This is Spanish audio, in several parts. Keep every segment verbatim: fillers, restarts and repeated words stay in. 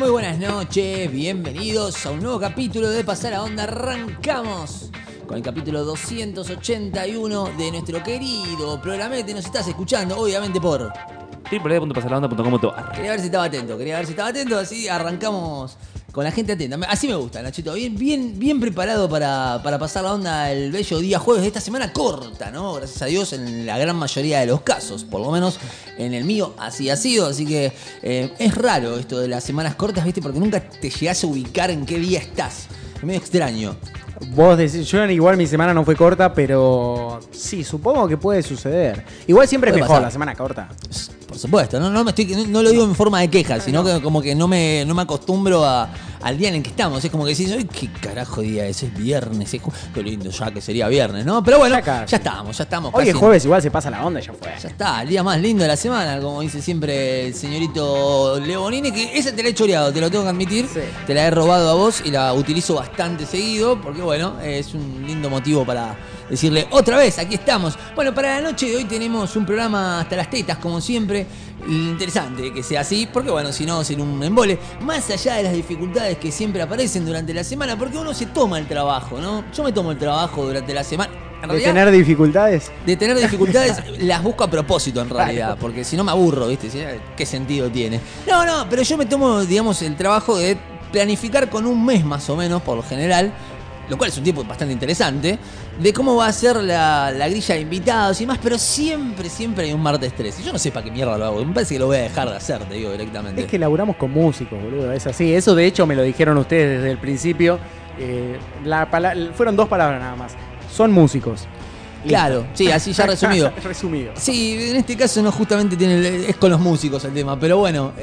muy buenas noches, bienvenidos a un nuevo capítulo de Pasar a Onda. Arrancamos con el capítulo doscientos ochenta y uno de nuestro querido programete. Nos estás escuchando, obviamente, por doble u doble u doble u punto pasar la onda punto com punto a r. Quería ver si estaba atento, quería ver si estaba atento, así arrancamos con la gente atenta. Así me gusta, Nachito, bien, bien, bien preparado para, para pasar la onda el bello día jueves de esta semana corta, ¿no? Gracias a Dios, en la gran mayoría de los casos, por lo menos en el mío así ha sido, así que eh, es raro esto de las semanas cortas, ¿viste? Porque nunca te llegás a ubicar en qué día estás. Es medio extraño. Vos decís, yo igual mi semana no fue corta, pero sí, supongo que puede suceder. Igual siempre es Puede mejor pasar. la semana corta. Por supuesto, no, no, me estoy, no, no lo digo en forma de queja, sino que como que no me, no me acostumbro a, al día en el que estamos. Es como que decís, ay, qué carajo día es, es viernes, es, qué lindo ya que sería viernes, ¿no? Pero bueno, ya, ya estamos, ya estamos. Hoy casi es jueves, igual se pasa la onda y ya fue. Ya está, el día más lindo de la semana, como dice siempre el señorito Leo Bonini, que ese te la he choreado, te lo tengo que admitir. Sí. Te la he robado a vos y la utilizo bastante seguido, porque bueno, es un lindo motivo para decirle otra vez, aquí estamos. Bueno, para la noche de hoy tenemos un programa hasta las tetas, como siempre. Interesante que sea así, porque bueno, si no, sin un embole. Más allá de las dificultades que siempre aparecen durante la semana, porque uno se toma el trabajo, ¿no? Yo me tomo el trabajo durante la semana. En ¿De realidad, tener dificultades? de tener dificultades las busco a propósito en realidad, porque si no me aburro, ¿viste? ¿Qué sentido tiene? No, no, pero yo me tomo, digamos, el trabajo de planificar con un mes más o menos, por lo general, lo cual es un tiempo bastante interesante, de cómo va a ser la, la grilla de invitados y más, pero siempre, siempre hay un martes trece. Yo no sé para qué mierda lo hago, me parece que lo voy a dejar de hacer, te digo directamente. Es que laburamos con músicos, boludo, es así. Eso de hecho me lo dijeron ustedes desde el principio. Eh, la pala- fueron dos palabras nada más. Son músicos. Claro, sí, así ya resumido. Resumido. Sí, en este caso no justamente tiene, es con los músicos el tema, pero bueno,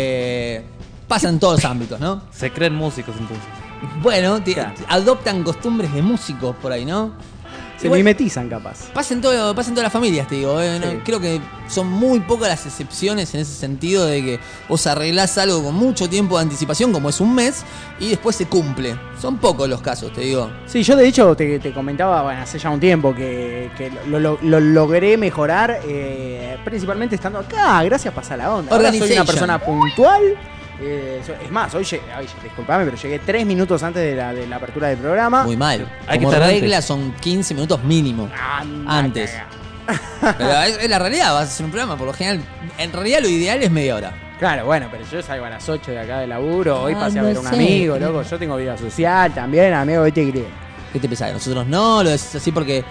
eh, pasa en todos los ámbitos, ¿no? Se creen músicos entonces. Bueno, te- Claro. adoptan costumbres de músicos por ahí, ¿no? Se Igual, mimetizan capaz. pasa en todo, pasa en todas las familias, te digo. ¿eh? No, Sí. creo que son muy pocas las excepciones en ese sentido de que vos arreglás algo con mucho tiempo de anticipación, como es un mes, y después se cumple. Son pocos los casos, te digo. Sí, yo de hecho te, te comentaba, bueno, hace ya un tiempo que, que lo, lo- lo logré mejorar, eh, principalmente estando acá, gracias a Pasar la Onda. Ahora soy una Organization. persona puntual. eh, so- es más, hoy, llegué, ay, disculpame, pero llegué tres minutos antes de la, de la apertura del programa. Muy mal. Hay que Como estar regla antes. son quince minutos mínimo. Anda, Antes. caga. Pero es, es la realidad, vas a hacer un programa, por lo general. En realidad lo ideal es media hora. Claro, bueno, pero yo salgo a las ocho de acá de laburo, hoy Ah, pasé a no ver a un sé. amigo, loco, yo tengo vida social también, amigo, ¿viste qué ¿Qué te pensás? Nosotros no, lo decís así porque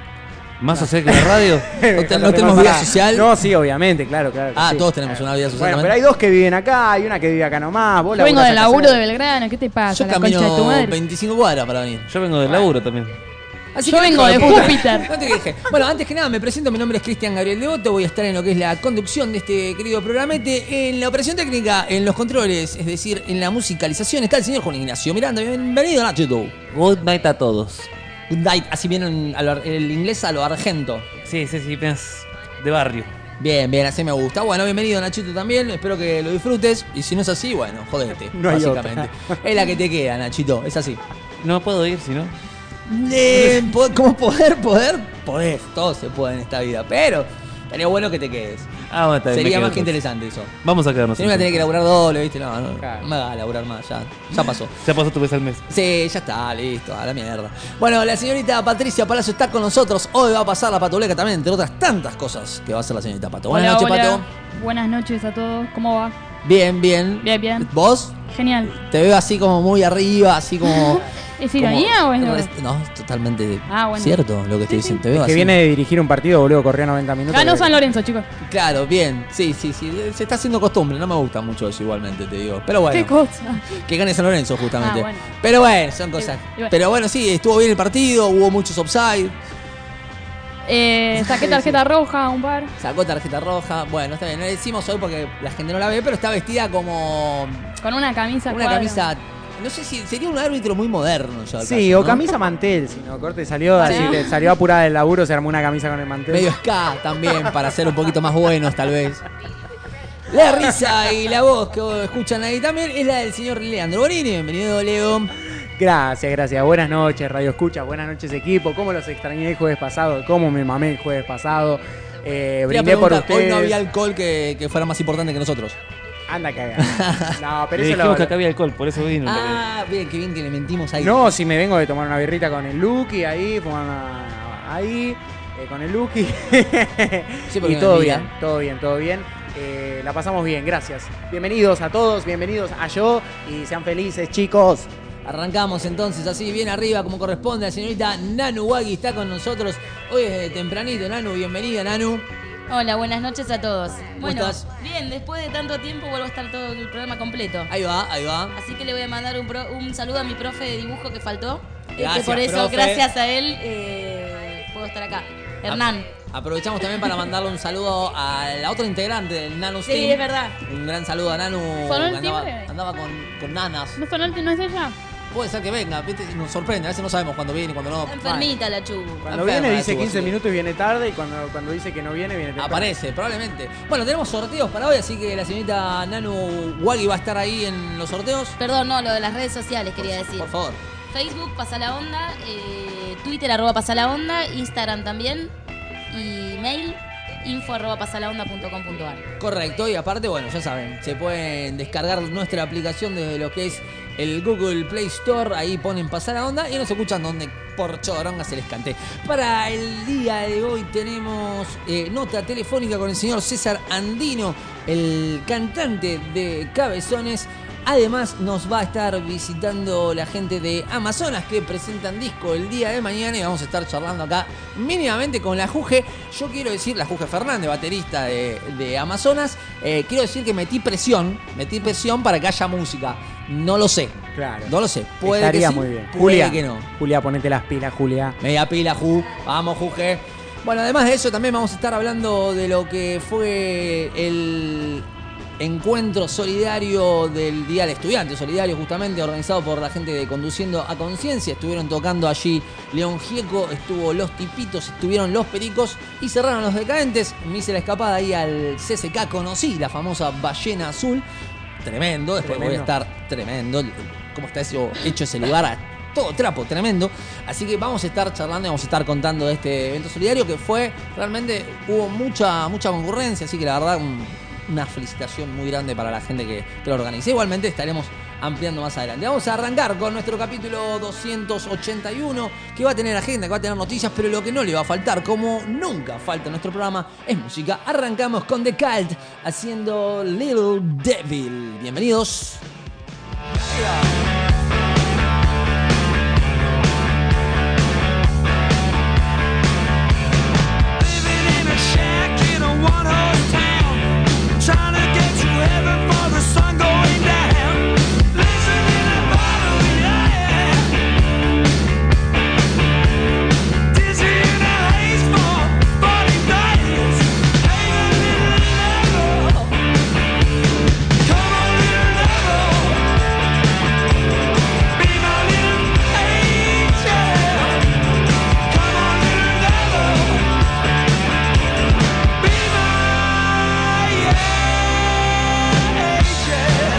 ¿Más social que la radio? no, te- no tenemos vida social. No, sí, obviamente, claro, claro. que Ah, sí. todos tenemos una vida social Bueno, también. pero hay dos que viven acá, hay una que vive acá nomás. Vos Yo vengo laburás del acá laburo de cerca. Belgrano, ¿qué te pasa? Yo La concha de tu camino madre. veinticinco cuadras para venir. Yo vengo del laburo también. Así Yo que, vengo hijo de puta, Júpiter. No te quejes. Bueno, antes que nada me presento, mi nombre es Cristian Gabriel Devoto, voy a estar en lo que es la conducción de este querido programete, en la operación técnica, en los controles, es decir, en la musicalización, está el señor Juan Ignacio Miranda. Bienvenido, Nacho. Good night a todos. Good night, así vienen a lo- el inglés a lo argento. Sí, sí, sí, apenas de barrio. Bien, bien, así me gusta. Bueno, bienvenido Nachito también, espero que lo disfrutes. Y si no es así, bueno, jodete, No hay básicamente. Es la que te queda, Nachito, es así. No puedo ir, si no. Eh, po- ¿Cómo poder, poder? Podés, todo se puede en esta vida, pero estaría bueno que te quedes. Ah, bueno, está bien, me Sería quedo más que entonces. interesante eso. Vamos a quedarnos. Si no, voy a tener que entonces. laburar doble, ¿viste? No, no, Claro. no me hagas laburar más, ya, ya pasó. Ya pasó tu vez al mes. Sí, ya está, listo, a la mierda. Bueno, la señorita Patricia Palacio está con nosotros. Hoy va a pasar la patuleca también, entre otras tantas cosas que va a hacer la señorita Pato. Buenas Hola, noches, hola. Pato. Buenas noches a todos. ¿Cómo va? Bien, bien. Bien, bien. ¿Vos? Genial. Te veo así como muy arriba, así como... ¿Es ironía o es como- verdad? No, es totalmente Ah, bueno. cierto lo que estoy diciendo. Te veo Que así. viene de dirigir un partido, boludo, corría noventa minutos. Ganó que- San Lorenzo, chicos. Claro, bien. Sí, sí, sí. Se está haciendo costumbre. No me gusta mucho eso igualmente, te digo. Pero bueno. ¿Qué cosa? Que gane San Lorenzo, justamente. Ah, bueno. Pero bueno, son cosas. Y bueno. Pero bueno, sí, estuvo bien el partido, hubo muchos offside, Eh, saqué tarjeta roja, un par. sacó tarjeta roja. Bueno, está bien, no le decimos hoy porque la gente no la ve, pero está vestida como Con una camisa. una cuadro. camisa. No sé si sería un árbitro muy moderno ya. Sí, caso, o ¿no? camisa mantel, si no, corte salió, Sí. así que salió apurada del laburo, se armó una camisa con el mantel. Medio ska también, para ser un poquito más buenos, tal vez. La risa y la voz que escuchan ahí también es la del señor Leandro Bonini. Bienvenido, Leo. Gracias, gracias. Buenas noches, Radio Escucha. Buenas noches, equipo. ¿Cómo los extrañé el jueves pasado? ¿Cómo me mamé el jueves pasado? Eh, Quería brindé por preguntar, ustedes. hoy no había alcohol que, que fuera más importante que nosotros. Anda a cagar. No, pero Le eso dijimos lo... que acá había alcohol, por eso vino. Ah, bien, qué bien que le mentimos ahí. No, si me vengo de tomar una birrita con el Lucky ahí, fumar una- ahí, eh, con el Lucky. Sí, porque y todo me bien, mira. todo bien, todo bien. Eh, la pasamos bien, gracias. Bienvenidos a todos, bienvenidos a yo y sean felices, chicos. Arrancamos entonces así, bien arriba, como corresponde. La señorita Nanu Wagi está con nosotros. Hoy es tempranito, Nanu. Bienvenida, Nanu. Hola, buenas noches a todos. Bueno, estás? bien, después de tanto tiempo vuelvo a estar todo el programa completo. Ahí va, ahí va. Así que le voy a mandar un, pro- un saludo a mi profe de dibujo que faltó. Este, Gracias, por eso, profe. gracias a él, eh, puedo estar acá. Hernán. Aprovechamos también para mandarle un saludo a la otra integrante del Nanu Sí, Team. es verdad. Un gran saludo a Nanu. ¿Sonó el que andaba, timbre? andaba con, con nanas. ¿No sonó el no es ella? Puede ser que venga, ¿viste? Nos sorprende. A veces no sabemos cuándo viene y cuándo no. Está enfermita la Chu. Cuando Enferma, viene dice tuvo, quince sí. minutos y viene tarde y cuando, cuando dice que no viene, viene temprano. Aparece, probablemente. Bueno, tenemos sorteos para hoy, así que la señorita Nanu Wagi va a estar ahí en los sorteos. Perdón, no, lo de las redes sociales quería decir. Por favor. Facebook, Pasa la Onda, eh, Twitter, arroba Pasa la Onda, Instagram también, y mail, info arroba pasalaonda punto com punto ar. Correcto, y aparte, bueno, ya saben, se pueden descargar nuestra aplicación desde lo que es el Google Play Store, ahí ponen Pasar a Onda y nos escuchan donde por choronga se les cante. Para el día de hoy tenemos eh, nota telefónica con el señor César Andino, el cantante de Cabezones. Además nos va a estar visitando la gente de Amazonas que presentan disco el día de mañana y vamos a estar charlando acá mínimamente con la Juge. Yo quiero decir, la Juge Fernández, baterista de, de Amazonas, eh, quiero decir que metí presión, metí presión para que haya música. No lo sé, Claro. no lo sé. Puede Estaría que sí, muy bien. puede Julia, que no. Julia, ponete las pilas, Julia. Media pila, Ju. Vamos, Juge. Bueno, además de eso, también vamos a estar hablando de lo que fue el encuentro solidario del Día del Estudiante, solidario justamente, organizado por la gente de Conduciendo a Conciencia. Estuvieron tocando allí León Gieco, estuvo Los Tipitos, estuvieron Los Pericos y cerraron Los Decadentes. Me hice la escapada ahí al C C K, conocí la famosa Ballena Azul. Tremendo, después Tremendo. voy a estar tremendo. ¿Cómo está eso, hecho ese lugar? A todo trapo, tremendo. Así que vamos a estar charlando y vamos a estar contando de este evento solidario que fue, realmente hubo mucha, mucha concurrencia, así que la verdad un- una felicitación muy grande para la gente que, que lo organizó. Igualmente estaremos ampliando más adelante. Vamos a arrancar con nuestro capítulo doscientos ochenta y uno, que va a tener agenda, que va a tener noticias, pero lo que no le va a faltar, como nunca falta en nuestro programa, es música. Arrancamos con The Cult haciendo Little Devil. Bienvenidos. Living in a shack in a one-horse town, trying to get to heaven for the sun going down. Living in a bottle, yeah. Dizzy in a haze for forty days. Hey, a little devil, come on, little devil, be my little angel. Come on, little devil. Be my angel.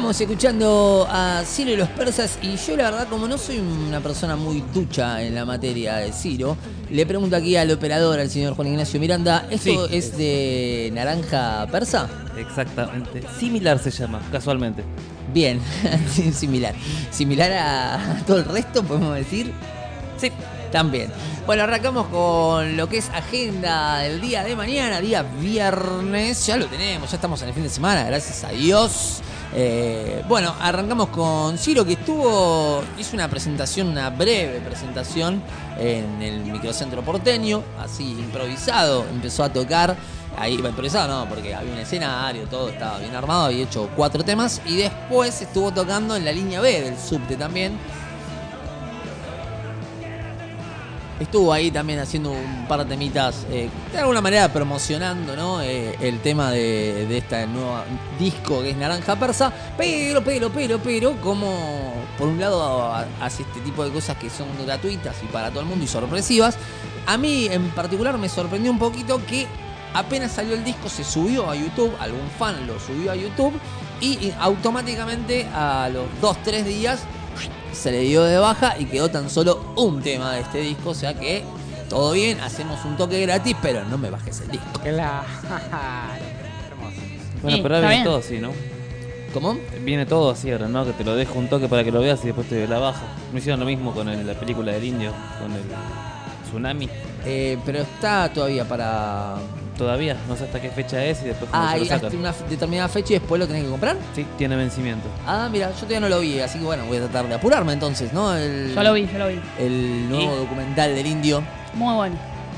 Estábamos escuchando a Ciro y los persas y yo la verdad como no soy una persona muy ducha en la materia de Ciro, le pregunto aquí al operador, al señor Juan Ignacio Miranda, ¿esto Sí. es de naranja persa? Exactamente. Similar se llama, casualmente. Bien, sí, similar. Similar a todo el resto, podemos decir. Sí. También. Bueno, arrancamos con lo que es agenda del día de mañana, día viernes. Ya lo tenemos, ya estamos en el fin de semana, gracias a Dios. Eh, bueno, arrancamos con Ciro, que estuvo, hizo una presentación, una breve presentación en el microcentro porteño, así improvisado, empezó a tocar. Ahí, bueno, improvisado no, porque había un escenario, todo estaba bien armado, había hecho cuatro temas y después estuvo tocando en la línea B del subte también. Estuvo ahí también haciendo un par de temitas, eh, de alguna manera promocionando, ¿no? Eh, el tema de, de este nuevo disco que es Naranja Persa. Pero, pero, pero, pero, como por un lado hace este tipo de cosas que son gratuitas y para todo el mundo y sorpresivas, a mí en particular me sorprendió un poquito que apenas salió el disco se subió a YouTube, algún fan lo subió a YouTube y, y automáticamente a los dos, tres días se le dio de baja y quedó tan solo un tema de este disco, o sea que todo bien, hacemos un toque gratis, pero no me bajes el disco. Claro. Hermoso. Bueno, Sí, pero ahora está viene bien. todo así, ¿no? ¿Cómo? Viene todo así ahora, ¿no? Que te lo dejo un toque para que lo veas y después te la baja. Me hicieron lo mismo con el- la película del indio, con el tsunami. Eh, pero está todavía para... Todavía, no sé hasta qué fecha es y después Ah, cuando se hay lo hasta sacan. una f- determinada fecha y después lo tenés que comprar. Sí, tiene vencimiento. Ah, mira, yo todavía no lo vi, así que bueno, voy a tratar de apurarme entonces, ¿no? El, Yo lo vi, yo lo vi. El nuevo ¿Y? documental del indio Muy bueno.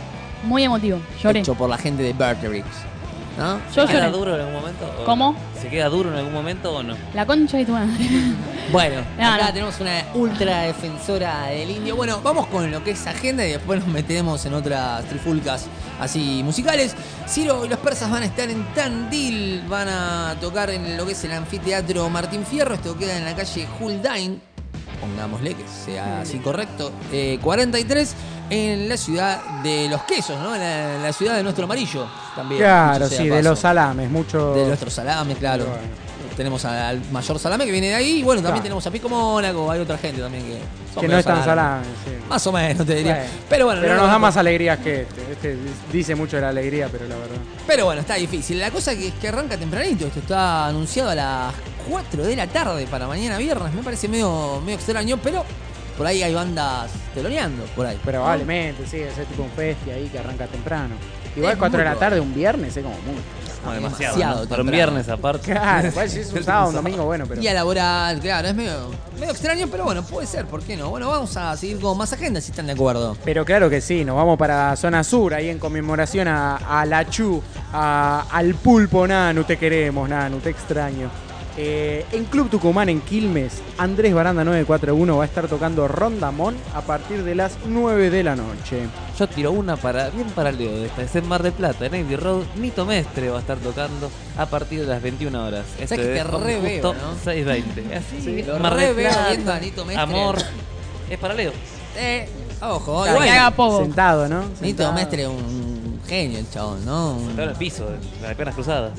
Muy emotivo. Lloré. hecho por la gente de Berterix, ¿no? Yo ¿Se queda lloré. duro en algún momento? o ¿Cómo? no? ¿Se queda duro en algún momento o no? La concha de tu madre. Bueno, No, acá no. tenemos una ultra defensora del indio. Bueno, vamos con lo que es agenda y después nos metemos en otras trifulcas así musicales. Ciro y los persas van a estar en Tandil, van a tocar en lo que es el anfiteatro Martín Fierro. Esto queda en la calle Huldain, pongámosle que sea así correcto, eh, cuarenta y tres, en la ciudad de los quesos, ¿no? En la, en la ciudad de nuestro amarillo también. Claro, dicho sea sí, de paso. los salames, mucho. De nuestros salames, claro. Bueno. Tenemos al mayor salame que viene de ahí. Y bueno, también Claro. tenemos a Pico Mónaco. Hay otra gente también que son Que no medio es tan salames. salame, sí. Más o menos, te diría. Bueno. Pero bueno, Pero no, nos no, da no. más alegrías que este. Este dice mucho de la alegría, pero la verdad. Pero bueno, está difícil. La cosa que es que arranca tempranito. Esto está anunciado a las cuatro de la tarde para mañana viernes. Me parece medio, medio extraño, pero por ahí hay bandas teloneando. Por ahí. Probablemente, sí, ese tipo un festi ahí que arranca temprano. Igual Es cuatro de muy la tarde, un viernes, es como mucho. No, demasiado, demasiado. ¿no? Para un temprano. viernes aparte. Claro, pues si es un sábado, un domingo, bueno, pero. Día laboral, claro, es medio, medio extraño, pero bueno, puede ser, ¿por qué no? Bueno, vamos a seguir con más agendas si están de acuerdo. Pero claro que sí, nos vamos para zona sur, ahí en conmemoración a, a la Chu, a- al pulpo Nanu, te queremos, Nanu, te extraño. Eh, en Club Tucumán, en Quilmes, Andrés Baranda nueve cuatro uno va a estar tocando Rondamón a partir de las nueve de la noche. Yo tiro una para bien para Leo de esta. Es en Mar del Plata, en Navy Road. Nito Mestre va a estar tocando a partir de las veintiuna horas. Esto que te es re justo veo, ¿no? seis veinte. Así, Sí, lo Mar re del veo Plata, viendo a Nito Mestre. amor. Es para Leo. Eh, ojo, Para igual. que haga poco. Sentado, ¿no? Nito Sentado. Mestre un genio el chabón, ¿no? Un- Está en el piso, de las piernas cruzadas.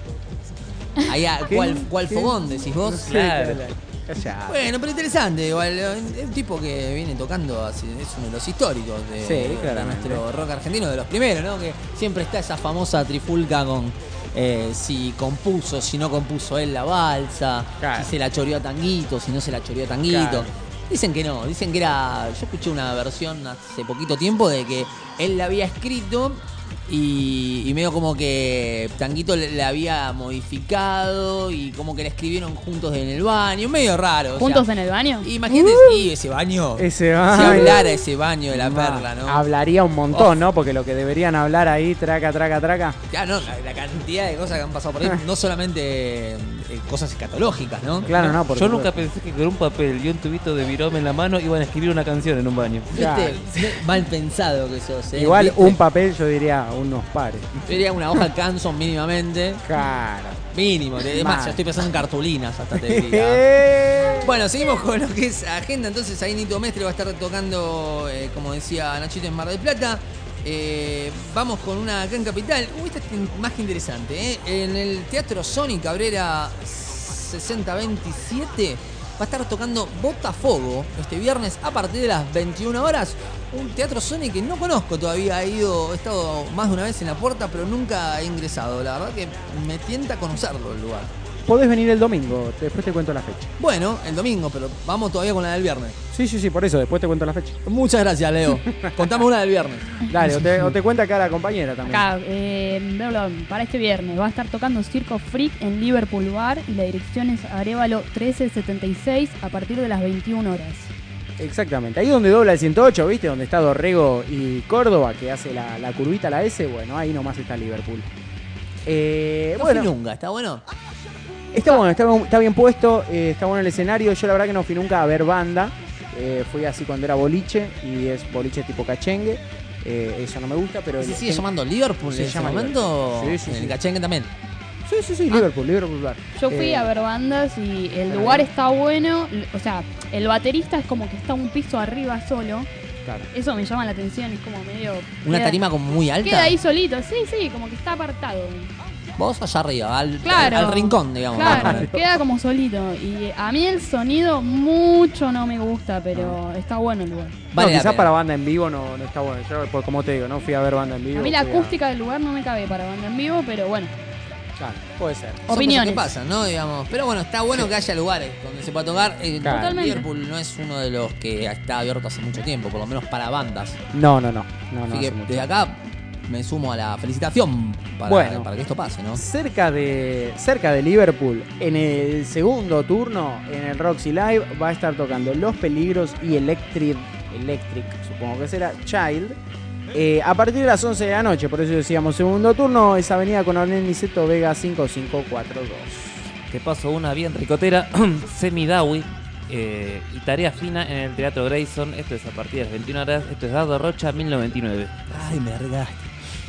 Allá, ¿Qué? ¿cuál, cuál ¿Qué? fogón decís vos? Sí, Claro. Callate. Bueno, pero interesante, igual, es un tipo que viene tocando, así, es uno de los históricos de, Sí, de claramente. nuestro rock argentino, de los primeros, ¿no? Que siempre está esa famosa trifulca con eh, si compuso, si no compuso él la balsa, Claro. si se la choreó a Tanguito, si no se la choreó a Tanguito. Claro. Dicen que no, dicen que era. Yo escuché una versión hace poquito tiempo de que él la había escrito y, y medio como que Tanguito le, le había modificado y como que la escribieron juntos en el baño, medio raro. o ¿Juntos sea, en el baño? Imagínate, sí, ese baño. Ese Si baño. hablara ese baño de la Ma, perla, ¿no? Hablaría un montón, ¿no? Porque lo que deberían hablar ahí, traca, traca, traca. Claro, no, la, la cantidad de cosas que han pasado por ahí, no solamente eh, cosas escatológicas, ¿no? Claro, no, por Yo supuesto. nunca pensé que con un papel y un tubito de virome en la mano iban a escribir una canción en un baño. Claro. ¿Viste? Mal pensado que sos, ¿eh? Igual ¿Viste? un papel, yo diría unos pares. Yo diría una hoja Canson mínimamente. Claro. Mínimo. Es más, Mal. ya estoy pensando en cartulinas hasta te diría. Eh. Bueno, seguimos con lo que es agenda. Entonces ahí Nito Mestre va a estar tocando, eh, como decía Nachito, en Mar del Plata. Eh, vamos con una acá en Capital. Uy, esta es más que interesante. ¿eh? En el Teatro Sony Cabrera sesenta veintisiete va a estar tocando Botafogo este viernes a partir de las veintiuna horas. Un teatro Sony que no conozco todavía. He ido, he estado más de una vez en la puerta, pero nunca he ingresado. La verdad que me tienta conocerlo el lugar. Podés venir el domingo, después te cuento la fecha. Bueno, el domingo, pero vamos todavía con la del viernes. Sí, sí, sí, por eso, después te cuento la fecha. Muchas gracias, Leo. Contame una del viernes. Dale, o te, o te cuenta acá la compañera también. Acá, eh, bla, bla, para este viernes va a estar tocando Circo Freak en Liverpool Bar y la dirección es Arévalo trece setenta y seis a partir de las veintiuna horas. Exactamente, ahí donde dobla el ciento ocho, ¿viste? Donde está Dorrego y Córdoba, que hace la, la curvita, la S, bueno, ahí nomás está Liverpool. Eh, No bueno, fui nunca, ¿está bueno? está bueno, está, está bien puesto, eh, está bueno el escenario. Yo la verdad que no fui nunca a ver banda, eh, fui así cuando era boliche, y es boliche tipo cachengue, eh, eso no me gusta, pero... ¿Se el- sigue llamando Liverpool Se en ese llama momento? Liverpool. Sí, sí, El sí. cachengue también. Sí, sí, sí, Liverpool, Liverpool Bar. Yo fui Eh, a ver bandas y el está lugar bien. está bueno. l- O sea, el baterista es como que está un piso arriba solo. Claro. Eso me llama la atención, es como medio... Una queda- tarima como muy alta. Queda ahí solito, sí, sí, como que está apartado. Vos allá arriba, al, Claro. al, al rincón, digamos. vamos a Claro, poner. queda como solito. Y a mí el sonido mucho no me gusta, pero está bueno el lugar. No, Vale la quizás pena. para banda en vivo no, no está bueno. Yo, pues, como te digo, no fui a ver banda en vivo. A mí la fui acústica del lugar no me cabe para banda en vivo, pero bueno. Claro, puede ser. Son Opiniones. cosas que pasan, ¿no? Digamos. Pero bueno, está bueno que haya lugares donde se pueda tocar. Eh, Claro. Totalmente. Liverpool no es uno de los que está abierto hace mucho tiempo, por lo menos para bandas. No, no, no. no, no Así que hace mucho. desde acá me sumo a la felicitación para, Bueno. para que esto pase, ¿no? Cerca de, cerca de Liverpool, en el segundo turno, en el Roxy Live, va a estar tocando Los Peligros y Electric, Electric supongo que será, Child, eh, a partir de las once de la noche. Por eso decíamos segundo turno, es Avenida Coronel Niceto Vega cinco cinco cuatro dos. Te paso una bien ricotera, Semi-Dawi eh, y Tarea Fina en el Teatro Grayson. Esto es a partir de las veintiuna horas. Esto es Dado Rocha, mil novecientos noventa y nueve. Ay, me regaste.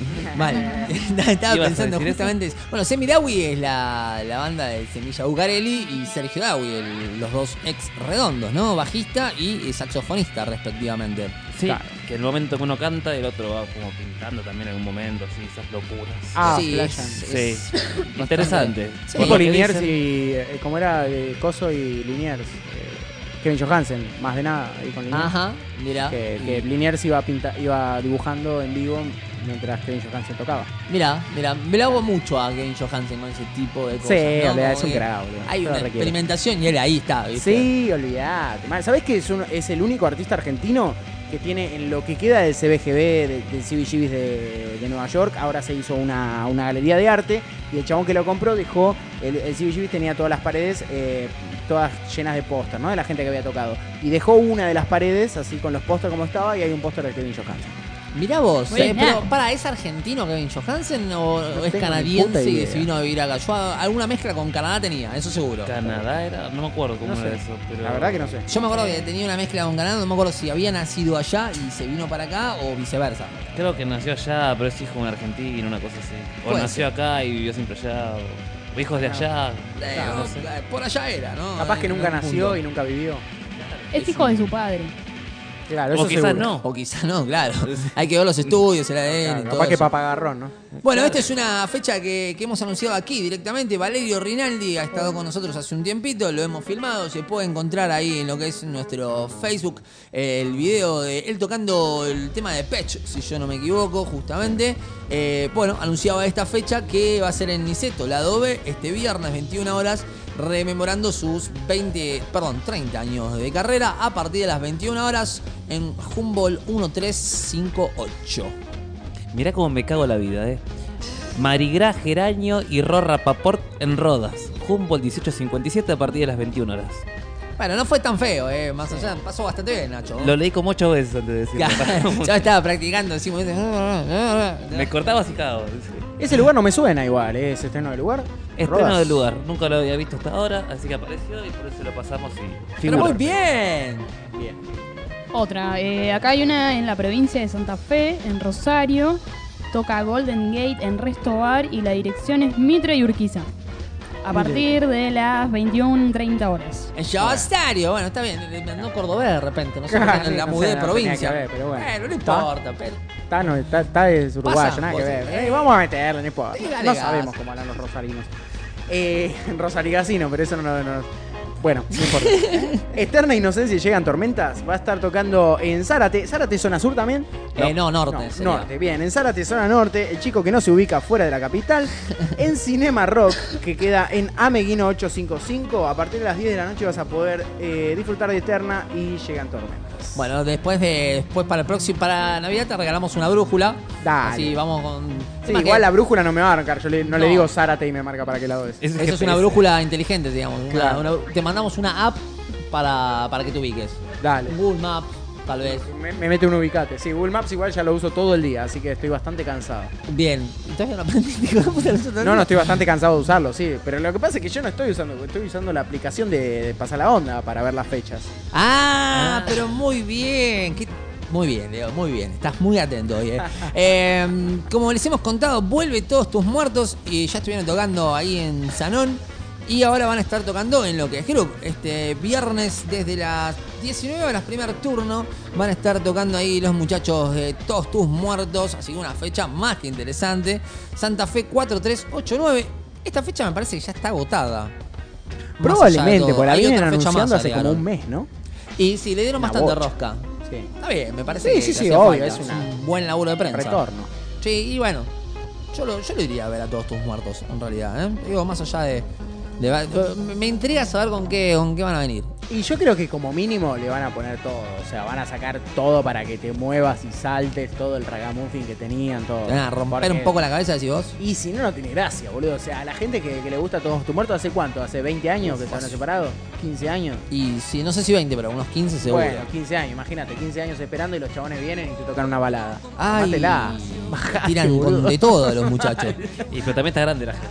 Mal. Estaba ¿Ibas a pensando decir justamente. eso? Bueno, Semi Dawi es la, la banda de Semilla Bucarelli y Sergio Dawi, el- los dos ex redondos, ¿no? Bajista y saxofonista, respectivamente. Sí, Claro. que en el momento que uno canta, el otro va como pintando también en algún momento, así, esas locuras. Ah, sí, flashan. es- Sí. es Interesante. Sí. Por Tipo lo que Liniers dicen- y. eh, ¿Cómo era? Eh, Coso y Liniers. eh, Kevin Johansen, más de nada, ahí con Liniers. Ajá, mira. Que, que Liniers iba, pinta, iba dibujando en vivo mientras Kevin Johansen tocaba. Mira, mira, me lo hago mucho a Kevin Johansen con ese tipo de cosas. Sí, ¿no? olvidá, es Como un que crack, boludo. Hay Yo una lo requiero. experimentación y él ahí está, ¿viste? Sí, olvidate. Man, ¿sabés que es, un- es el único artista argentino que tiene en lo que queda del C B G B, de- del C B G B de, de Nueva York? Ahora se hizo una, una galería de arte y el chabón que lo compró dejó, el, el C B G B tenía todas las paredes eh, todas llenas de póster, ¿no? De la gente que había tocado. Y dejó una de las paredes así con los pósters como estaba y hay un póster de Kevin Johansen. Mirá vos, Muy eh, bien. pero para, ¿es argentino Kevin Johansen o No es tengo ni canadiense puta y idea. se vino a vivir acá? Yo a- alguna mezcla con Canadá tenía, eso seguro. Canadá era, no me acuerdo cómo No sé. era eso, pero La verdad que no sé. Yo me acuerdo que tenía una mezcla con Canadá, no me acuerdo si había nacido allá y se vino para acá o viceversa. Creo que nació allá, pero es hijo de un argentino, una cosa así. O Puede nació ser. acá y vivió siempre allá, o, o hijos de allá. Eh, no, no sé. eh, Por allá era, ¿no? Capaz que En nunca algún nació punto. y nunca vivió. Es hijo de su padre. Claro, O eso quizás seguro. no. O quizá no, claro. Hay que ver los estudios, el A D N, Claro, todo capaz que eso. papagarrón, ¿no? Bueno, esta es una fecha que, que hemos anunciado aquí directamente. Valerio Rinaldi ha estado con nosotros hace un tiempito, lo hemos filmado. Se puede encontrar ahí en lo que es nuestro Facebook eh, el video de él tocando el tema de Patch, si yo no me equivoco, justamente. Eh, bueno, anunciaba esta fecha que va a ser en Niceto, la Adobe, este viernes, veintiuna horas, rememorando sus veinte, perdón, treinta años de carrera a partir de las veintiuna horas en Humboldt uno tres cinco ocho. Mirá cómo me cago la vida, eh. Marigrá, Geraño y Rorra Paport en Rodas. Humboldt dieciocho cincuenta y siete a partir de las veintiuna horas. Bueno, no fue tan feo, eh. Más allá, pasó bastante bien, Nacho. Lo leí como ocho veces antes de decirlo. Yo estaba practicando, decimos. Me cortaba así cada vez. Ese lugar no me suena igual, ¿eh? Ese estreno del lugar. Estreno Rodas. del lugar. Nunca lo había visto hasta ahora, así que apareció y por eso lo pasamos y Pero figura. muy bien. Bien. Otra, eh, acá hay una en la provincia de Santa Fe, en Rosario. Toca Golden Gate en Resto Bar y la dirección es Mitre y Urquiza. A partir de las veintiuna treinta horas. En Estadio, bueno, está bien. No cordobés de repente, no sé por qué Sí, la no mudé sé, de no provincia. tenía que ver, pero bueno. no ¿Está? importa, pero. Está, no, está, está es uruguayo, Pasa, nada que vos, ver. eh. Eh, vamos a meterle, no importa. Sí, dale No gas. sabemos cómo hablan los rosarinos. Eh, Rosarigacino, pero eso no... no, no. Bueno, no importa. Eterna Inocencia y Llegan Tormentas va a estar tocando en Zárate. ¿Zárate zona sur también? Eh, no, norte, sería. norte, bien. En Zárate zona norte, el chico que no se ubica fuera de la capital. En Cinema Rock, que queda en Ameguino ochocientos cincuenta y cinco. A partir de las diez de la noche vas a poder eh, disfrutar de Eterna y Llegan Tormentas. Bueno, después de después para el próximo para Navidad te regalamos una brújula. Dale. Así vamos con. Sí, Más igual que- la brújula no me va a marcar. Yo le- no, le No. digo Zárate y me marca para qué lado es. Ese Eso es G P S. una brújula inteligente, digamos. una- Claro. una- te mandamos una app para, para que te ubiques. Dale. Un Google Maps, tal vez. Me, me mete un ubicate. Sí, Google Maps igual ya lo uso todo el día, así que estoy bastante cansado. Bien. ¿Y todavía no aprendiste? hijo de puta, lo uso todo el No, día? no, estoy bastante cansado de usarlo, sí. Pero lo que pasa es que yo no estoy usando, estoy usando la aplicación de, de Pasa la Onda para ver las fechas. Ah, Ah. pero muy bien. ¿Qué- Muy bien, Leo, muy bien. Estás muy atento hoy. Eh. Eh, como les hemos contado, vuelve Todos Tus Muertos y ya estuvieron tocando ahí en Sanón. Y ahora van a estar tocando en lo que es Group. Este viernes desde las diecinueve horas, primer turno, van a estar tocando ahí los muchachos de Todos Tus Muertos. Así que una fecha más que interesante. Santa Fe cuatro tres ocho nueve. Esta fecha me parece que ya está agotada. Más allá de Probablemente, todo. porque la Hay vienen otra fecha anunciando más, hace como agregaron. un mes, ¿no? Y sí, le dieron Una bastante bocha. rosca. Sí. Está bien, me parece Sí, que sí, que sí, hacía obvio, falta. es una- un buen laburo de prensa. Retorno. Sí, y bueno, yo lo, yo lo iría a ver a Todos Tus Muertos, en realidad. ¿eh? Digo, más allá de... de- me- me intriga saber con qué, con qué van a venir. Y yo creo que como mínimo le van a poner todo. O sea, van a sacar todo para que te muevas y saltes, todo el ragamuffin que tenían, todo. Te van a romper Porque- un poco la cabeza, decís vos. Y si no, no tiene gracia, boludo. O sea, a la gente que, que le gusta Todos Tus Muertos, ¿hace cuánto? ¿Hace veinte años que se han separado? ¿quince años? Y sí, no sé si veinte, pero unos quince seguro. Bueno, quince años, imagínate, quince años esperando y los chabones vienen y te tocan una balada. Ay, Mátela. Bajate, tiran boludo. con de todo a los muchachos. Y pero también está grande la gente.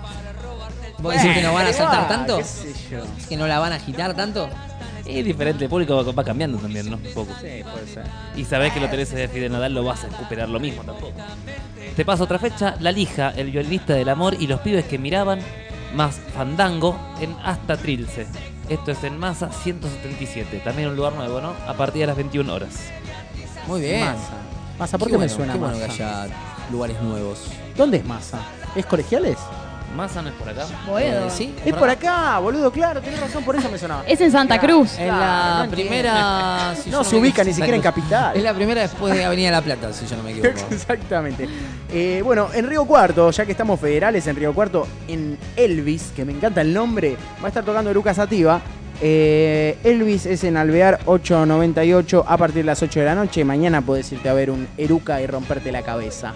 ¿Vos decís que no van a Bueno, saltar igual, tanto? qué sé yo. ¿Es que no la van a agitar tanto? Es diferente, el público va, va cambiando también, ¿no? Un poco. Sí, puede ser. Y sabés que lo tenés de Fidel Nadal, lo vas a recuperar lo mismo tampoco. Te paso otra fecha, La Lija, el violinista del amor y los pibes que miraban, más Fandango en Hasta Trilce. Esto es en Masa ciento setenta y siete, también un lugar nuevo, ¿no? A partir de las veintiuna horas. Muy bien. Masa. Masa, ¿por Qué qué bueno, me suena qué bueno Masa? que haya lugares nuevos. ¿Dónde es Masa? ¿Es Colegiales? Masa no es por acá. Boedo. Eh, ¿Sí? Es por acá, boludo, claro, tenés razón, por eso me sonaba. Es en Santa Claro. Cruz. En Claro, la no primera... si yo No se me ubica ni equivoco, siquiera en capital. Es la primera después de Avenida La Plata, si yo no me equivoco. Exactamente. Eh, bueno, en Río Cuarto, ya que estamos federales en Río Cuarto, en Elvis, que me encanta el nombre, va a estar tocando Lucas Sativa. Eh, Elvis es en Alvear ochocientos noventa y ocho a partir de las ocho de la noche. Mañana puedes irte a ver un Eruca y romperte la cabeza.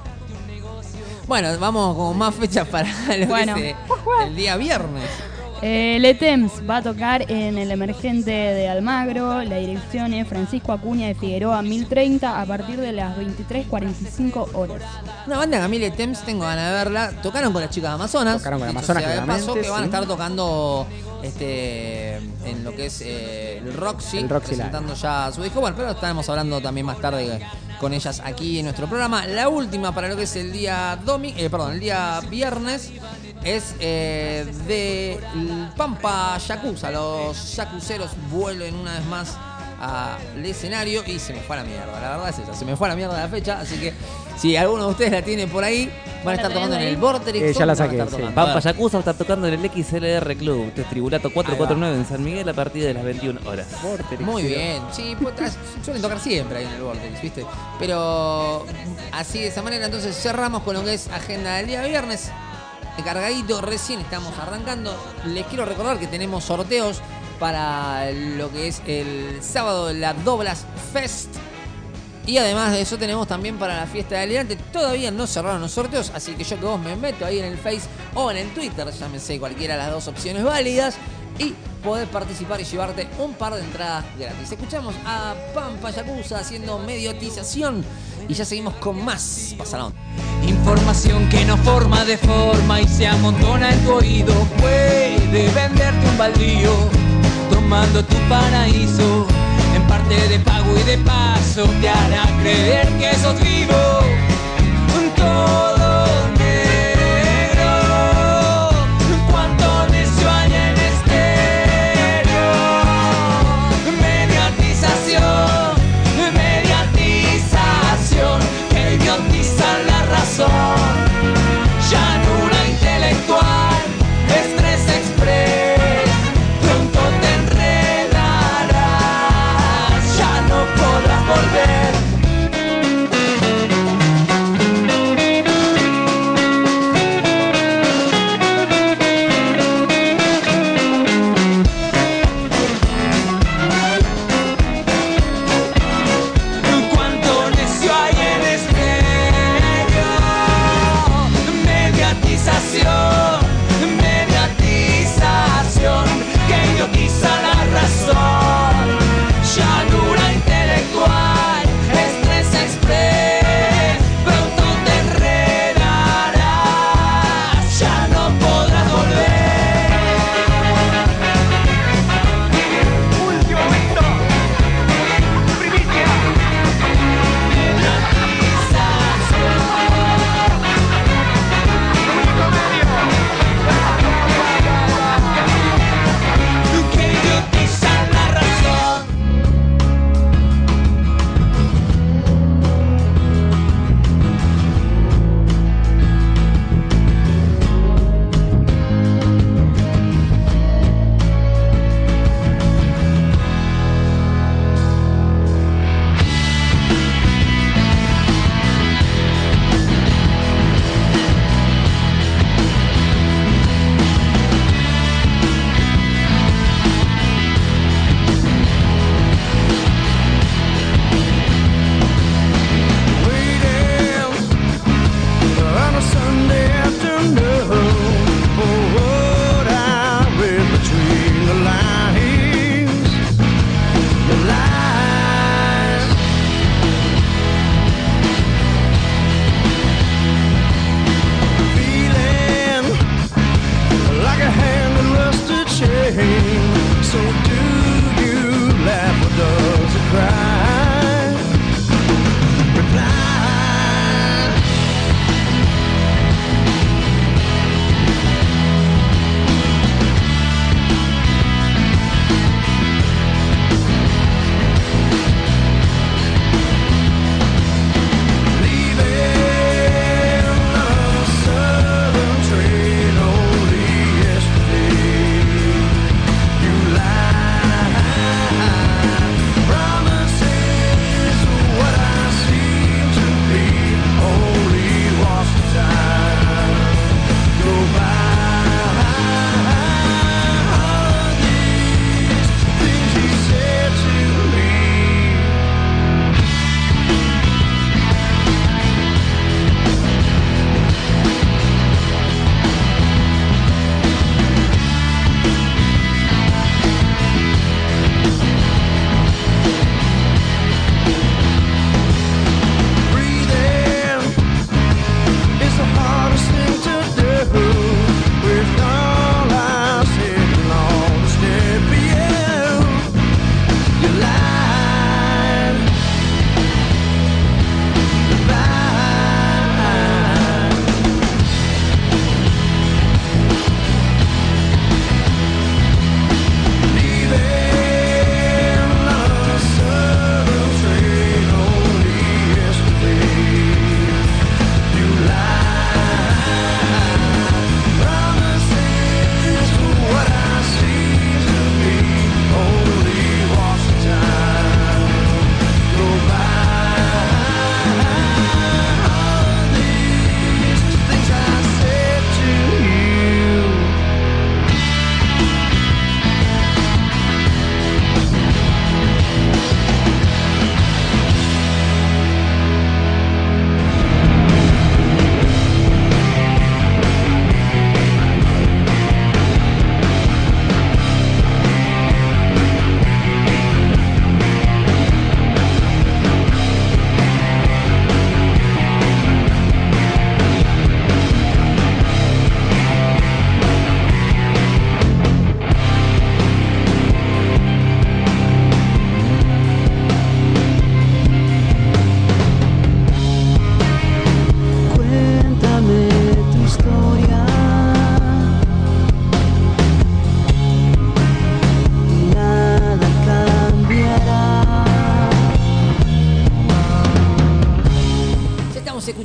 Bueno, vamos con más fechas para lo Bueno. que es, eh, el día viernes. Eh, Letems va a tocar en el Emergente de Almagro. La dirección es Francisco Acuña de Figueroa mil treinta a partir de las veintitrés cuarenta y cinco horas. Una banda que a mí le Temps tengo ganas de verla. Tocaron con las chicas de Amazonas. Tocaron con dicho Amazonas, sea de paso, claramente, que van a sí. estar tocando este en lo que es eh, el Roxy, El Roxy presentando ya su disco. Bueno, pero estaremos hablando también más tarde con ellas aquí en nuestro programa. La última para lo que es el día domi eh, perdón, el día viernes es eh, de Pampa Yakuza. Los yacuceros vuelven una vez más al escenario y se me fue a la mierda. La verdad es esa, se me fue a la mierda la fecha, así que si alguno de ustedes la tiene por ahí, van a estar tocando en el Vorterix. Eh, ya la van a saqué, estar sí. tocando. Pampa Yakuza va a estar tocando en el X L R Club, este es Tribulato cuatrocientos cuarenta y nueve en San Miguel a partir de las veintiuna horas. Muy bien, sí, pues, tras- suelen tocar siempre ahí en el Vortex, ¿viste? Pero así de esa manera, entonces cerramos con lo que es agenda del día viernes. Cargadito, recién estamos arrancando. Les quiero recordar que tenemos sorteos para lo que es el sábado de la Doblas Fest. Y además de eso tenemos también para la fiesta de Aliante. Todavía no cerraron los sorteos, así que yo que vos me meto ahí en el Face o en el Twitter, llámense cualquiera de las dos opciones válidas, y podés participar y llevarte un par de entradas gratis. Escuchamos a Pampa Yakuza haciendo mediotización y ya seguimos con más Pasalón. Información que no forma de forma y se amontona en tu oído. Puede venderte un baldío, tomando tu paraíso. En parte de pago y de paso te hará creer que sos vivo. Todo negro, cuánto necio hay en estéreo. Mediatización, mediatización, que idiotiza la razón. Llanura intelectual,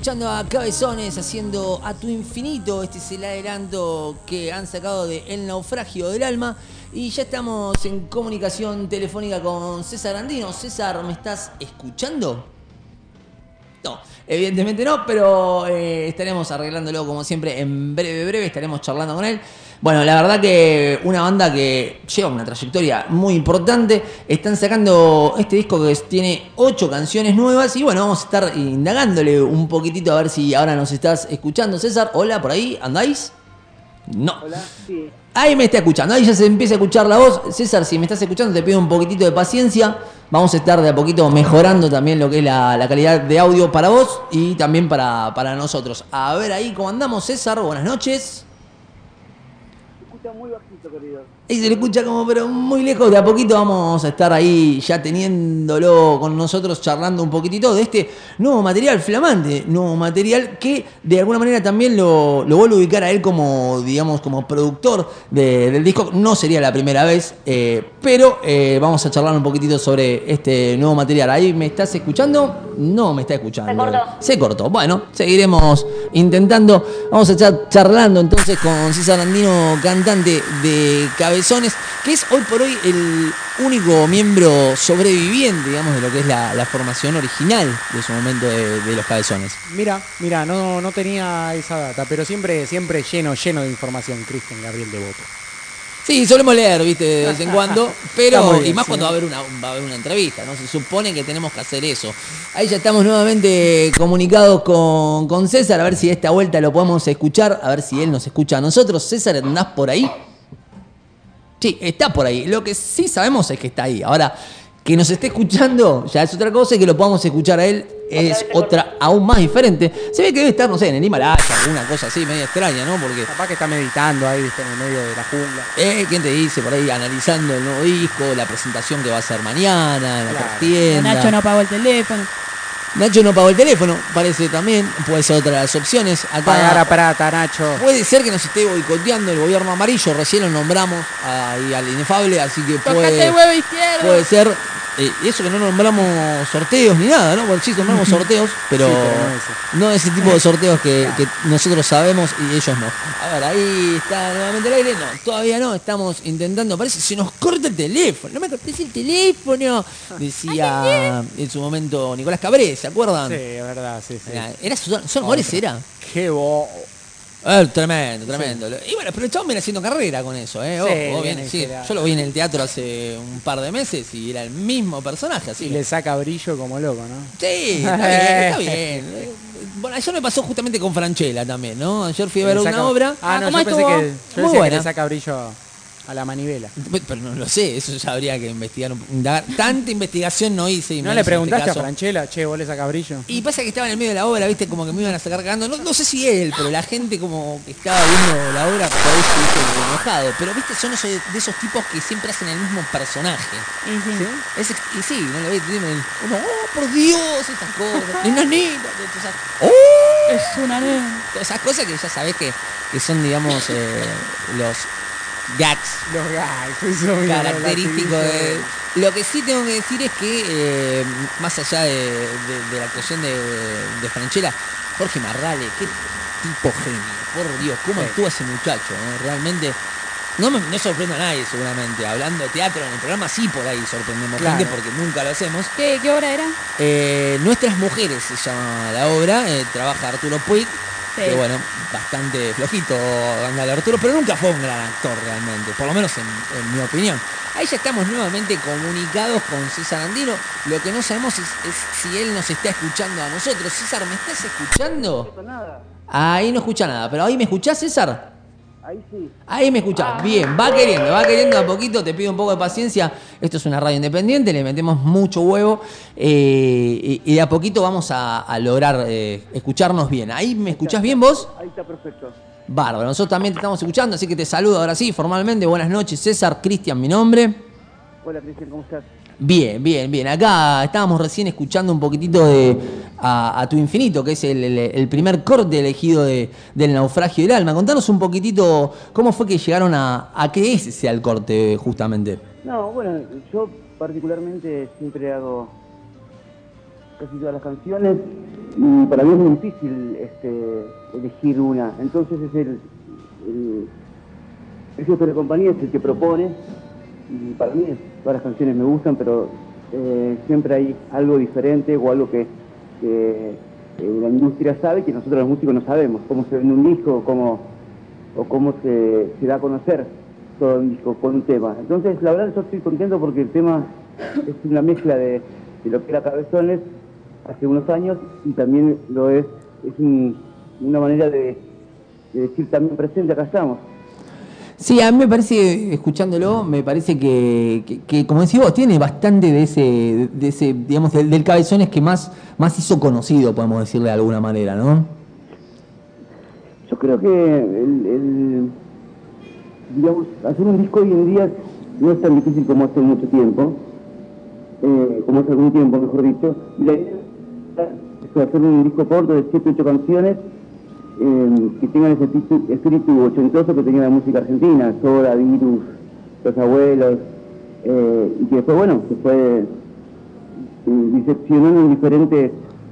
escuchando a Cabezones haciendo A Tu Infinito. Este es el adelanto que han sacado de El Naufragio del Alma. Y ya estamos en comunicación telefónica con César Andino. César, ¿me estás escuchando? No, evidentemente no, pero eh, estaremos arreglándolo como siempre en breve, breve. Estaremos charlando con él. Bueno, la verdad que una banda que lleva una trayectoria muy importante. Están sacando este disco que tiene ocho canciones nuevas. Y bueno, vamos a estar indagándole un poquitito a ver si ahora nos estás escuchando. César, hola, ¿por ahí andáis? No. Hola, sí. Ahí me está escuchando, ahí ya se empieza a escuchar la voz. César, si me estás escuchando, te pido un poquitito de paciencia. Vamos a estar de a poquito mejorando también lo que es la, la calidad de audio para vos y también para, para nosotros. A ver ahí cómo andamos, César. Buenas noches. Se escucha muy bajito, querido. Ahí se le escucha como pero muy lejos. De a poquito vamos a estar ahí ya teniéndolo con nosotros, charlando un poquitito de este nuevo material flamante, nuevo material que de alguna manera también lo, lo vuelvo a ubicar a él como, digamos, como productor de, del disco. No sería la primera vez, eh, pero eh, vamos a charlar un poquitito sobre este nuevo material. ¿Ahí me estás escuchando? No me está escuchando. Se cortó. Se cortó. Bueno, seguiremos intentando. Vamos a estar charlando entonces con César Andino, cantante de Cabezones, que es hoy por hoy el único miembro sobreviviente, digamos, de lo que es la, la formación original de su momento de, de los Cabezones. Mira, mira, no, no tenía esa data, pero siempre, siempre lleno, lleno de información, Cristian Gabriel Devoto. Sí, solemos leer, viste, de vez en cuando, Está pero, muy bien, y más sí. cuando va a haber una, va a haber una entrevista, ¿no? Se supone que tenemos que hacer eso. Ahí ya estamos nuevamente comunicados con, con César, a ver si esta vuelta lo podemos escuchar, a ver si él nos escucha a nosotros. César, ¿andás por ahí? Sí, está por ahí. Lo que sí sabemos es que está ahí. Ahora, que nos esté escuchando ya es otra cosa, y que lo podamos escuchar a él es otra aún más diferente. Se ve que debe estar, no sé, en el Himalaya, alguna cosa así, media extraña, ¿no? Porque, Capaz que está meditando ahí, viste, en el medio de la jungla. eh, ¿quién te dice? Por ahí analizando el nuevo disco, la presentación que va a ser mañana, en la Claro. trastienda. Nacho no pagó el teléfono. Nacho no pagó el teléfono, parece también. Puede ser otra de las opciones. Acá Pagar a Prata, Nacho. puede ser que nos esté boicoteando el gobierno amarillo. Recién lo nombramos ahí al inefable, así que Tocate puede, el huevo izquierdo. puede ser. Eh, y eso que no nombramos sorteos ni nada, ¿no? Bueno, sí, nombramos sorteos, pero, Sí, pero no ese. no ese tipo de sorteos que, que nosotros sabemos y ellos no. A ver, ahí está nuevamente el aire. No, todavía no, estamos intentando. Parece que se nos corta el teléfono. No me cortes el teléfono, decía en su momento Nicolás Cabré, ¿se acuerdan? Sí, es verdad, sí, sí. Era, era Son Son Mores, era. Qué bo... Eh, tremendo, tremendo. Y bueno, pero el chabón viene haciendo carrera con eso, ¿eh? Ojo, Sí, viene, viene sí. que era- Yo lo vi en el teatro hace un par de meses y era el mismo personaje, así. Y que- le saca brillo como loco, ¿no? Sí, está bien, está bien. Eh, Bueno, ayer me pasó justamente con Franchella también, ¿no? Ayer fui a ver Le una saca- obra. Ah, no, ¿cómo yo pensé estuvo? que, yo Muy decía que buena. le saca brillo a la manivela. Pero no lo sé, eso ya habría que investigar. un- indagar. Tanta investigación no hice. y ¿No menos le en preguntaste este a caso. Franchella, che, vos le saca brillo? Y pasa que estaba en el medio de la obra, viste, como que me iban a sacar cagando. No, no sé si él, pero la gente como que estaba viendo la obra por ahí se viste enojado. Pero viste, son esos, de esos tipos que siempre hacen el mismo personaje. Y sí. Es, y sí, no lo ves, tienen el, uno, oh, por Dios, estas cosas. Enanita, todas esas, oh, Es una nena. todas esas cosas que ya sabés que, que son, digamos, eh, los gags Los gags, eso mismo, característico la de... Lo que sí tengo que decir es que, eh, más allá de, de- de la actuación de, de Franchella, Jorge Marrale, qué tipo genio, por Dios, cómo Sí. actúa ese muchacho, ¿no? Realmente... No, me, no sorprendo a nadie seguramente, hablando de teatro en el programa sí por ahí sorprendemos Claro. gente porque nunca lo hacemos. ¿Qué, ¿Qué hora era? Eh, Nuestras Mujeres se llama la obra, eh, trabaja Arturo Puig, Sí. que bueno, bastante flojito anda Arturo, pero nunca fue un gran actor realmente, por lo menos en, en mi opinión. Ahí ya estamos nuevamente comunicados con César Andino. Lo que no sabemos es, es si él nos está escuchando a nosotros. César, ¿me estás escuchando? No nada. Ahí no escucha nada, pero ahí me escuchás, César. Ahí sí. Ahí me escuchás, bien, va queriendo, va queriendo a poquito, te pido un poco de paciencia. Esto es una radio independiente, le metemos mucho huevo eh, y, y de a poquito vamos a, a lograr eh, escucharnos bien. ¿Ahí me escuchás bien vos? Ahí está perfecto. Bárbaro, nosotros también te estamos escuchando, así que te saludo ahora sí, formalmente. Buenas noches, César, Cristian, mi nombre. Hola, Cristian, ¿cómo estás? Bien, bien, bien. Acá estábamos recién escuchando un poquitito de A, a Tu Infinito, que es el, el- el primer corte elegido de, del Naufragio del Alma. Contanos un poquitito cómo fue que llegaron a, a que ese sea el corte, justamente. No, bueno, yo particularmente siempre hago casi todas las canciones y para mí es muy difícil este, elegir una. Entonces es el, el, el jefe de compañía es el que propone, y para mí todas las canciones me gustan, pero eh, siempre hay algo diferente o algo que, que eh, la industria sabe que nosotros los músicos no sabemos, cómo se vende un disco, cómo, o cómo se, se da a conocer todo un disco con un tema. Entonces la verdad yo estoy contento porque el tema es una mezcla de, de lo que era Cabezones hace unos años, y también lo es, es un, una manera de, de decir también presente, acá estamos. Sí, a mí me parece, escuchándolo, me parece que, que, que como decís vos, tiene bastante de ese, de ese digamos, del, del Cabezones que más, más hizo conocido, podemos decirle de alguna manera, ¿no? Yo creo que el, el, digamos, hacer un disco hoy en día no es tan difícil como hace mucho tiempo, eh, como hace algún tiempo, mejor dicho. Y la idea es hacer un disco corto de siete, ocho canciones, Eh, que tengan ese espíritu, espíritu ochentoso que tenía la música argentina, Soda, Virus, Los Abuelos, eh, y que después, bueno, se fue eh, diseccionando en diferentes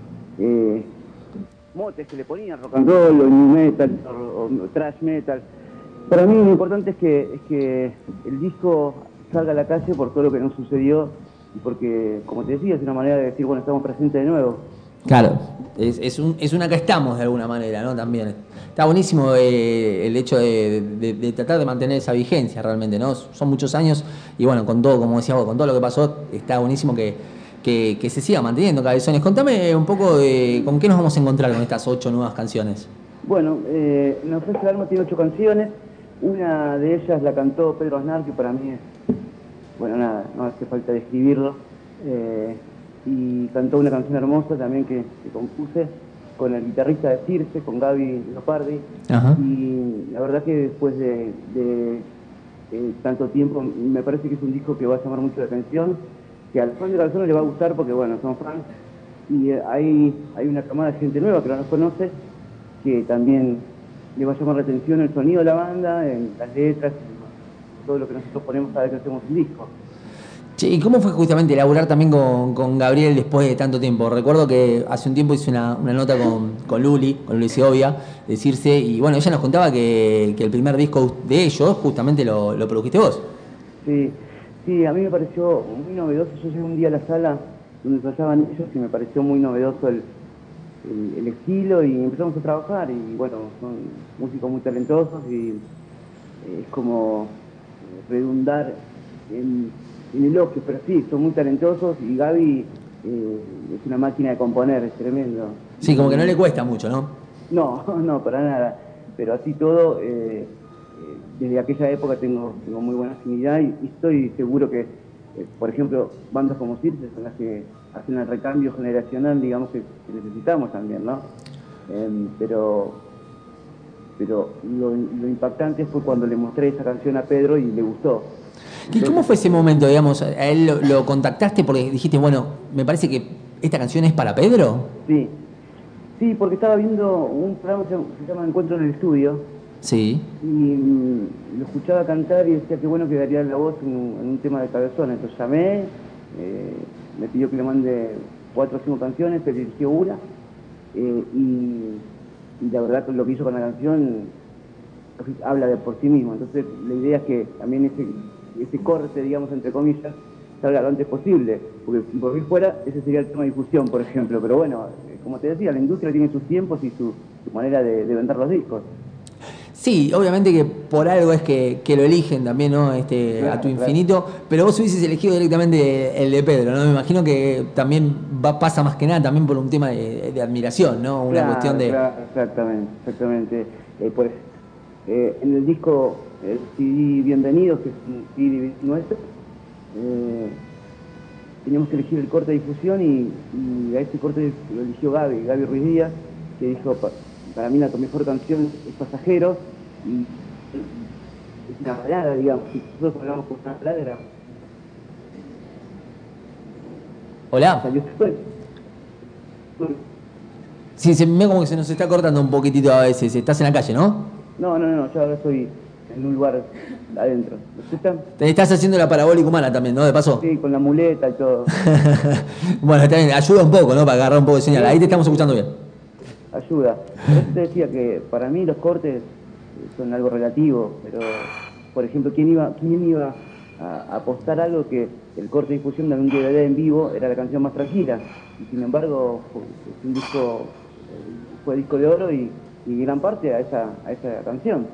eh, motes que le ponían, rock and roll, o new metal, o, o thrash metal. Para mí lo importante es que, es que el disco salga a la calle por todo lo que nos sucedió, y porque, como te decía, es una manera de decir, bueno, estamos presentes de nuevo. Claro, es, es, un, es una que estamos de alguna manera, ¿no? También. Está buenísimo eh, el hecho de, de, de tratar de mantener esa vigencia realmente, ¿no? Son muchos años y bueno, con todo, como decías vos, con todo lo que pasó, está buenísimo que, que, que se siga manteniendo Cabezones. Contame un poco de con qué nos vamos a encontrar con estas ocho nuevas canciones. Bueno, eh, en Ofrece el Alma tiene ocho canciones, una de ellas la cantó Pedro Aznar, que para mí es, bueno, nada, no hace falta describirlo. Eh, y cantó una canción hermosa también que, que compuse con el guitarrista de Circe, con Gaby Leopardi. Ajá. Y la verdad que después de, de eh, tanto tiempo me parece que es un disco que va a llamar mucho la atención, que a los fans de Cabezones les va a gustar porque bueno, son fans, y eh, hay, hay una camada de gente nueva que no nos conoce, que también le va a llamar la atención el sonido de la banda, en las letras, en todo lo que nosotros ponemos cada vez que hacemos un disco. Che, ¿y cómo fue justamente elaborar también con, con Gabriel después de tanto tiempo? Recuerdo que hace un tiempo hice una, una nota con, con Luli, con Luli Segovia, de Circe, y bueno, ella nos contaba que, que el primer disco de ellos justamente lo, lo produjiste vos. Sí, sí, a mí me pareció muy novedoso. Yo llegué un día a la sala donde ensayaban ellos y me pareció muy novedoso el, el, el estilo, y empezamos a trabajar, y bueno, son músicos muy talentosos y es como redundar en... en elogio, pero sí, son muy talentosos, y Gaby eh, es una máquina de componer, es tremendo. Sí, como que no le cuesta mucho, ¿no? No, no, para nada, pero así todo, eh, eh, desde aquella época tengo, tengo muy buena afinidad, y, y estoy seguro que, eh, por ejemplo, bandas como Circe son las que hacen el recambio generacional, digamos, que, que necesitamos también, ¿no? Eh, pero pero lo, lo impactante fue cuando le mostré esa canción a Pedro y le gustó. ¿Y cómo fue ese momento, digamos? ¿A él lo, lo contactaste porque dijiste, bueno, me parece que esta canción es para Pedro? Sí, sí, porque estaba viendo un programa que se llama Encuentro en el Estudio. Sí. Y mm, lo escuchaba cantar y decía que bueno que daría la voz en un, en un tema de Cabezones. Entonces llamé, eh, me pidió que le mande cuatro o cinco canciones, él eligió una. Eh, y, y la verdad que lo que hizo con la canción habla de por sí mismo. Entonces la idea es que también ese... ese corte, digamos, entre comillas, salga lo antes posible, porque por mí fuera, ese sería el tema de difusión, por ejemplo, pero bueno, como te decía, la industria tiene sus tiempos y su, su manera de, de vender los discos. Sí, obviamente que por algo es que, que lo eligen también, ¿no? Este, claro, a tu infinito, claro. Pero vos hubieses elegido directamente el de Pedro, ¿no? Me imagino que también va, pasa más que nada también por un tema de, de admiración, ¿no? Una claro, cuestión de... Claro, exactamente, exactamente. Eh, pues, eh, en el disco el C D Bienvenidos, que es un C D nuestro, eh, teníamos que elegir el corte de difusión, y, y a ese corte lo eligió Gaby, Gaby Ruiz Díaz, que dijo, pa, para mí la mejor canción es Pasajeros, y es una balada, digamos, si nosotros hablamos con una balada era... Hola. Salió después. Sí, se me como que se nos está cortando un poquitito a veces. Estás en la calle, ¿no? No, no, no, yo ahora estoy en un lugar adentro. ¿Me escuchan? Te estás haciendo la parabólica humana también, ¿no? De paso. Sí, con la muleta y todo. Bueno, está bien, ayuda un poco, ¿no? Para agarrar un poco de señal. Ahí te estamos escuchando bien. Ayuda. Por eso te decía que para mí los cortes son algo relativo, pero, por ejemplo, ¿quién iba, quién iba a apostar algo que el corte de difusión de un D V D en vivo era la canción más tranquila? Y sin embargo, fue un disco, fue disco de oro y, y gran parte a esa, a esa canción.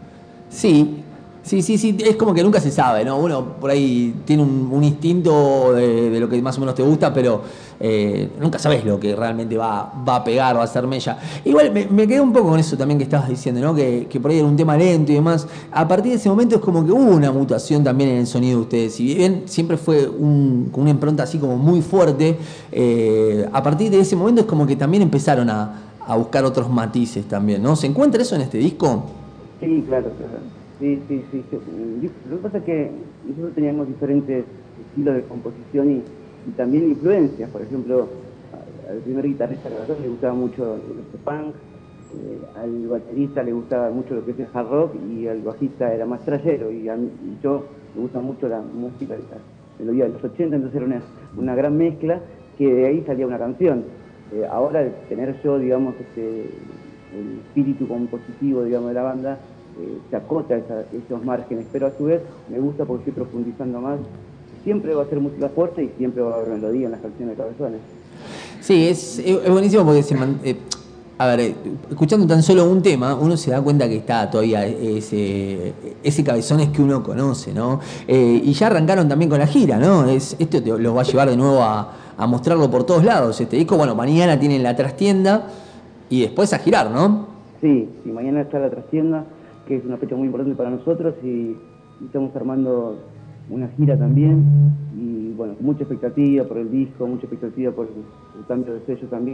Sí, sí, sí, sí, es como que nunca se sabe, ¿no? Uno por ahí tiene un, un instinto de, de lo que más o menos te gusta, pero eh, nunca sabes lo que realmente va, va a pegar, va a ser mella. Igual me, me quedé un poco con eso también que estabas diciendo, ¿no? Que, que por ahí era un tema lento y demás. A partir de ese momento es como que hubo una mutación también en el sonido de ustedes. Si bien siempre fue un, con una impronta así como muy fuerte, eh, a partir de ese momento es como que también empezaron a, a buscar otros matices también, ¿no? ¿Se encuentra eso en este disco? Sí, claro, claro. Sí, sí, sí. sí. Lo que pasa es que nosotros teníamos diferentes estilos de composición y, y también influencias. Por ejemplo, al primer guitarrista le gustaba mucho el punk, eh, al baterista le gustaba mucho lo que es el hard rock y al bajista era más trayero. Y a mí, y yo me gusta mucho la música, la melodía de los ochenta, entonces era una, una gran mezcla que de ahí salía una canción. Eh, ahora, tener yo, digamos, este, el espíritu compositivo, digamos, de la banda, eh, se acota esa, esos márgenes, pero a su vez me gusta porque estoy profundizando más. Siempre va a ser música fuerte y siempre va a haber melodía en las canciones de Cabezones. Sí, es, es buenísimo porque se man, eh, a ver, eh, escuchando tan solo un tema, uno se da cuenta que está todavía ese, ese Cabezones que uno conoce, ¿no? Eh, y ya arrancaron también con la gira, ¿no? Es, esto te, los va a llevar de nuevo a, a mostrarlo por todos lados. Este disco, bueno, mañana tienen la trastienda y después a girar, ¿no? Sí, sí, mañana está la trastienda, que es una fecha muy importante para nosotros y, y estamos armando una gira también y bueno, mucha expectativa por el disco, mucha expectativa por el, el cambio de sello también.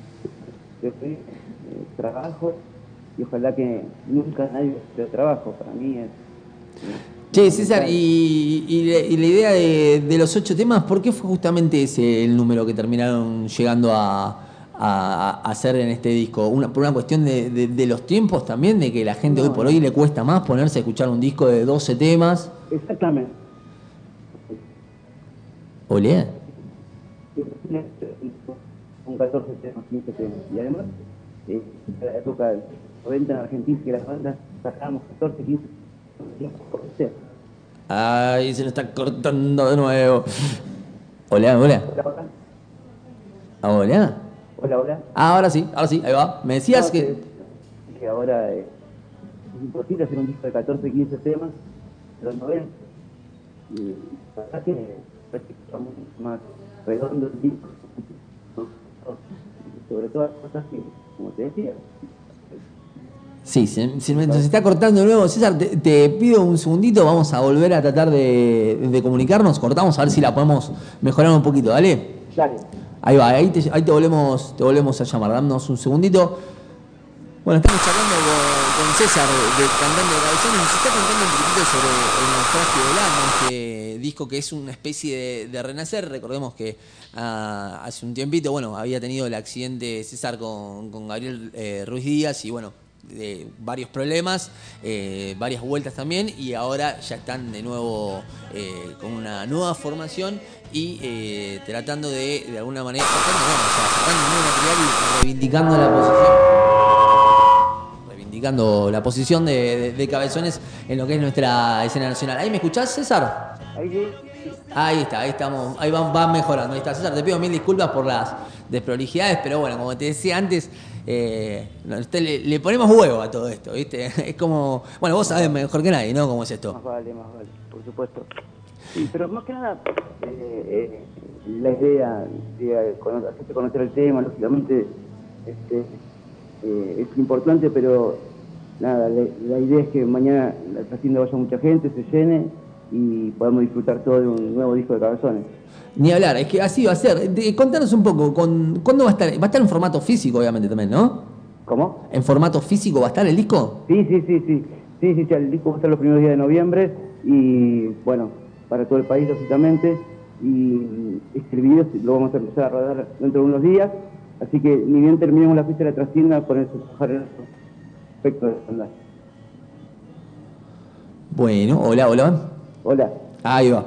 Eh, trabajo y ojalá que nunca nadie de trabajo, para mí es... Che, César, y, y, la, y la idea de, de los ocho temas, ¿por qué fue justamente ese el número que terminaron llegando a, a, a hacer en este disco? Una, ¿Por una cuestión de, de, de los tiempos también? ¿De que la gente no, hoy por hoy le cuesta más ponerse a escuchar un disco de doce temas? Exactamente. ¿Olé? Con catorce temas, quince temas. Y además, eh, en la época del noventa en Argentina, que las bandas sacábamos catorce, quince temas por tema. Ay, se lo está cortando de nuevo. Hola, hola. Hola, hola. ¿Hola? Hola, hola. Ah, ahora sí, ahora sí, ahí va. Me decías No, que... que... que ahora eh, es imposible hacer un disco de catorce, quince temas de los noventa. Y la verdad que estamos más redondos el disco. Sobre todo las cosas que, como te decía... Sí, se, se me se está cortando de nuevo. César, te, te pido un segundito, vamos a volver a tratar de, de comunicarnos. Cortamos a ver si la podemos mejorar un poquito, ¿dale? Dale. Ahí va, ahí te, ahí te volvemos te volvemos a llamar. Damos un segundito. Bueno, estamos charlando con, con César, de, de Cantante de Cabezones. Nos está contando un poquitito sobre el naufragio del alma, este disco que es una especie de, de renacer. Recordemos que uh, hace un tiempito, bueno, había tenido el accidente César con, con Gabriel eh, Ruiz Díaz y bueno, de varios problemas, eh, varias vueltas también, y ahora ya están de nuevo eh, con una nueva formación y eh, tratando de, de alguna manera, tratando, bueno, o sea, sacando un nuevo material y reivindicando la posición, reivindicando la posición de, de, de Cabezones en lo que es nuestra escena nacional. ¿Ahí me escuchás, César? Ahí sí. Ahí está, ahí estamos, ahí van, van mejorando. Ahí está, César, te pido mil disculpas por las desprolijidades, pero bueno, como te decía antes, eh, le, le ponemos huevo a todo esto, ¿viste? Es como, bueno, vos sabés mejor que nadie, ¿no? Cómo es esto. Más vale, más vale, por supuesto. Sí, pero más que nada, eh, eh, la idea de conocer, hacerte conocer el tema, lógicamente, este, eh, es importante, pero nada, la, la idea es que mañana la trastienda vaya mucha gente, se llene y podamos disfrutar todo de un nuevo disco de Cabezones. Ni hablar, es que así va a ser. De, contanos un poco, con, ¿cuándo va a estar? Va a estar en formato físico, obviamente, también, ¿no? ¿Cómo? ¿En formato físico va a estar el disco? Sí, sí, sí, sí. Sí, sí, ya el disco va a estar los primeros días de noviembre y, bueno, para todo el país, lógicamente. Y este video lo vamos a empezar a rodar dentro de unos días. Así que, ni bien terminemos la fiesta de la trastienda, con eso, bajar el aspecto de andar. Bueno, hola, hola. Hola. Ahí va.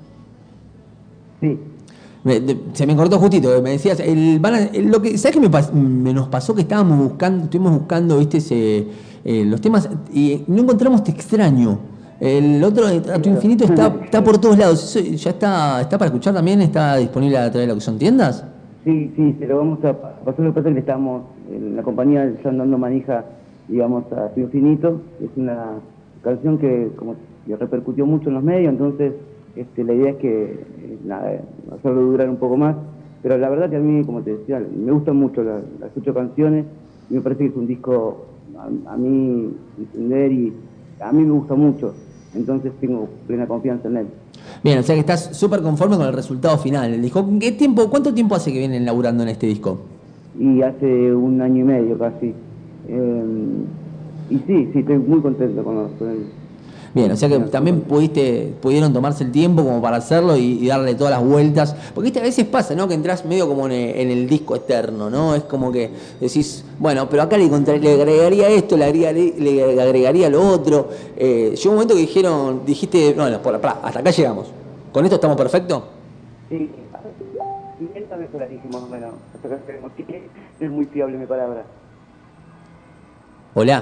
Sí. Me- de- se me cortó justito, me decías, el, van a- el- lo que, ¿sabes qué me, pas- me nos pasó? Que estábamos buscando, estuvimos buscando, viste, ese, eh, los temas y no encontramos Te extraño. El otro, A tu infinito, está, está por todos lados. Eso ya está, está para escuchar también, está disponible a través de lo que son tiendas. Sí, sí, se lo vamos a pasar. Lo que pasa es que estamos, en la compañía están dando manija, digamos, a Tu Infinito. Es una canción que como que repercutió mucho en los medios, entonces este, la idea es que, eh, nada, hacerlo durar un poco más. Pero la verdad que a mí, como te decía, me gustan mucho las, las ocho canciones y me parece que es un disco, a, a mí, entender y a mí me gusta mucho. Entonces tengo plena confianza en él. Bien, o sea que estás súper conforme con el resultado final. El disco, ¿qué tiempo, ¿Cuánto tiempo hace que vienen laburando en este disco? Y hace un año y medio casi. Eh, y sí, sí, estoy muy contento con, los- con el... Bien, o sea que también pudiste, pudieron tomarse el tiempo como para hacerlo y, y darle todas las vueltas. Porque ¿viste? A veces pasa, ¿no? Que entras medio como en el, en el disco eterno, ¿no? Es como que decís, bueno, pero acá le, contra- le agregaría esto, le agregaría, le agregaría lo otro. Eh, llegó un momento que dijeron, dijiste, bueno, por, pará, hasta acá llegamos. ¿Con esto estamos perfectos? Sí, quinientas veces la dije más o menos. Hasta acá queremos. Es muy fiable mi palabra. Hola.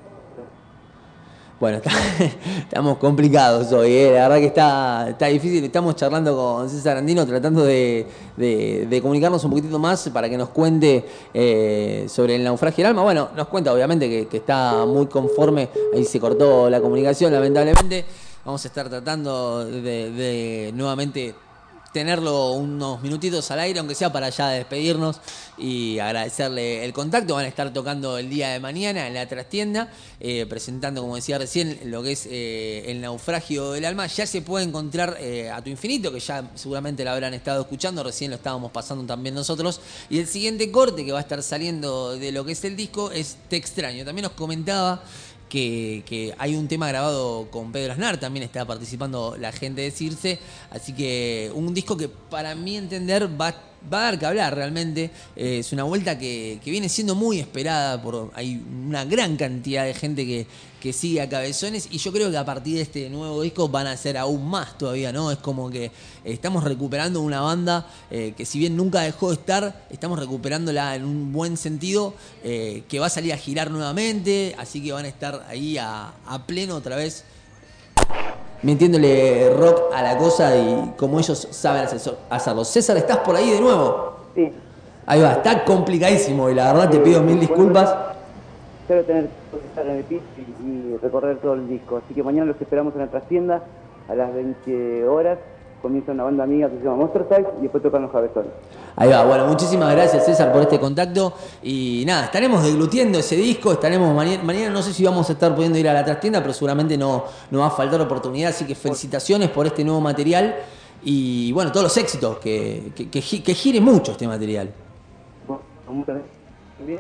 Bueno, está- estamos complicados hoy, ¿eh? La verdad que está, está difícil. Estamos charlando con César Andino, tratando de, de- de comunicarnos un poquitito más para que nos cuente eh, sobre el naufragio del alma. Bueno, nos cuenta obviamente que, que está muy conforme. Ahí se cortó la comunicación, lamentablemente. Vamos a estar tratando de, de nuevamente tenerlo unos minutitos al aire, aunque sea para ya despedirnos y agradecerle el contacto. Van a estar tocando el día de mañana en la trastienda, eh, presentando, como decía recién, lo que es eh, el naufragio del alma. Ya se puede encontrar eh, A Tu Infinito, que ya seguramente lo habrán estado escuchando, recién lo estábamos pasando también nosotros. Y el siguiente corte que va a estar saliendo de lo que es el disco es Te extraño. También nos comentaba que, que hay un tema grabado con Pedro Aznar, también está participando la gente de Circe, así que un disco que para mi entender va, va a dar que hablar realmente. Eh, es una vuelta que, que viene siendo muy esperada, por hay una gran cantidad de gente que, que sigue a Cabezones, y yo creo que a partir de este nuevo disco van a ser aún más todavía, ¿no? Es como que estamos recuperando una banda eh, que si bien nunca dejó de estar, estamos recuperándola en un buen sentido, eh, que va a salir a girar nuevamente, así que van a estar ahí a, a pleno otra vez, metiéndole rock a la cosa y como ellos saben hacer- hacerlo. César, ¿estás por ahí de nuevo? Sí. Ahí va, está complicadísimo y la verdad te pido mil disculpas. Espero tener que estar en el pitch y, y recorrer todo el disco. Así que mañana los esperamos en la trastienda a las veinte horas. Comienza una banda amiga que se llama Monster Size y después tocan los Cabezones. Ahí va, bueno, muchísimas gracias César por este contacto y nada, estaremos deglutiendo ese disco, estaremos mañana, mañana no sé si vamos a estar pudiendo ir a la trastienda, pero seguramente no, no va a faltar oportunidad, así que felicitaciones por este nuevo material y bueno, todos los éxitos, que, que, que, gi- que gire mucho este material. Bueno, muchas gracias. Bien.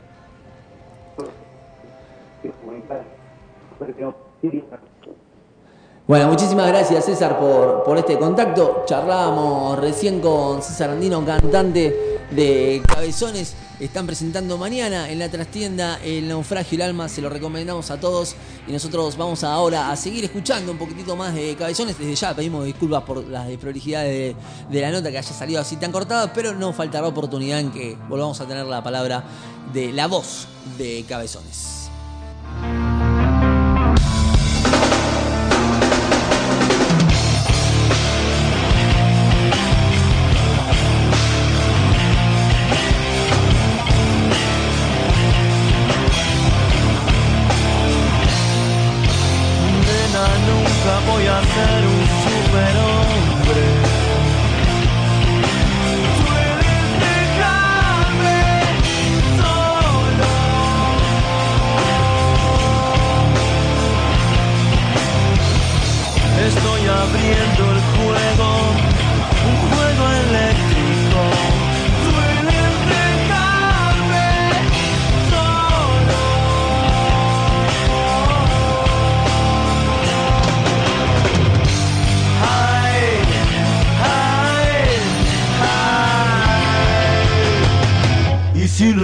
Sí, comunicar. Espero que no- sí. Bueno, muchísimas gracias César por, por este contacto. Charlábamos recién con César Andino, cantante de Cabezones. Están presentando mañana en la trastienda El Naufragio del Alma, se lo recomendamos a todos. Y nosotros vamos ahora a seguir escuchando un poquitito más de Cabezones. Desde ya pedimos disculpas por las desprolijidades de, de la nota que haya salido así tan cortada, pero no faltará oportunidad en que volvamos a tener la palabra de la voz de Cabezones. Nena, nunca voy a ser un superhombre. Puedes dejarme solo. Estoy abriendo el juego, un juego eléctrico. Puedes dejarme solo. Ay, ay, ay. Y sin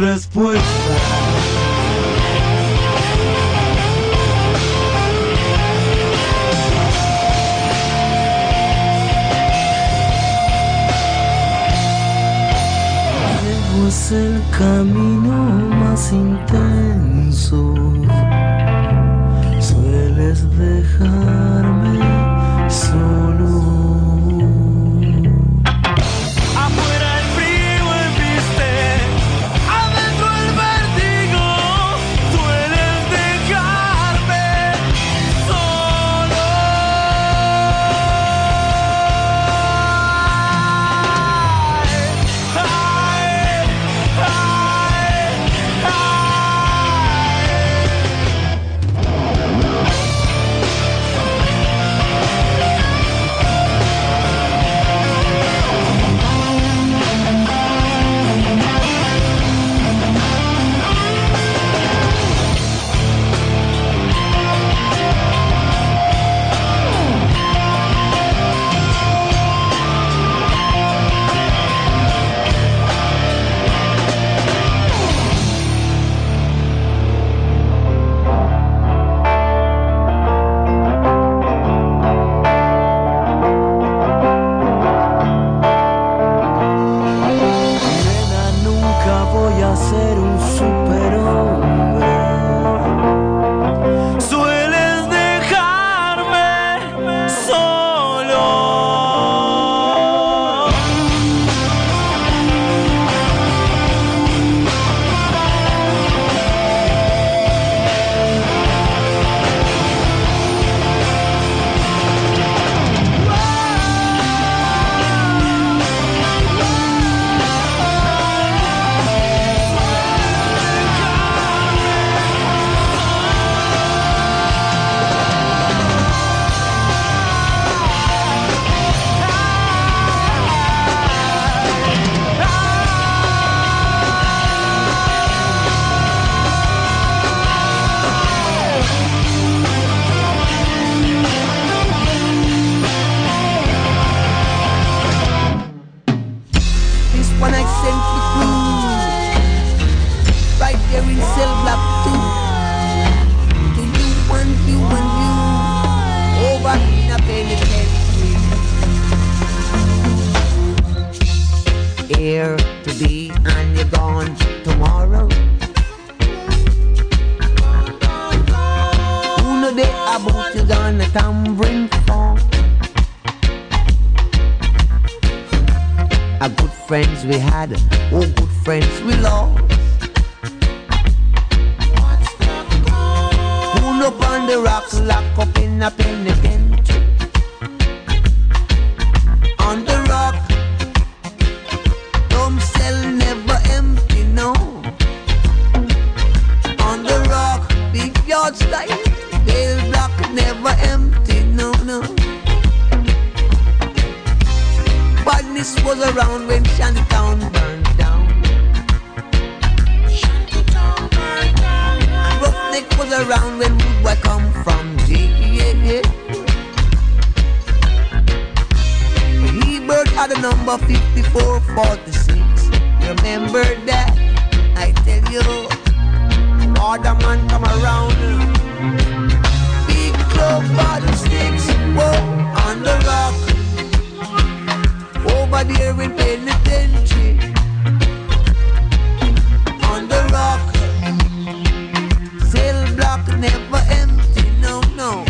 respuesta. ¿Cómo es el camino más intenso? Sueles dejarme solo. Afuera el frío embiste, adentro el vértigo. Sueles dejarme solo. Ay, ay, ay, ay. Nena, nunca voy a ser un superhombre. Sueles dejarme solo. This one I sent you through, right there in cell block two. To you and you and you, over in a penitentiary. Here today and you're gone tomorrow. Who know they about you gonna come bring forth? A good friends we had, oh good friends we lost. Pull up on the rocks, lock up in a penitentiary. On the rock, some cell never empty, no. On the rock, big yard style, bail block never empty, no, no. Badness was around when Shantytown burned down. Shantytown burned down. And Roughneck was around when Woodward come from J. Hebert had a number fifty-four forty-six. Remember that? I tell you, Waterman come around. Big club bottle sticks, whoa, on the rock. Over there in penitentiary, on the rock, cell block never empty, no, no.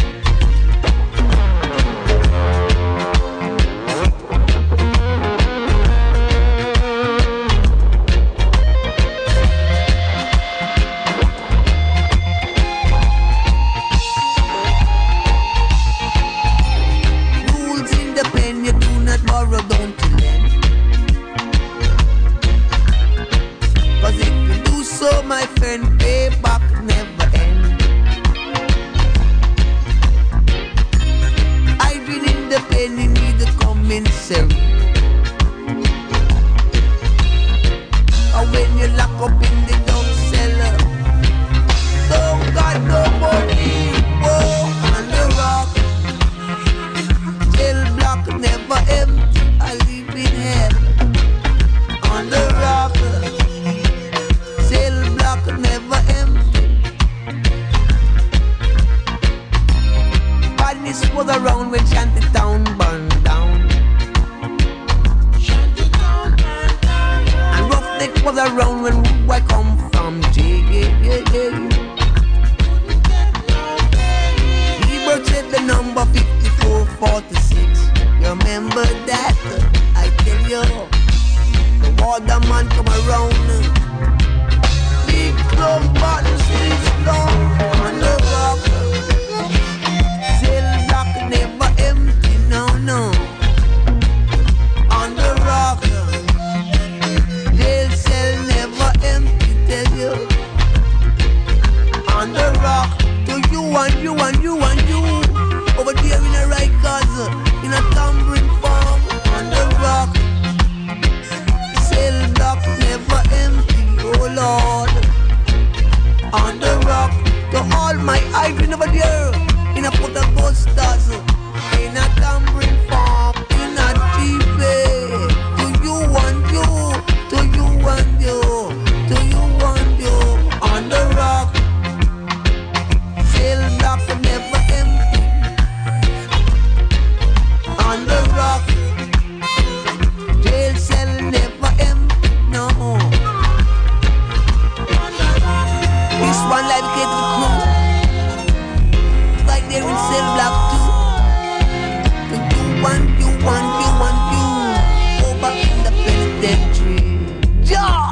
was around when I come from jail. Ebert said the number fifty-four forty-six. You remember that? I tell you, the waterman come around. Big club bottle six long on the rock. Cell block never empty, no, no. On the rock. Jail cell never empty, tell you. On the rock. To you and you and you and you. Over there in a Rikers, in a tumbling farm. On the rock. Cell block never empty, oh Lord. On the rock. To all my ivory over there. In a put a busters. In a tumbling farm. In a T V. To you and you. To you and you. To you and you. On the rock. Cell block never empty. On the rock. Jail cell never empty. No. This one like get the crew. Right there in cell block two. To you and you and you and you. Over in the penitentiary. Yeah.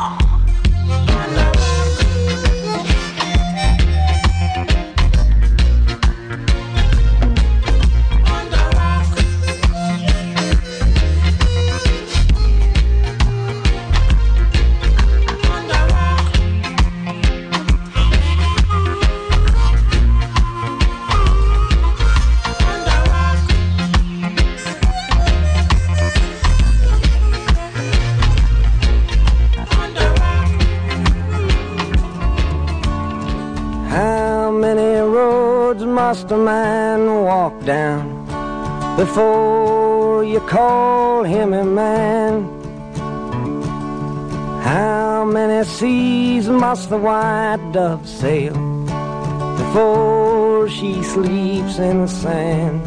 How many roads must a man walk down before you call him a man? How many seas must the white dove sail before she sleeps in the sand?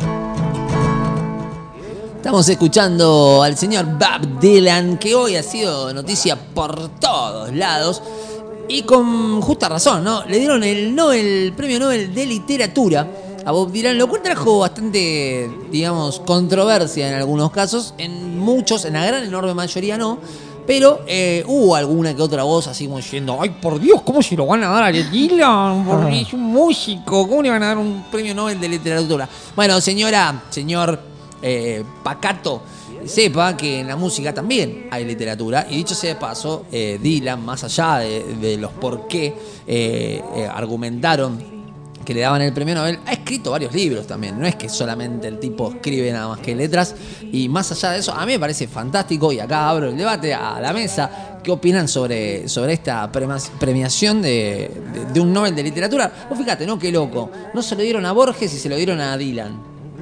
Estamos escuchando al señor Bob Dylan, que hoy ha sido noticia por todos lados. Y con justa razón, ¿no? Le dieron el Nobel, el premio Nobel de literatura a Bob Dylan, lo cual trajo bastante, digamos, controversia en algunos casos. En muchos, en la gran enorme mayoría no. Pero eh, hubo alguna que otra voz así como diciendo: ay, por Dios, ¿cómo se lo van a dar a Dylan? Porque es un músico, ¿cómo le van a dar un premio Nobel de literatura? Bueno, señora, señor eh, Pacato, sepa que en la música también hay literatura. Y dicho sea de paso, eh, Dylan, más allá de, de los por qué eh, eh, argumentaron que le daban el premio Nobel, ha escrito varios libros también. No es que solamente el tipo escribe nada más que letras. Y más allá de eso, a mí me parece fantástico. Y acá abro el debate a la mesa. ¿Qué opinan sobre, sobre esta premiación de, de, de un Nobel de literatura? Vos fíjate, ¿no? Qué loco. No se lo dieron a Borges y se lo dieron a Dylan.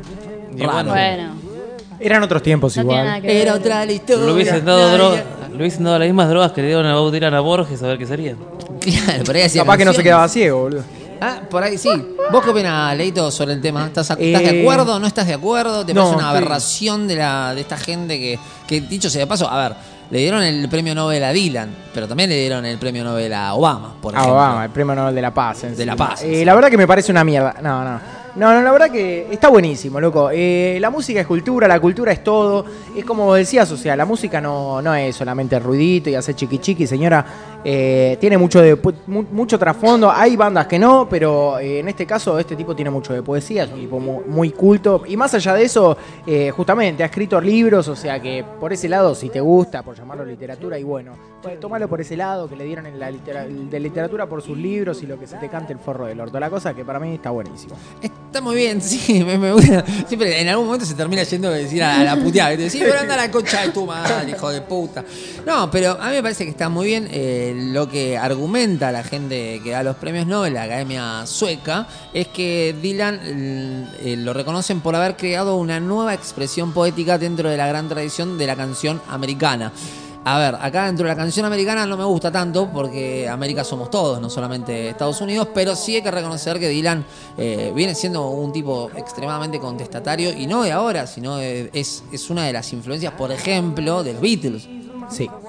Raro. Bueno. Eran otros tiempos No tiene igual. nada que ver. Era otra la historia. Le hubiesen dado droga, le hubiesen dado las mismas drogas que le dieron a Bob Dylan a Borges, a ver qué sería. Claro, por ahí hacía Capaz que no se canciones. quedaba ciego, boludo. Ah, por ahí sí. ¿Vos qué opinás, Leito, sobre el tema? ¿Estás, ¿Estás de Eh, acuerdo? ¿No estás de acuerdo? ¿Te no, parece una estoy- aberración de la de esta gente que, que, dicho sea de paso, a ver, le dieron el premio Nobel a Dylan, pero también le dieron el premio Nobel a Obama, por Ah, ejemplo? Obama, el premio Nobel de la Paz. De la Paz, Eh, sí. La verdad que me parece una mierda. No, no. No, no, la verdad que está buenísimo, loco. Eh, la música es cultura, la cultura es todo. Es como decías, o sea, la música no, no es solamente ruidito y hacer chiqui chiqui, señora. Eh, tiene mucho de mu- mucho trasfondo. Hay bandas que no, pero eh, en este caso este tipo tiene mucho de poesía, es un tipo mu- muy culto. Y más allá de eso, eh, justamente ha escrito libros, o sea que por ese lado, si te gusta, por llamarlo literatura, y bueno, pues, tomalo por ese lado, que le dieron en la litera- de literatura por sus libros y lo que se te cante el forro del orto. La cosa que para mí está buenísimo. Está muy bien, sí, me, me gusta. Siempre en algún momento se termina yendo a decir a, a la puteada. ¿Viste? Sí, pero anda la concha de tu madre, hijo de puta. No, pero a mí me parece que está muy bien eh, lo que argumenta la gente que da los premios Nobel, la Academia Sueca, es que Dylan eh, lo reconocen por haber creado una nueva expresión poética dentro de la gran tradición de la canción americana. A ver, acá dentro de la canción americana no me gusta tanto porque América somos todos, no solamente Estados Unidos, pero sí hay que reconocer que Dylan eh, viene siendo un tipo extremadamente contestatario y no de ahora, sino de- es, es una de las influencias, por ejemplo, de los Beatles. Sí.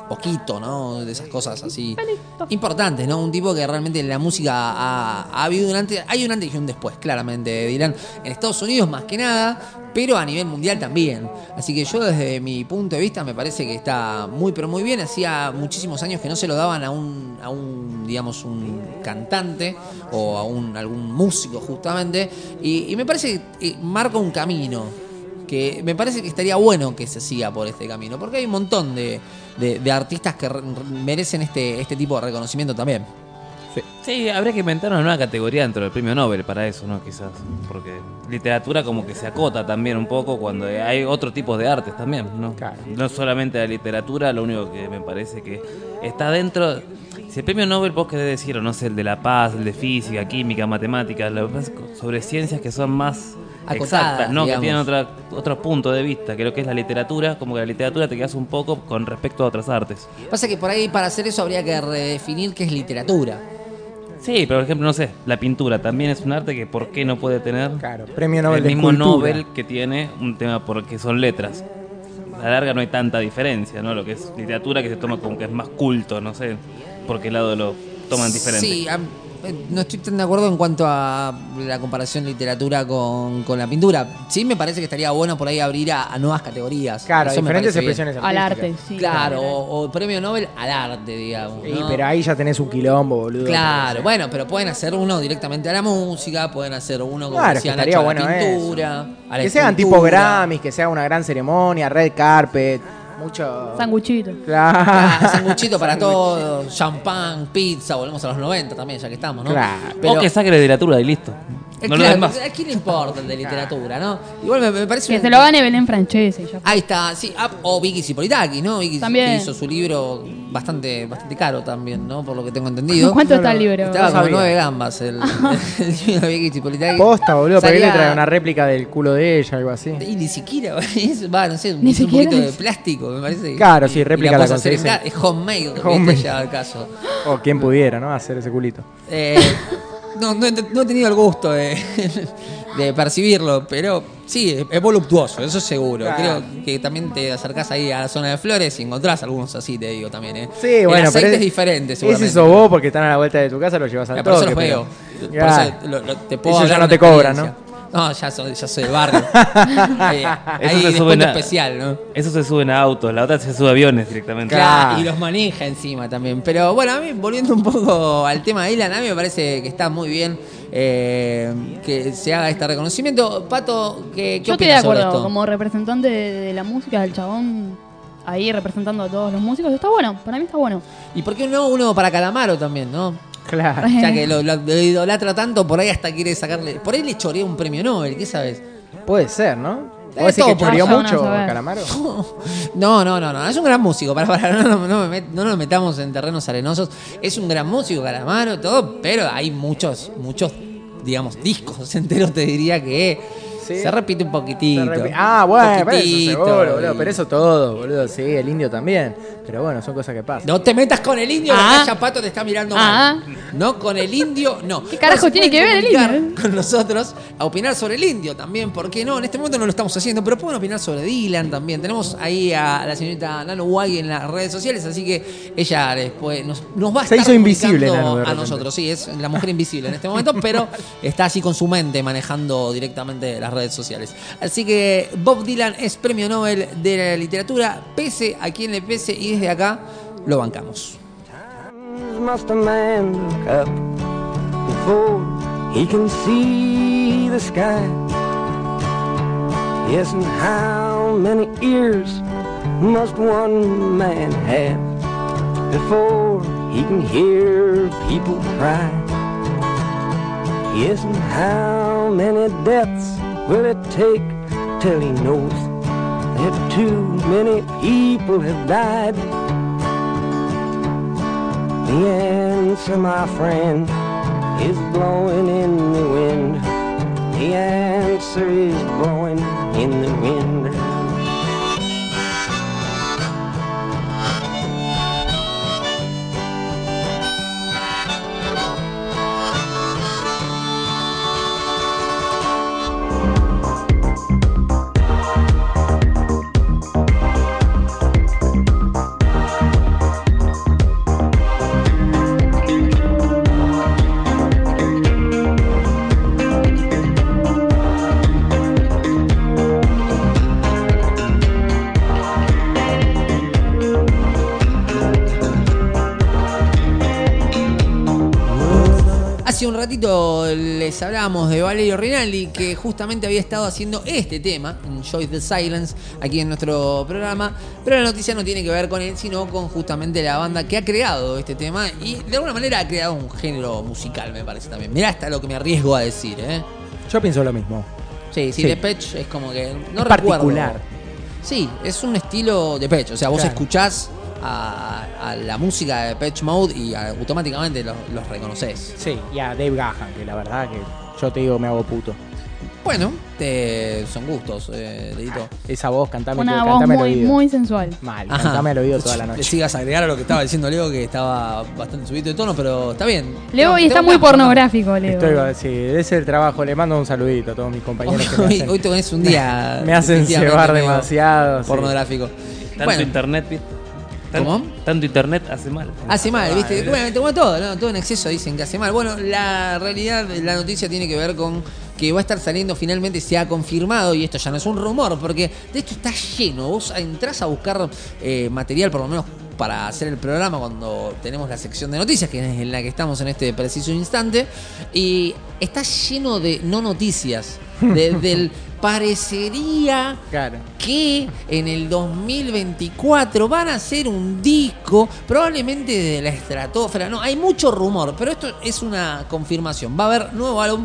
poquito, ¿no? De esas cosas así importantes, ¿no? Un tipo que realmente en la música ha, ha habido un antes, hay un antes y un después, claramente, de Dylan. En Estados Unidos más que nada, pero a nivel mundial también. Así que yo desde mi punto de vista me parece que está muy, pero muy bien. Hacía muchísimos años que no se lo daban a un, a un digamos, un cantante o a un algún músico justamente. Y, y me parece que marca un camino. Que me parece que estaría bueno que se siga por este camino, porque hay un montón de, de, de artistas que re- merecen este, este tipo de reconocimiento también. Sí. sí, habría que inventar una nueva categoría dentro del premio Nobel para eso, ¿no? Quizás. Porque literatura como que se acota también un poco cuando hay otro tipo de artes también, ¿no? Claro. No solamente la literatura, lo único que me parece que está dentro. Si el premio Nobel vos querés decir, o no sé, el de la paz, el de física, química, matemáticas, lo que pasa es sobre ciencias que son más Acotadas, exactas, ¿no? digamos. Que tienen otra, otro punto de vista, que lo que es la literatura, como que la literatura te quedas un poco con respecto a otras artes. Pasa que por ahí para hacer eso habría que redefinir qué es literatura. Sí, pero por ejemplo, no sé, la pintura también es un arte que ¿por qué no puede tener Claro, premio Nobel el de mismo Escultura. Nobel que tiene un tema porque son letras? A la larga no hay tanta diferencia, ¿no? Lo que es literatura que se toma como que es más culto, no sé por qué lado lo toman diferente. Sí, a- eh, no estoy tan de acuerdo en cuanto a la comparación literatura con, con la pintura. Sí me parece que estaría bueno por ahí abrir a, a nuevas categorías. Claro, Eso me diferentes parece bien. expresiones Al artísticas. arte, sí. Claro, o, o premio Nobel al arte, digamos. Y, ¿no? pero ahí ya tenés un quilombo, boludo. Claro, bueno, pero pueden hacer uno directamente a la música, pueden hacer uno como Claro, decía que estaría Nacho, bueno a la pintura, a la Que sean tipo escultura. Grammys, que sea una gran ceremonia, red carpet, mucho... Sanguchito. Claro. Ah, sanguchito para todos, champán, pizza, volvemos a los noventa también, ya que estamos, ¿no? Claro. Pero, O que saque la literatura y listo. eh, No lo claro, demás. ¿a quién le importa el de literatura, no? Igual me, me parece Que un- se lo gane Belén Francese. Ya. Ahí está, sí, ah, o Vicky Zipolitakis, ¿no? Vicky También. que hizo su libro bastante bastante caro también, ¿no? Por lo que tengo entendido. ¿Cuánto está el libro? Estaba No como sabía. nueve gambas el, el libro de Vicky Zipolitakis. Posta, boludo, ¿para qué le Salía- trae una réplica del culo de ella, algo así? Y ni siquiera, es- va, no sé, Ni un, siquiera un poquito de es- plástico, me parece. Claro, sí, Y réplica la la puedes hacer en conseguís ca- Es homemade, Homemade. ¿viste? Ya el caso. O quien pudiera, ¿no? Hacer ese culito. Eh, no, no, he- no he tenido el gusto de, de percibirlo, pero sí, es, es voluptuoso, eso seguro. Claro. Creo que también te acercás ahí a la zona de flores y encontrás algunos así, te digo también. ¿eh? Sí, El bueno, aceite pero es diferente, Ese seguramente. sos vos porque están a la vuelta de tu casa, lo llevas al Ah, por eso toque. los veo. pero- Por Ya. eso lo- lo- te puedo Eso ya hablar no de te cobra, experiencia. No, ya soy, ya soy de barrio. Ahí, ahí se descuento suben a- especial, ¿no? Eso se suben a autos, la otra se sube a aviones directamente. Claro, Claro. y los maneja encima también. Pero bueno, a mí, volviendo un poco al tema de Dylan, a mí me parece que está muy bien eh, que se haga este reconocimiento. Pato, ¿qué, qué Yo estoy de opinas sobre acuerdo, esto? como representante de, de la música, del chabón ahí representando a todos los músicos, está bueno, para mí está bueno. ¿Y por qué no uno para Calamaro también, no? Claro. Ya que lo, lo- lo idolatra tanto, por ahí hasta quiere sacarle... Por ahí le chorea un premio Nobel, ¿qué sabes? Puede ser, ¿no? Eh, ¿Vos decís que todo choreó pasa, mucho uno a saber. Calamaro? No, no, no, no, es un gran músico, para, para, no, no, no me met- no nos metamos en terrenos arenosos, es un gran músico, Calamaro, todo, pero hay muchos, muchos, digamos, discos enteros, te diría que Sí. se repite un poquitito. Se repi- Ah, bueno, pero eso poquitito, seguro, boludo. y- Pero eso todo, boludo. Sí, el indio también. Pero bueno, son cosas que pasan. No te metas con el indio, Ah. la Calla Pato te está mirando Ah. mal. No con el indio, no. ¿Qué carajo se tiene pueden que ver el comunicar indio, eh? con nosotros a opinar sobre el indio también? ¿Por qué no? En este momento no lo estamos haciendo, pero pueden opinar sobre Dylan también. Tenemos ahí a la señorita Nano Guay en las redes sociales, así que ella después nos, nos va a Se estar hizo invisible, comunicando Nano, de a repente. nosotros. Sí, es la mujer invisible en este momento, pero está así con su mente manejando directamente las redes sociales. Así que Bob Dylan es premio Nobel de la literatura, pese a quien le pese, y desde acá lo bancamos. Must a man look up before he can see the sky? Yes, and how many ears must one man have before he can hear people cry? Yes, and how many deaths will it take till he knows that too many people have died? The answer, my friend, is blowing in the wind. The answer is blowing in the wind. hace un ratito les hablábamos de Valerio Rinaldi, que justamente había estado haciendo este tema, Enjoy the Silence, aquí en nuestro programa. Pero la noticia no tiene que ver con él, sino con justamente la banda que ha creado este tema y de alguna manera ha creado un género musical, me parece también. Mirá hasta lo que me arriesgo a decir, ¿eh? Yo pienso lo mismo. Sí, sí, Sí. Depeche es como que no Es recuerdo. particular. Sí, es un estilo Depeche, o sea, vos Claro. escuchás a, a la música de Depeche Mode y a- automáticamente los, los reconoces. Sí, y a Dave Gahan, que la verdad que yo te digo me hago puto. Bueno, te- son gustos, eh, Dedito. Esa voz, cantame, Una voz cantame al muy, oído. muy sensual. Mal, Ajá. cantame al oído toda la Le noche. sigas a agregar a lo que estaba diciendo Leo, que estaba bastante subido de tono, pero está bien. Leo hoy Tengo- está tengo muy ganas, pornográfico, Leo. Estoy, sí, ese es el trabajo. Le mando un saludito a todos mis compañeros que me Hoy, hacen, hoy tenés un día. me hacen definitivamente cebar medio demasiado. sí. Pornográfico. Tanto Bueno, internet, ¿viste? Tan- ¿Cómo? Tanto internet hace mal. hace mal, ¿viste? Ah, Bueno, como todo, ¿no? Todo en exceso dicen que hace mal. Bueno, la realidad, la noticia tiene que ver con que va a estar saliendo, finalmente se ha confirmado, y esto ya no es un rumor, porque de esto está lleno. Vos entrás a buscar eh, material, por lo menos para hacer el programa, cuando tenemos la sección de noticias, que es en la que estamos en este preciso instante, y está lleno de no noticias, de- del parecería Claro. que en el dos mil veinticuatro van a hacer un disco, probablemente de la estratosfera. No, hay mucho rumor, pero esto es una confirmación. Va a haber nuevo álbum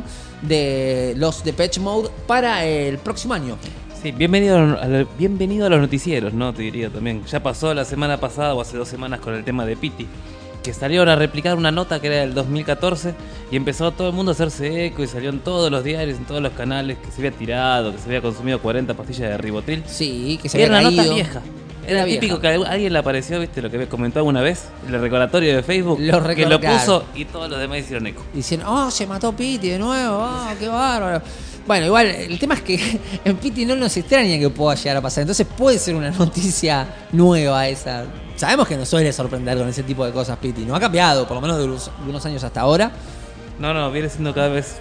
de los Depeche Mode para el próximo año. Sí, bienvenido a, lo- bienvenido a los noticieros, ¿no? Te diría también. Ya pasó la semana pasada o hace dos semanas con el tema de Pity, que salieron a replicar una nota que era del dos mil catorce y empezó todo el mundo a hacerse eco y salió en todos los diarios, en todos los canales, que se había tirado, que se había consumido cuarenta pastillas de Ribotril. Sí, que se Era había una nota caído. vieja. Era Era típico que a alguien le apareció, ¿viste? Lo que comentó alguna vez, el recordatorio de Facebook, Lo que recor- lo claro. puso y todos los demás hicieron eco. Dicen, oh, se mató Pity de nuevo, oh, qué bárbaro. Bueno, igual, el tema es que en Pity no nos extraña que pueda llegar a pasar. Entonces puede ser una noticia nueva esa. Sabemos que nos suele sorprender con ese tipo de cosas Pity. No ha cambiado, por lo menos de unos, de unos años hasta ahora. No, no, viene siendo cada vez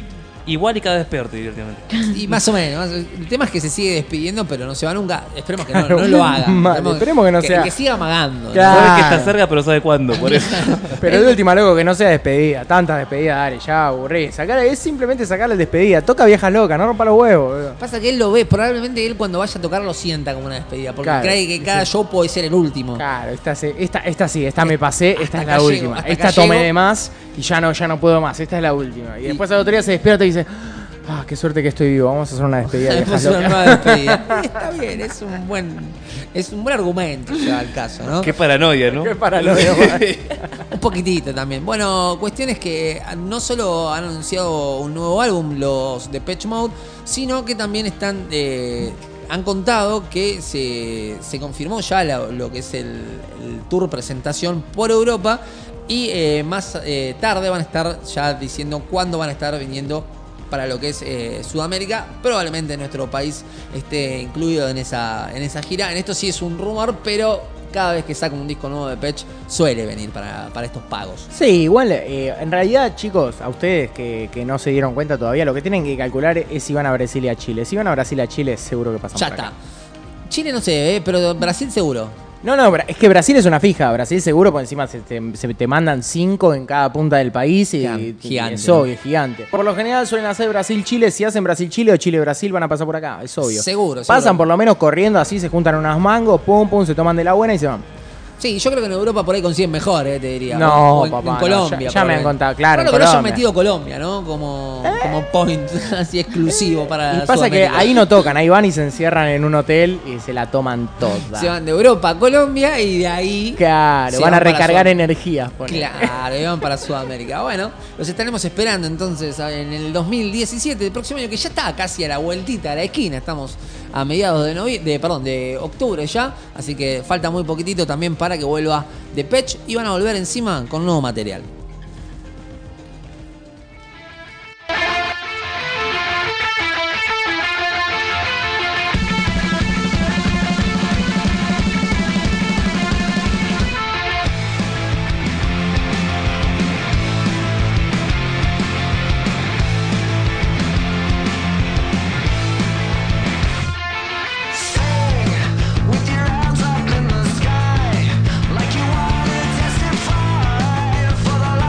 i- igual y cada vez peor, te diría últimamente. Y más o menos. El tema es que se sigue despidiendo, pero no se va nunca. Esperemos que no, no lo haga. Mal, esperemos que no sea- Que siga amagando. ¿no? Claro. Sabes que está cerca, pero sabe cuándo, por eso. Pero de última, loco, que no sea despedida. Tantas despedidas, dale, ya aburrí. Sacar, es simplemente sacarle despedida. Toca viejas locas, no rompa los huevos. boludo. Pasa que él lo ve, probablemente él cuando vaya a tocar lo sienta como una despedida, porque Claro, cree que cada sí. show puede ser el último. Claro, esta, se- esta, esta sí, esta me pasé, esta Hasta es la acá última. llego, hasta Esta acá tomé llego. de más y ya no, ya no puedo más. Esta es la última. Y después al otro día se despierta y dice, ah, qué suerte que estoy vivo. Vamos a hacer una despedida de viejas Después una locas. nueva despedida. Está bien, es un buen, es un buen argumento ya al caso, ¿no? Qué paranoia, ¿no? Qué paranoia. Un poquitito también. Bueno, cuestión es que no solo han anunciado un nuevo álbum, los Depeche Mode, sino que también están eh, han contado que se, se confirmó ya la- lo que es el, el tour presentación por Europa y eh, más eh, tarde van a estar ya diciendo cuándo van a estar viniendo para lo que es eh, Sudamérica. Probablemente nuestro país esté incluido en esa, en esa gira. En esto sí es un rumor, pero cada vez que saca un disco nuevo de Depeche suele venir para, para estos pagos. Sí, igual, eh, en realidad, chicos, a ustedes que, que no se dieron cuenta todavía, lo que tienen que calcular es si van a Brasil y a Chile. Si van a Brasil y a Chile, seguro que pasan Ya por acá. está. Chile no sé, eh, pero Brasil seguro. No, no, Bra- es que Brasil es una fija. Brasil seguro, por encima se te, se te mandan cinco en cada punta del país y, Gigante, y gigante, es ¿no? obvio, es gigante. Por lo general suelen hacer Brasil-Chile. Si hacen Brasil-Chile o Chile-Brasil, van a pasar por acá, es obvio. Seguro, Pasan seguro. por lo menos corriendo así, se juntan unos mangos, pum, pum, se toman de la buena y se van. Sí, yo creo que en Europa por ahí consiguen mejor, eh, te diría. No, O en, papá, en no, Colombia. ya- ya me han probablemente. contado, claro, Bueno, en que no hayan Colombia. metido Colombia, ¿no? Como, como point así exclusivo para Y pasa que Sudamérica. ahí no tocan, ahí van y se encierran en un hotel y se la toman toda. Se van de Europa a Colombia y de ahí Claro, se van a para recargar Sud- energías. ponele. Claro, y van para Sudamérica. Bueno, los estaremos esperando entonces en el dos mil diecisiete, el próximo año, que ya está casi a la vueltita, a la esquina. Estamos a mediados de, novie- de, perdón, de octubre ya, así que falta muy poquitito también para que vuelva Depeche y van a volver encima con nuevo material. With your arms up in the sky, like you wanna testify for the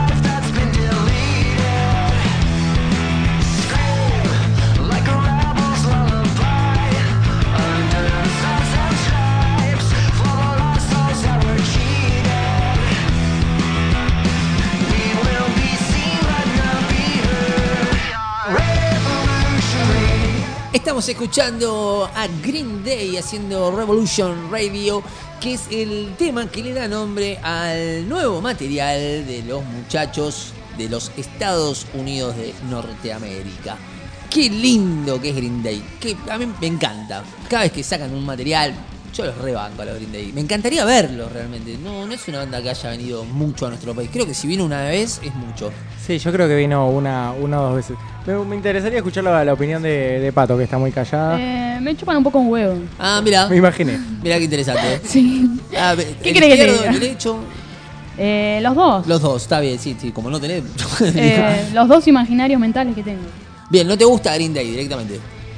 Estamos escuchando a Green Day haciendo Revolution Radio, que es el tema que le da nombre al nuevo material de los muchachos de los Estados Unidos de Norteamérica. Qué lindo que es Green Day, que a mí me encanta. Cada vez que sacan un material, yo los rebanco a los Green Day. Me encantaría verlos realmente. No, no es una banda que haya venido mucho a nuestro país. Creo que si viene una vez es mucho. Sí, yo creo que vino una, una o dos veces. Me, me interesaría escuchar la, la opinión de, de Pato, que está muy callada. Eh, me chupan un poco un huevo. Ah, mira. Me imaginé. Mira qué interesante. Sí. Ah, ¿Qué el querés que te izquierdo, diga? el derecho. Eh, los dos. Los dos, está bien, sí, sí. Como no tenés. Eh, los dos imaginarios mentales que tengo. Bien, ¿no te gusta Green Day directamente?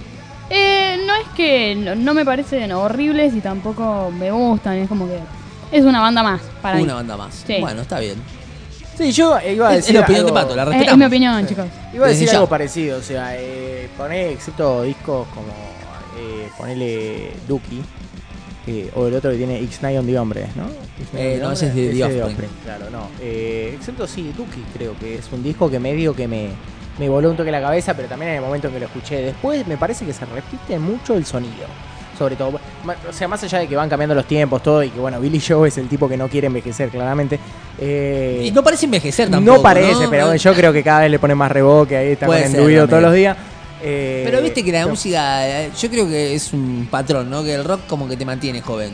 Eh, no es que no, no me parecen horribles y tampoco me gustan. Es como que es una banda más para Una mí. banda más. Sí. Bueno, está bien. Sí, yo iba a Es, es decir la opinión algo, de Pato, la Es, respetamos. es mi opinión, chicos. Iba a decir Desde ya. algo parecido, o sea, eh, poné, excepto discos como, eh, ponele Dookie, eh, o el otro que tiene X nueve on the Hombres, ¿no? X nueve Eh, on the no, ese es de Hombres, The ese Offspring. claro, no. Eh, excepto sí, Dookie creo que es un disco que medio que me, me voló un toque la cabeza, pero también en el momento en que lo escuché. Después me parece que se repite mucho el sonido. Sobre todo, ma- o sea, más allá de que van cambiando los tiempos, todo, y que bueno, Billy Joe es el tipo que no quiere envejecer, claramente. Eh, Y no parece envejecer tampoco. no parece, ¿no? pero yo creo que cada vez le pone más reboque, ahí está Puede con ser enduido también. todos los días. Eh, Pero viste que la no. música, eh, yo creo que es un patrón, ¿no? Que el rock como que te mantiene joven.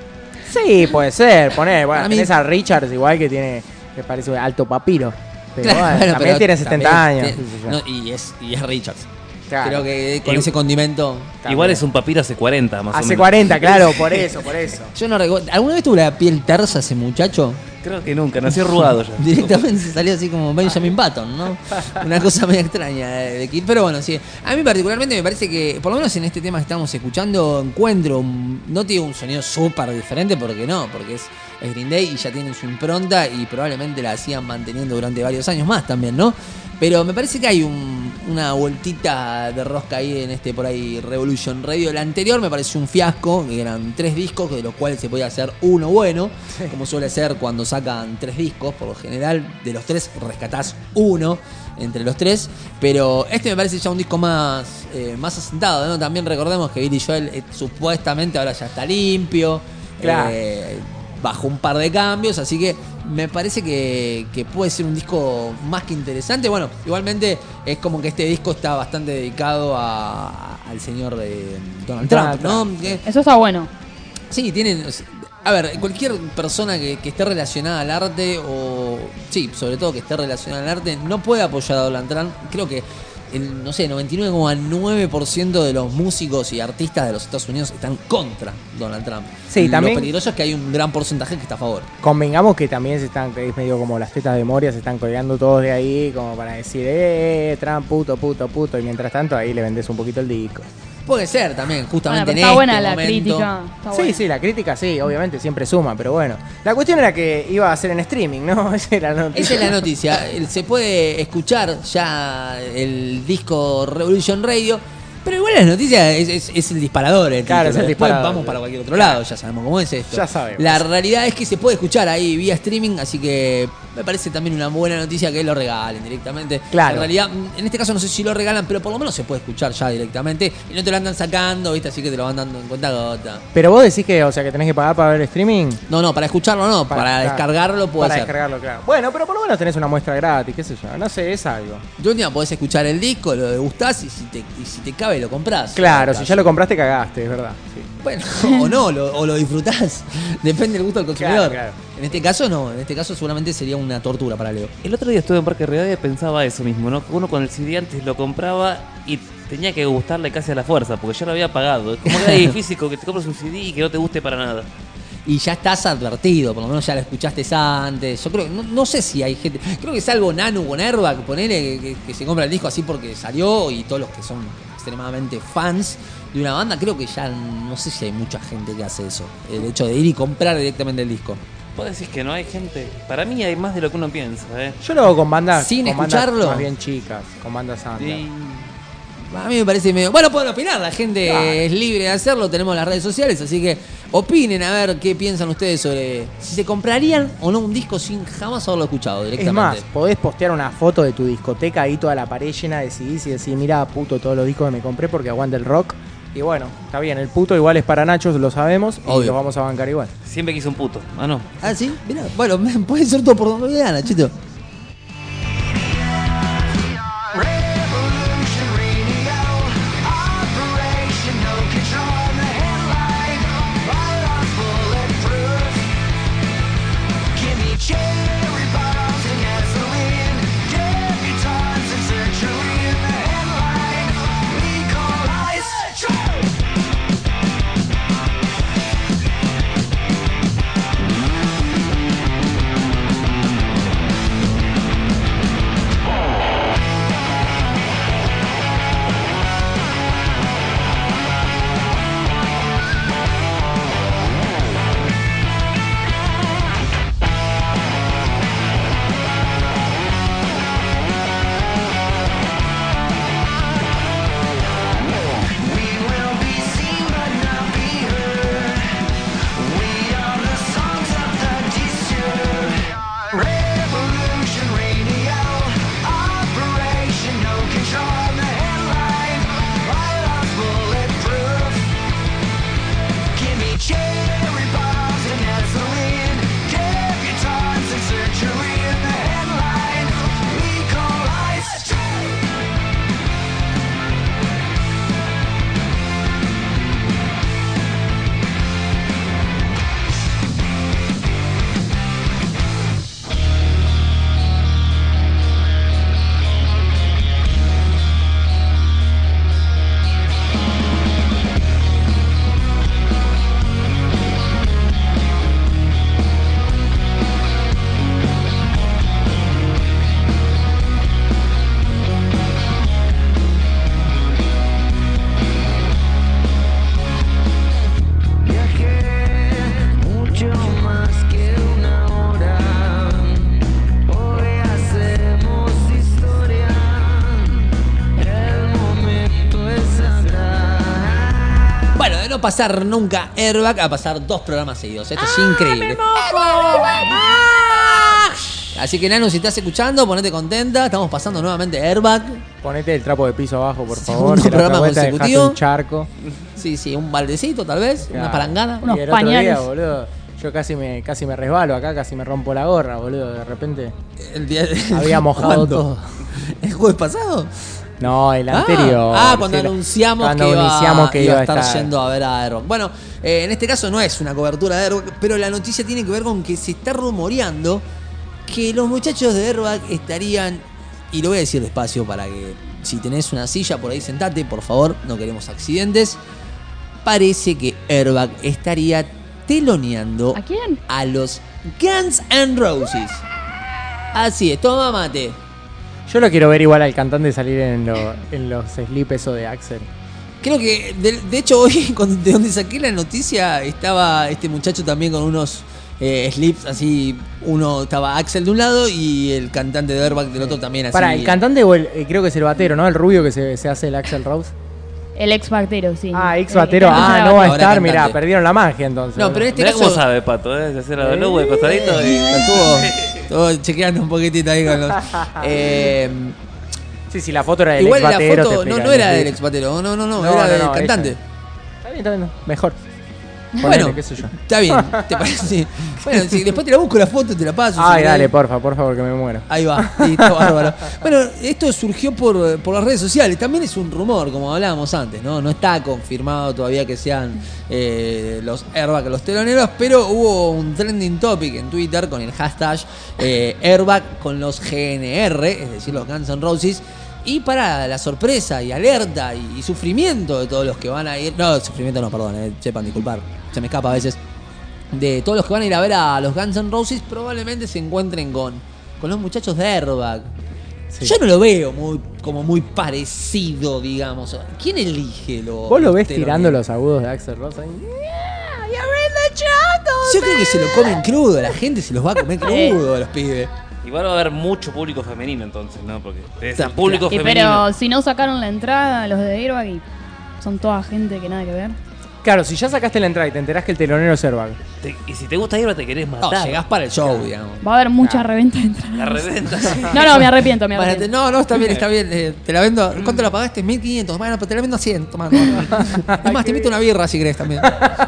Sí, puede ser, poner, bueno, A mí- tenés a Richards igual que tiene, que parece alto papiro. Pero Claro, bueno, bueno, también pero tiene setenta también años. tiene- qué sé yo. no, y, es, y es Richards. Claro. Creo que con Y- ese condimento. Igual es un papiro hace cuarenta, más o Hace menos. cuarenta, claro, por eso, por eso. Yo no recuerdo. ¿Alguna vez tuvo la piel tersa ese muchacho? Creo que nunca, nació arrugado ya. Directamente salió así como Benjamin Button, ¿no? Una cosa medio extraña de Kid. Pero bueno, sí. A mí particularmente me parece que, por lo menos en este tema que estamos escuchando, encuentro, un- no tiene un sonido súper diferente, porque no, porque es, es Green Day y ya tienen su impronta y probablemente la sigan manteniendo durante varios años más también, ¿no? Pero me parece que hay un- una vueltita de rosca ahí en este por ahí Revolution Radio. El anterior me pareció un fiasco, que eran tres discos, de los cuales se podía hacer uno bueno, como suele ser cuando sacan tres discos. Por lo general, de los tres rescatás uno entre los tres. Pero este me parece ya un disco más, eh, más asentado, ¿no? También recordemos que Billy Joel eh, supuestamente ahora ya está limpio. Claro. Eh, bajó un par de cambios, así que me parece que, que puede ser un disco más que interesante. Bueno, igualmente es como que este disco está bastante dedicado a- a- al señor de Donald Donald Trump, ¿no? Trump. Que- Eso está bueno. sí, tienen... A ver, cualquier persona que, que esté relacionada al arte, o sí, sobre todo que esté relacionada al arte, no puede apoyar a Donald Trump. Creo que el, no sé, noventa y nueve coma nueve por ciento de los músicos y artistas de los Estados Unidos están contra Donald Trump. Sí, también- Lo peligroso es que hay un gran porcentaje que está a favor. Convengamos que también se están, que es medio como las tetas de Moria, se están colgando todos de ahí como para decir, eh, Trump, puto, puto, puto, y mientras tanto ahí le vendés un poquito el disco. Puede ser también, Bueno, justamente pero en está este buena la momento. crítica. Está Sí, buena. sí, la crítica sí, obviamente siempre suma, pero bueno. La cuestión era que iba a ser en streaming, ¿no? Esa era la noticia. Esa es la noticia. El- Se puede escuchar ya el disco Revolution Radio. Pero igual la noticia es, es- es el disparador. El Claro, título. es el Después disparador. vamos para cualquier otro lado, ya sabemos cómo es esto. Ya sabemos. La realidad es que se puede escuchar ahí vía streaming, así que me parece también una buena noticia que lo regalen directamente. Claro. En realidad, en este caso no sé si lo regalan, pero por lo menos se puede escuchar ya directamente. Y no te lo andan sacando, ¿viste? Así que te lo van dando en cuenta gota. Pero vos decís que, o sea, que tenés que pagar para ver el streaming. No, no, para escucharlo no, para, claro, descargarlo puede para ser. descargarlo, claro. Bueno, pero por lo menos tenés una muestra gratis, qué sé yo. No sé, es algo. De última podés escuchar el disco, lo degustás y si te, y si te cabe lo comprás. Claro, si ya lo compraste, cagaste, es verdad. Sí. Bueno, o no, lo- o lo disfrutás. Depende del gusto del consumidor. Claro, claro. En este caso no, en este caso seguramente sería una tortura para Leo. El otro día estuve en Parque Rivadavia y pensaba eso mismo, ¿no? Que uno con el C D antes lo compraba y tenía que gustarle casi a la fuerza, porque ya lo había pagado. Es como que era difícil que te compres un C D y que no te guste para nada. Y ya estás advertido, por lo menos ya lo escuchaste antes. Yo creo que, no, no sé si hay gente, creo que salvo Nanu con Airbag, ponele que, que- que se compra el disco así porque salió y todos los que son extremadamente fans de una banda, creo que ya no sé si hay mucha gente que hace eso. El hecho de ir y comprar directamente el disco. ¿Vos decís que no hay gente? Para mí hay más de lo que uno piensa, ¿eh? Yo lo hago con bandas, Sin con bandas escucharlo. más bien chicas, con bandas under. Y A mí me parece medio... Bueno, pueden opinar, la gente Claro. es libre de hacerlo, tenemos las redes sociales, así que opinen a ver qué piensan ustedes sobre si se comprarían o no un disco sin jamás haberlo escuchado Es directamente. más, podés postear una foto de tu discoteca ahí toda la pared llena de C Ds y decir, mira, puto, todos los discos que me compré porque aguanta el rock. Y bueno, está bien, el puto igual es para Nachos, lo sabemos, Obvio. y lo vamos a bancar igual. Siempre quise un puto. Ah, no. Ah, sí, mira, bueno, puede ser todo por donde vean, Nachito. Pasar nunca Airbag a pasar dos programas seguidos. Esto es increíble. Así que, Nanu, si estás escuchando, ponete contenta. Estamos pasando nuevamente Airbag. Ponete el trapo de piso abajo, por Segundo favor. Que la programa otra vuelta dejaste consecutivo. un charco. Sí, sí, un baldecito tal vez, Claro. una palangana. Unos y el otro pañales. día, boludo, yo casi me, casi me resbalo acá, casi me rompo la gorra, boludo. De repente. El día Había mojado ¿Cuándo? todo. ¿El jueves pasado? No, el Ah, anterior. Ah, cuando sí, anunciamos cuando que iba, iniciamos que iba iba a estar, estar yendo a ver a Airbag. Bueno, eh, en este caso no es una cobertura de Airbag, pero la noticia tiene que ver con que se está rumoreando que los muchachos de Airbag estarían, y lo voy a decir despacio para que si tenés una silla por ahí sentate, por favor, no queremos accidentes. Parece que Airbag estaría teloneando ¿A quién? a los Guns N' Roses. Así es, toma mate. Yo lo quiero ver igual al cantante salir en, lo- en los slips eso de Axel. Creo que, de, de hecho, hoy, cuando- de donde saqué la noticia, estaba este muchacho también con unos eh, slips así. Uno estaba Axel de un lado y el cantante de Airbag del otro también así. Para, el cantante o el, eh, creo que es el batero, ¿no? El rubio que se, se hace el Axel Rose. El ex batero, sí. Ah, ex Eh, batero. el- Ah, el- no va a Ahora estar, cantante. mirá, perdieron la magia entonces. No, pero en este Mirá caso. cómo sabe, Pato, ¿eh? Se hace la W de costadito y... Estuvo, estuvo chequeando un poquitito ahí con los. Eh, Sí, sí, la foto era del igual ex la batero. foto no, no era del ex batero, no, no, no, No, era no, del no, cantante. ella. Está bien, está bien. Mejor. Bueno, Ponele, qué sé yo. está bien, ¿te parece? Bueno, si después te la busco la foto, te la paso. si Ay, querés. dale, porfa, por favor, que me muero. Ahí va, listo, bárbaro. Bueno, esto surgió por, por las redes sociales. También es un rumor, como hablábamos antes, ¿no? No está confirmado todavía que sean eh, los Airbag los teloneros, pero hubo un trending topic en Twitter con el hashtag eh, Airbag con los G N R, es decir, los Guns N' Roses. Y para la sorpresa y alerta y, y sufrimiento de todos los que van a ir. No, sufrimiento no, perdón, eh, sepan disculpar, se me escapa a veces. De todos los que van a ir a ver a los Guns N' Roses, probablemente se encuentren con, con los muchachos de Airbag. Sí. Yo no lo veo muy, como muy parecido, digamos. ¿Quién elige lo, ¿Vos lo ves teloneros? tirando los agudos de Axel Rose ahí? Yo creo que se lo comen crudo, la gente se los va a comer crudo a los pibes. Igual va a haber mucho público femenino entonces, ¿no? Porque es el público Y femenino. pero si no sacaron la entrada, los de Airbag y son toda gente que nada que ver. Claro, si ya sacaste la entrada y te enterás que el telonero es Airbag. Te- y si te gusta Airbag te querés matar. No, llegás para el show, digamos. Va a haber mucha reventa de entradas. La reventa. No, no, me arrepiento, me Bueno, te- arrepiento. no, no, está bien, está bien. eh, te la vendo. ¿Cuánto la pagaste? mil quinientos. Bueno, pero te la vendo a cien. Toma, no. Es más, te invito una birra si querés también.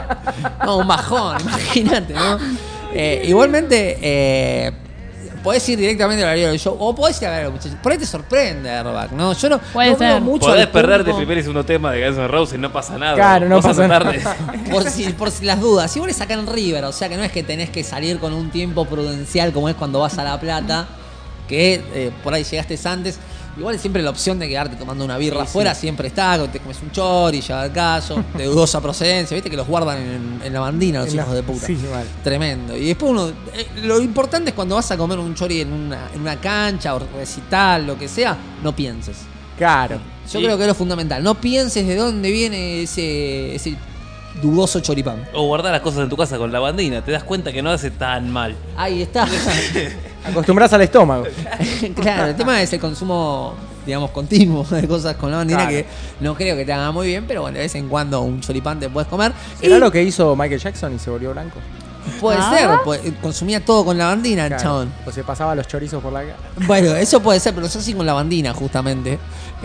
No, un bajón, imagínate, ¿no? Eh, igualmente, eh, podés ir directamente al horario del show o podés ir a ver a los muchachos. Por ahí te sorprende, Airbag, ¿no? Yo no, Puede no veo ser. mucho Podés al perderte el público. primer y segundo tema de Guns N' Roses, no pasa nada. Claro, no Vos pasa anotarte. Por si, por si las dudas. Igual le sacan River, o sea que no es que tenés que salir con un tiempo prudencial como es cuando vas a La Plata, que eh, por ahí llegaste antes. Igual siempre la opción de quedarte tomando una birra Sí, afuera sí. siempre está, que te comes un chori, ya al caso, de dudosa procedencia, viste que los guardan en, en la bandina los En la- hijos de puta. sí, mal. Tremendo. Y después uno, eh, lo importante es cuando vas a comer un chori en una, en una cancha o recital, lo que sea, no pienses. Claro. Yo Y- creo que es lo fundamental. No pienses de dónde viene ese, ese dudoso choripán. O guardar las cosas en tu casa con la bandina. Te das cuenta que no hace tan mal. Ahí está. Acostumbrás al estómago. Claro, el tema es el consumo, digamos, continuo de cosas con la bandina, Claro. que no creo que te haga muy bien, pero bueno, de vez en cuando un choripán te puedes comer. ¿Será Y lo que hizo Michael Jackson y se volvió blanco? puede Ah. ser, pues, consumía todo con la bandina, el Claro. chabón. O se pasaba los chorizos por la cara. Bueno, eso puede ser, pero no sé si con la bandina, justamente.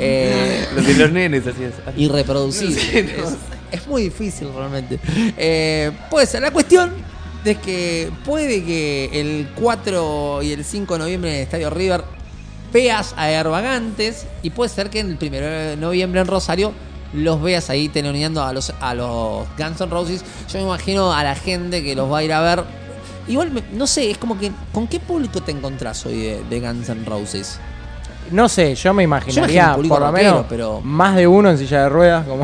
Eh, Los de los nenes así es. irreproducible. Sí, no. es, es muy difícil realmente. Eh, puede ser. La cuestión es que puede que el cuatro y el cinco de noviembre en el Estadio River veas a Airbag antes y puede ser que en el primero de noviembre en Rosario los veas ahí teloneando a los, a los Guns N' Roses. Yo me imagino a la gente que los va a ir a ver. Igual, me- no sé, es como que ¿con qué público te encontrás hoy de, de Guns N' Roses? No sé, yo me imagino imaginaría un público por lo rockero, menos pero- más de uno en silla de ruedas, como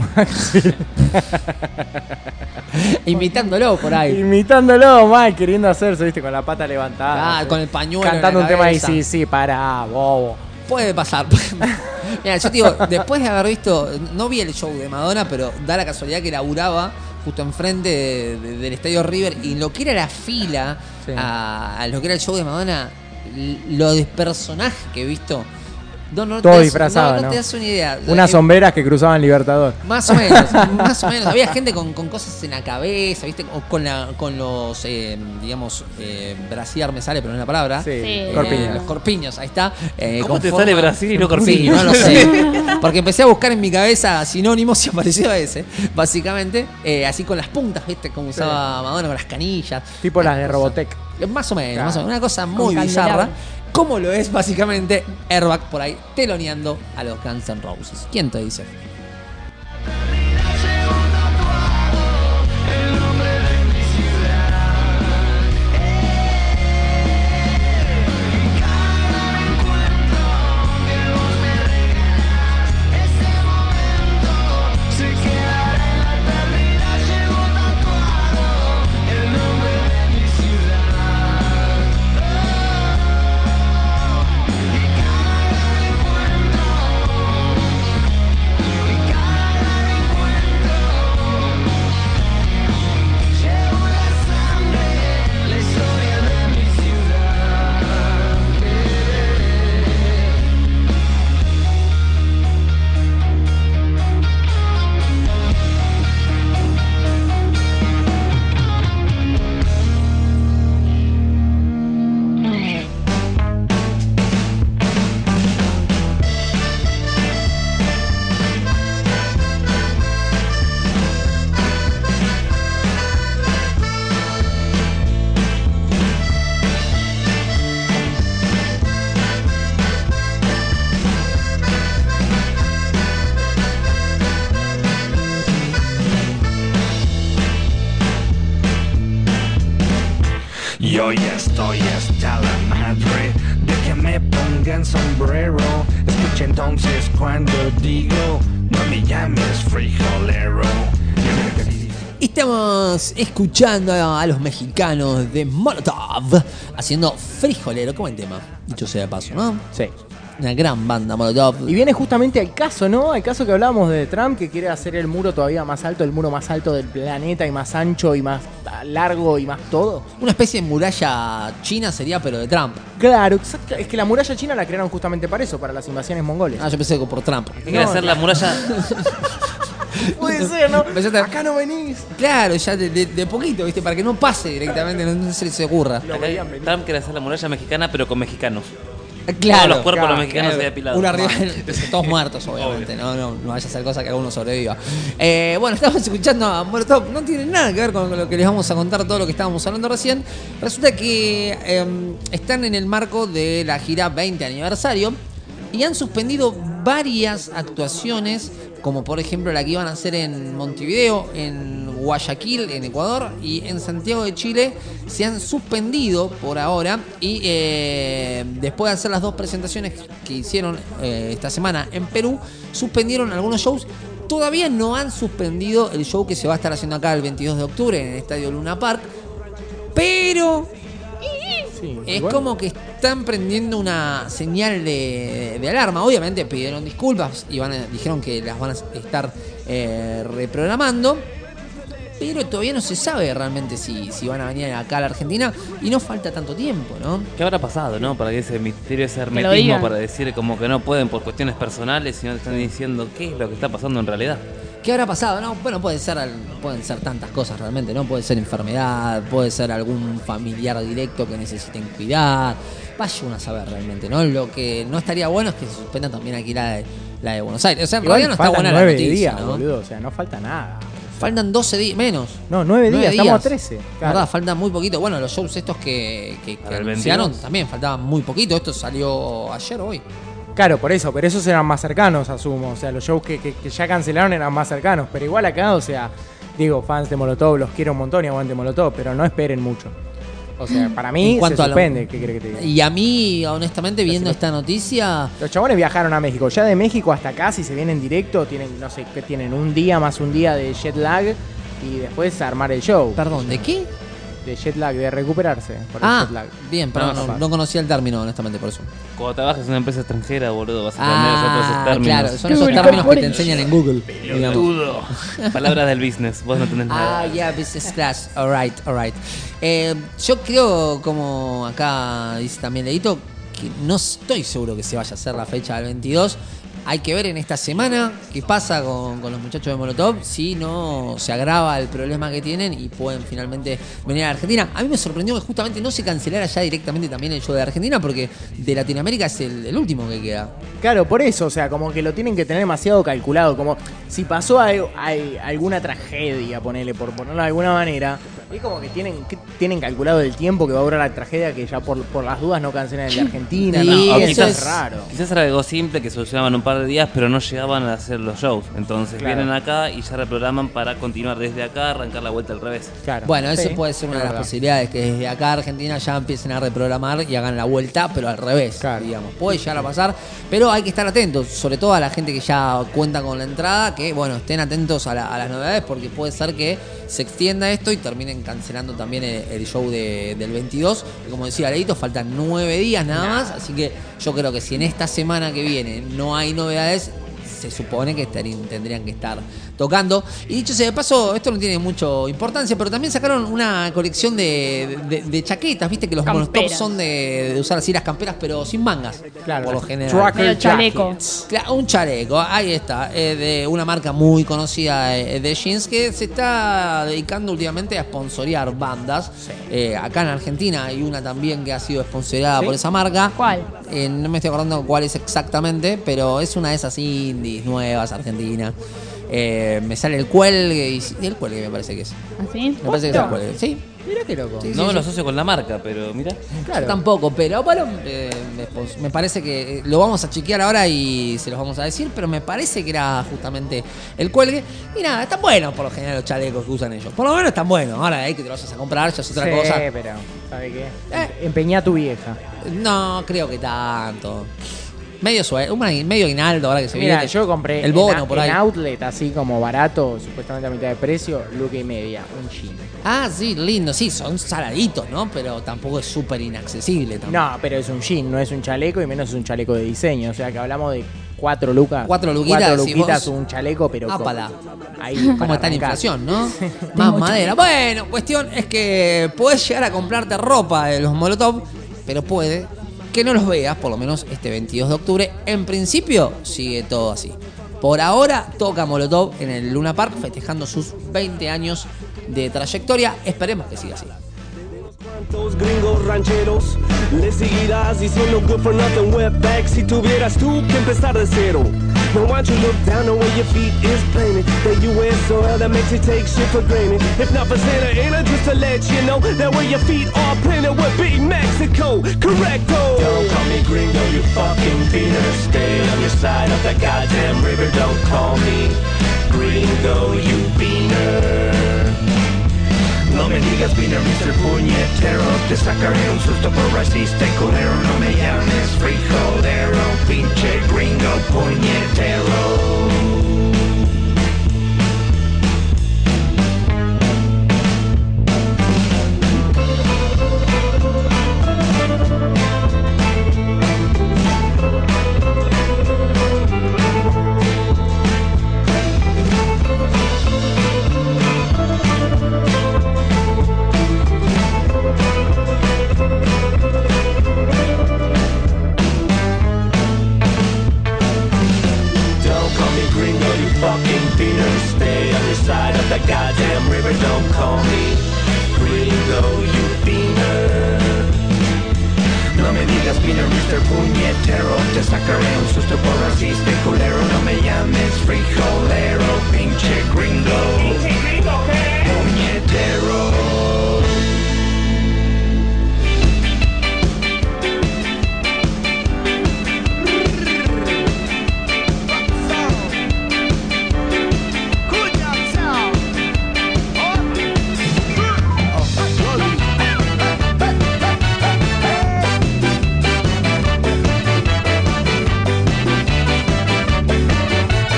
Imitándolo por ahí. imitándolo mal, queriendo hacerse, viste, con la pata levantada. Ah, ¿sí? con el pañuelo. Cantando en un la tema ahí, cabeza. sí, sí, pará, bobo. Puede pasar. Mira, yo te digo, después de haber visto, no vi el show de Madonna, pero da la casualidad que laburaba justo enfrente de- de- del Estadio River y lo que era la fila Sí. a, a lo que era el show de Madonna, l- lo de personaje que he visto. No, no Todo te das- disfrazado, no, no ¿no? te das una idea. Unas Eh, sombreras que cruzaban Libertador. Más o menos, más o menos. Había gente con, con cosas en la cabeza, ¿viste? O con, la, con los, eh, digamos, eh, brasier me sale, pero no es la palabra. Sí, Sí. corpiño. Eh, los corpiños, ahí está. Eh, ¿Cómo con te forma- sale Brasil y no Sí, corpiño? no lo sé. Porque empecé a buscar en mi cabeza sinónimos y apareció ese, básicamente. Eh, así con las puntas, ¿viste? Como usaba Madonna, con las canillas. Tipo las de Una Robotech. cosa- Más o menos, Claro. más o menos. Una cosa muy Con bizarra. candelabro. Como lo es, básicamente, Airbag por ahí teloneando a los Guns N' Roses. ¿Quién te dice? Yo ya estoy hasta la madre de que me pongan sombrero. Escucha entonces cuando digo, no me llames frijolero. Y estamos escuchando a los mexicanos de Molotov haciendo frijolero, como el tema, dicho sea de paso, ¿no? Sí. Una gran banda, Molotov. Y viene justamente al caso, ¿no? Al caso que hablábamos de Trump, que quiere hacer el muro todavía más alto, el muro más alto del planeta y más ancho y más largo y más todo. Una especie de muralla china sería, pero de Trump. Claro, exacto. Es que la muralla china la crearon justamente para eso, para las invasiones mongoles. Ah, yo pensé que por Trump. Quiere No, hacer la claro. muralla. Puede ser, ¿no? Empezaste a- Acá no venís. Claro, ya de, de- de poquito, ¿viste? Para que no pase directamente, no, no se les ocurra. Lo Acá veían venir. Trump quiere hacer la muralla mexicana, pero con mexicanos. Claro. Todos los cuerpos de claro, los mexicanos Claro, se depilados. Una arriba, todos muertos, obviamente. No, no, no vaya a ser cosa que alguno sobreviva. Eh, bueno, estamos escuchando a Molotov. No tiene nada que ver con lo que les vamos a contar, todo lo que estábamos hablando recién. Resulta que eh, están en el marco de la gira veinte aniversario y han suspendido varias actuaciones, como por ejemplo la que iban a hacer en Montevideo, en Guayaquil, en Ecuador, y en Santiago de Chile. Se han suspendido por ahora y eh, después de hacer las dos presentaciones que hicieron eh, esta semana en Perú, suspendieron algunos shows. Todavía no han suspendido el show que se va a estar haciendo acá el veintidós de octubre en el Estadio Luna Park, pero Sí, es igual. como que están prendiendo una señal de, de alarma. Obviamente pidieron disculpas y van a- dijeron que las van a estar eh, reprogramando. Pero todavía no se sabe realmente si, si van a venir acá a la Argentina. Y no falta tanto tiempo, ¿no? ¿Qué habrá pasado, no? Para que ese misterio, ese lo hermetismo, digan. para decir como que no pueden por cuestiones personales, sino que están diciendo qué es lo que está pasando en realidad. ¿Qué habrá pasado? No, bueno, puede ser, al- pueden ser tantas cosas realmente, ¿no? Puede ser enfermedad, puede ser algún familiar directo que necesiten cuidar. Vaya uno a saber realmente, ¿no? Lo que no estaría bueno es que se suspenda también aquí la de, la de Buenos Aires. O sea, en Igual realidad no está faltan buena la nueve noticia, días, ¿no? boludo. O sea, no falta nada. Faltan doce días, menos. No, nueve días, Nueve estamos a días. trece. Claro. ¿Verdad? Falta muy poquito. Bueno, los shows estos que, que, que Para el anunciaron veintidós. también faltaban muy poquito. Esto salió ayer o hoy. Claro, por eso, pero esos eran más cercanos, asumo. O sea, los shows que, que- que ya cancelaron eran más cercanos. Pero igual acá, o sea, digo, fans de Molotov, los quiero un montón y aguante Molotov, pero no esperen mucho. O sea, para mí En cuanto se a lo- suspende, ¿qué crees que te diga? Y a mí, honestamente, viendo Decime. esta noticia, Los chabones viajaron a México. Ya de México hasta acá, si se vienen directo, tienen, no sé, que tienen un día más un día de jet lag y después armar el show. perdón, ¿de qué? De jet lag, de recuperarse por el Ah, jet lag. bien, perdón, No, no, no no conocía el término, honestamente, por eso. Cuando trabajas en una empresa extranjera, boludo, vas a aprender a hacer todos esos Ah, términos. claro, son esos Google términos que te Corporation. enseñan en Google. digamos. Pelotudo. Palabras del business, vos no entendés nada. Ah, yeah, business class. Alright, alright. Eh, yo creo, como acá dice también Leito, que no estoy seguro que se vaya a hacer la fecha del veintidós. Hay que ver en esta semana qué pasa con, con los muchachos de Molotov, si no se agrava el problema que tienen y pueden finalmente venir a la Argentina. A mí me sorprendió que justamente no se cancelara ya directamente también el show de Argentina, porque de Latinoamérica es el, el último que queda. Claro, por eso, o sea, como que lo tienen que tener demasiado calculado. Como si pasó a, a- alguna tragedia, ponele, por ponerlo de alguna manera, es como que tienen, que tienen calculado el tiempo que va a durar la tragedia, que ya por, por las dudas no cancelan el de Argentina. Sí, no, eso quizás es- es raro. Quizás era algo simple que solucionaban un par de días, pero no llegaban a hacer los shows. Entonces Claro. vienen acá y ya reprograman para continuar desde acá, arrancar la vuelta al revés. Claro. Bueno, eso Sí, puede ser una es de las verdad. posibilidades, que desde acá a Argentina ya empiecen a reprogramar y hagan la vuelta, pero al revés, Claro. digamos. Puede llegar a pasar, pero hay que estar atentos, sobre todo a la gente que ya cuenta con la entrada, que bueno, estén atentos a, la- a las novedades, porque puede ser que se extienda esto y terminen cancelando también el, el show de- del veintidós, que como decía Leito, faltan nueve días nada más, así que yo creo que si en esta semana que viene no hay novedades, se supone que estarían- tendrían que estar tocando. Y dicho sea de paso, esto no tiene mucha importancia, pero también sacaron una colección de, de- de chaquetas, viste que los Camperas. monostops son de, de usar así las camperas, pero sin mangas, Claro, por lo las general. trucker Medio chaleco. jackets. Claro, un chaleco, ahí está, eh, de una marca muy conocida eh, de jeans que se está dedicando últimamente a sponsorear bandas. Eh, acá en Argentina hay una también que ha sido sponsoreada ¿Sí? por esa marca. ¿Cuál? Eh, no me estoy acordando cuál es exactamente, pero es una de esas indies nuevas, argentinas. Eh, me sale el cuelgue, y, y el cuelgue me parece que es. ¿Así? Me parece que es el cuelgue, sí. Mirá qué loco. Sí, No sí, me lo sí. asocio con la marca, pero mira. Claro. Yo tampoco, pero bueno, eh, me, pos- me parece que lo vamos a chequear ahora y se los vamos a decir, pero me parece que era justamente el cuelgue. Y nada, están buenos por lo general los chalecos que usan ellos. Por lo menos están buenos. Ahora ahí que te los vas a comprar ya es otra Sí, cosa. pero, ¿sabe qué? Eh. Empeñá a tu vieja. No creo que tanto. Medio sueldo, un medio aguinaldo ahora que se Mira, viene. yo compré el bono en, por en ahí. outlet, así como barato, supuestamente a mitad de precio, luca y media, un jean. Ah, sí, lindo, sí, son saladitos, ¿no? Pero tampoco es súper inaccesible. Tampoco. No, pero es un jean, no es un chaleco y menos es un chaleco de diseño. O sea que hablamos de cuatro lucas. Cuatro luquitas, Cuatro decís luquitas, vos. un chaleco, pero con- Ápala. ahí. Como para está la arrancar. inflación, ¿no? Más madera. Bueno, cuestión es que puedes llegar a comprarte ropa de los Molotov, pero puede que no los veas, por lo menos este veintidós de octubre. En principio, sigue todo así. Por ahora, toca Molotov en el Luna Park, festejando sus veinte años de trayectoria. Esperemos que siga así. Los gringos rancheros le seguirás diciendo good for nothing wetback si tuvieras tú que empezar de cero. Now why don't you look down on where your feet is planted? That U S soil that makes you take shit for granted. If not for Santa Ana, just to let you know that where your feet are planted would be Mexico. Correcto. Don't call me gringo, you fucking beaner. Stay on your side of that goddamn river. Don't call me gringo, you beaner. No me digas beaner, mister Puñetero. Te sacaré un susto por racista y culero. No me llames frijolero, pinche gringo puñetero. Fucking beaner, stay on your side of the goddamn river. Don't call me gringo, you beaner. No me digas beaner, mister Puñetero. Te sacaré un susto por racista y culero. No me llames frijolero, pinche gringo. ¿Pinche gringo qué? Puñetero.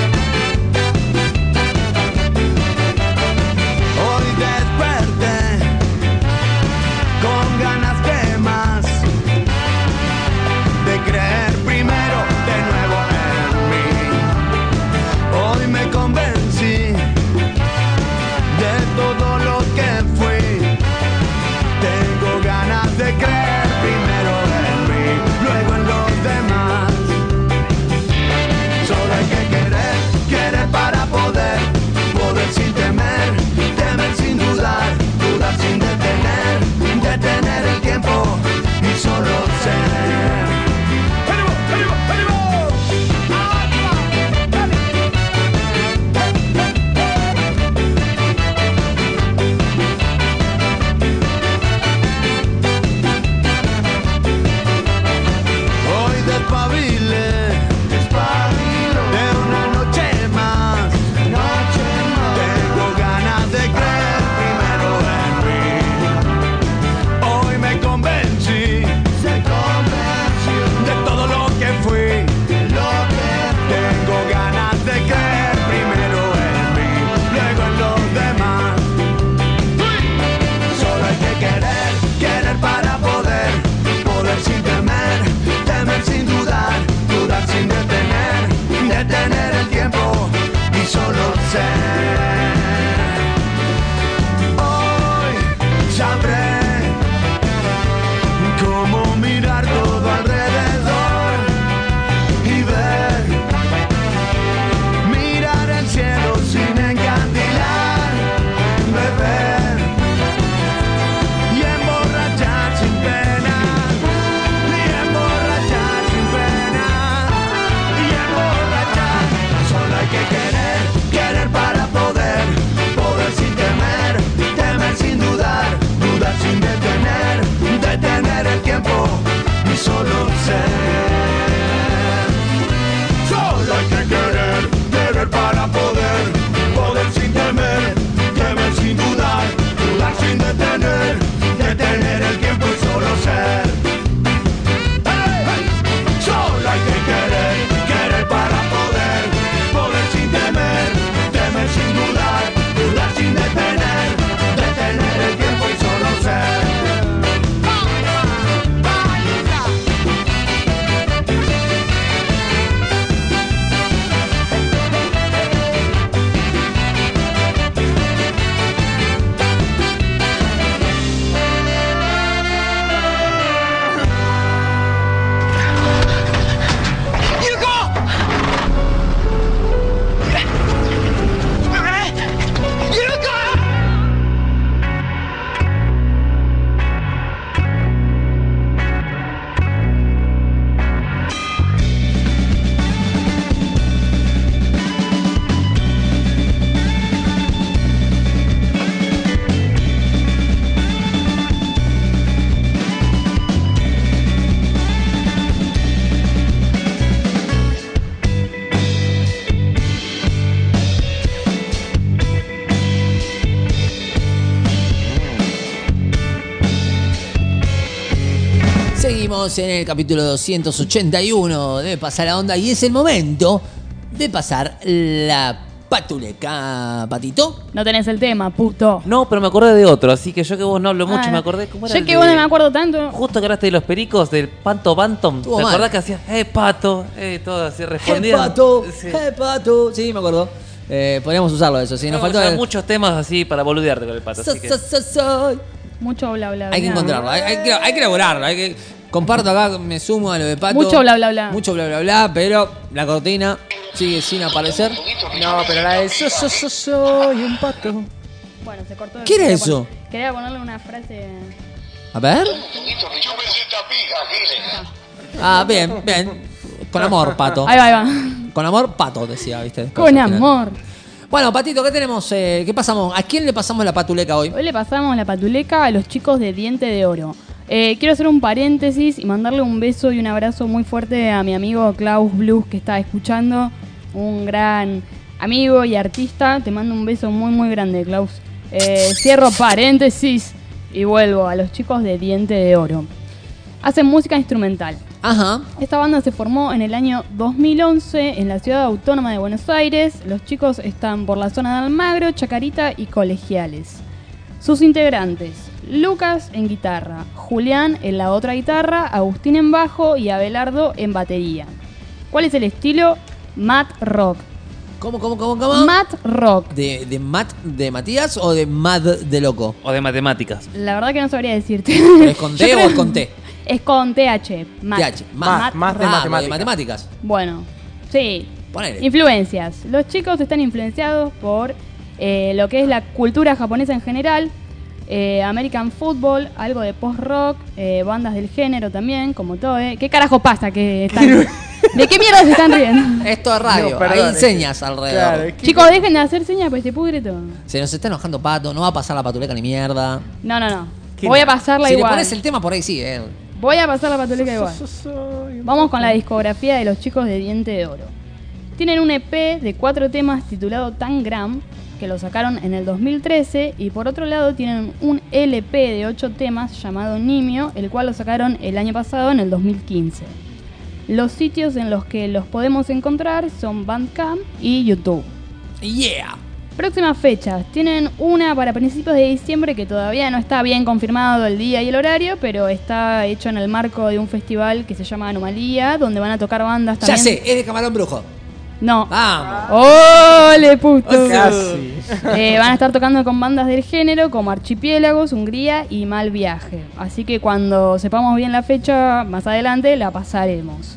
Hoy desperté Seguimos en el capítulo doscientos ochenta y uno de Pasar la Onda y es el momento de pasar la patuleca, Patito. No tenés el tema, puto. No, pero me acordé de otro, así que yo que vos no hablo mucho, Ah, me acordé. ¿Cómo era Yo el que de- vos no me acuerdo tanto. Justo que hablaste de los pericos, del Panto Bantom. ¿Te Estuvo mal. acordás que hacía, eh, pato? Eh, todo así ¡Eh, respondía. pato! Sí. ¡Eh, pato! Sí, me acuerdo. Eh, podríamos usarlo eso. Sí, nos Podemos faltó usar el... muchos temas así para boludearte con el pato. So- Así que... so- so- so. Mucho bla bla bla. Hay que encontrarlo, hay, hay que, hay que elaborarlo. Hay que... Comparto acá, me sumo a lo de Pato. Mucho bla bla bla. Mucho bla bla bla, pero la cortina sigue sin aparecer. No, pero la de so, so, so, soy un pato. Bueno, se cortó. ¿Qué era Quería eso? pon- Quería ponerle una frase. A ver. Ah, bien, bien. Con amor, Pato. Ahí va, ahí va. Con amor, Pato, decía, ¿viste? Con amor. Bueno, Patito, ¿qué tenemos? Eh, ¿Qué pasamos? ¿A quién le pasamos la patuleca hoy? Hoy le pasamos la patuleca a los chicos de Diente de Oro. Eh, quiero hacer un paréntesis y mandarle un beso y un abrazo muy fuerte a mi amigo Klaus Blues que está escuchando. Un gran amigo y artista. Te mando un beso muy muy grande, Klaus. Eh, cierro paréntesis y vuelvo a los chicos de Diente de Oro. Hacen música instrumental. Ajá. Esta banda se formó en el año dos mil once en la ciudad autónoma de Buenos Aires. Los chicos están por la zona de Almagro, Chacarita y Colegiales. Sus integrantes: Lucas en guitarra, Julián en la otra guitarra, Agustín en bajo y Abelardo en batería. ¿Cuál es el estilo? Mat rock. ¿Cómo, cómo, cómo, cómo? Mat rock. ¿De, de Matt de Matías o de Mad de Loco? O de matemáticas. La verdad que no sabría decirte. ¿Es con Yo D o creo- es con T? Es con T H. Mat. T H. Más, más de Ah, matemáticas. de matemáticas. Bueno, sí. Ponele. Influencias. Los chicos están influenciados por eh, lo que es la cultura japonesa en general, eh, American Football, algo de post-rock, eh, bandas del género también, como Toe. ¿Qué carajo pasa? que están... ¿De qué mierda se están riendo? Esto es radio, No, perdón, hay es que- señas alrededor. Claro, es que- Chicos, dejen de hacer señas, pues se pudre todo. Se nos está enojando Pato, no va a pasar la patuleca ni mierda. No, no, no. ¿Qué Voy a no? pasarla Si le igual. pones el tema por ahí, sí, eh. Voy a pasar la patuleca igual. So, so, soy un Vamos con la discografía de los chicos de Diente de Oro. Tienen un E P de cuatro temas titulado Tangram, que lo sacaron en el dos mil trece, y por otro lado tienen un L P de ocho temas llamado Nimio, el cual lo sacaron el año pasado en el dos mil quince. Los sitios en los que los podemos encontrar son Bandcamp y YouTube. Yeah. Próximas fechas. Tienen una para principios de diciembre que todavía no está bien confirmado el día y el horario, pero está hecho en el marco de un festival que se llama Anomalía, donde van a tocar bandas Ya también. sé, es de Camarón Brujo. No. Vamos. ¡Ole, puto! Casi. Eh, van a estar tocando con bandas del género como Archipiélagos, Hungría y Mal Viaje. Así que cuando sepamos bien la fecha, más adelante la pasaremos.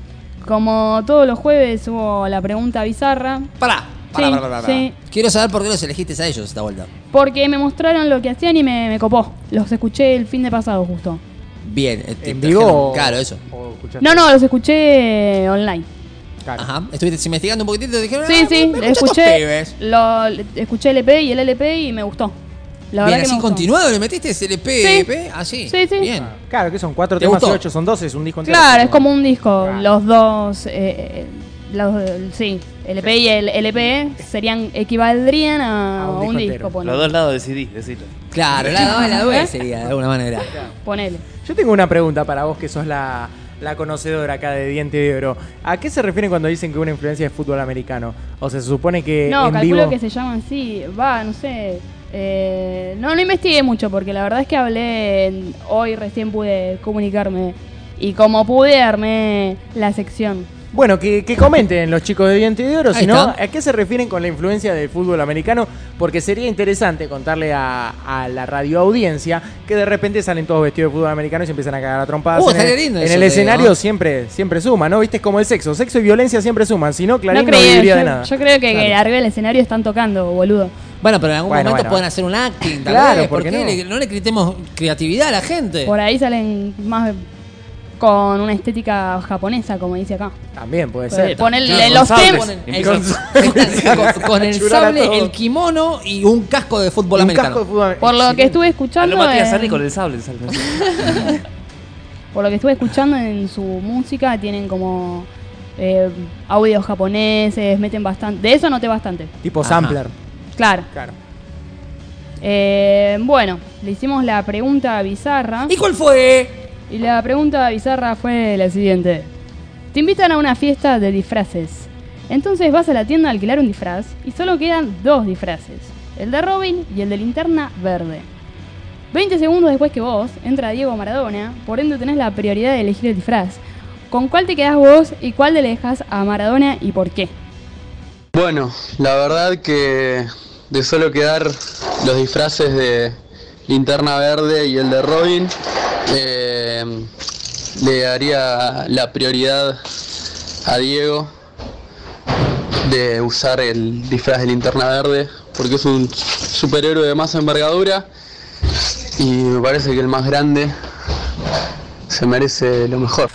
Como todos los jueves hubo la pregunta bizarra. Pará. Pará, Sí, pará, pará, pará. sí. Quiero saber por qué los elegiste a ellos esta vuelta. Porque me mostraron lo que hacían y me, me copó. Los escuché el fin de pasado justo. Bien. eh, te ¿En trajeron- vivo? o- Claro, eso. o escuchaste? No, no, los escuché online. Claro. Ajá. Estuviste investigando un poquitito y te dijeron, Sí, ah, sí, me escuché estos escuché, pibes. lo, escuché el E P y el L P y me gustó. La Bien, verdad que así me gustó. continuado le metiste ese L P, Sí. E P, así. Sí, sí. Bien. Ah, Claro, que son cuatro ¿Te temas gustó? y ocho son doce, es un disco entero. Claro, es como un disco. Claro. Los dos, eh, eh, los, sí, el E P y el L P serían, equivaldrían a, A un un, disco disco, entero. ponele. Los dos lados decidí, decirlo. Claro, la dos, la dos sería de alguna manera. Ponele. Yo tengo una pregunta para vos que sos la, la conocedora acá de Diente de Oro. ¿A qué se refieren cuando dicen que una influencia es fútbol americano? O sea, se supone que No, en calculo vivo... que se llaman así. Va, no sé. Eh, no, no investigué mucho porque la verdad es que hablé. en- Hoy recién pude comunicarme. Y como pude, armé la sección. Bueno, que, que comenten los chicos de Diente de Oro, Ahí si no, está. ¿a qué se refieren con la influencia del fútbol americano? Porque sería interesante contarle a, a la radioaudiencia que de repente salen todos vestidos de fútbol americano y se empiezan a cagar a trompadas. Uh, en el, estaría lindo en eso, el te escenario digo. siempre, siempre suma, ¿no? Viste, es como el sexo. Sexo y violencia siempre suman, si no, Clarín no no, creía, viviría yo, de nada. yo creo que, que Claro. arriba del escenario están tocando, boludo. Bueno, pero en algún Bueno, momento bueno. pueden hacer un acting, tal Claro, vez. ¿por ¿Por qué qué no? le- no le gritemos creatividad a la gente? Por ahí salen más con una estética japonesa, como dice acá. También puede Pues, ser. poner Claro, en con los sables. temas. Ponen- Empiezan- con, con el Churar a sable, todos. el kimono y un casco de fútbol Un americano. casco de fútbol americano. Por lo que Excelente. estuve A escuchando. lo Matías en- Sarri con el sable. el sable. Por lo que estuve escuchando en su música, tienen como eh, audios japoneses, meten bastante. De eso noté bastante. Tipo Ajá. sampler. Claro. Claro. Eh, bueno, le hicimos la pregunta bizarra. ¿Y cuál fue? Y la pregunta bizarra fue la siguiente. Te invitan a una fiesta de disfraces. Entonces vas a la tienda a alquilar un disfraz y solo quedan dos disfraces. El de Robin y el de Linterna Verde. veinte segundos después que vos, entra Diego Maradona, por ende tenés la prioridad de elegir el disfraz. ¿Con cuál te quedás vos y cuál le dejas a Maradona y por qué? Bueno, la verdad que de solo quedar los disfraces de Linterna Verde y el de Robin, eh, le daría la prioridad a Diego de usar el disfraz de Linterna Verde, porque es un superhéroe de más envergadura y me parece que el más grande se merece lo mejor.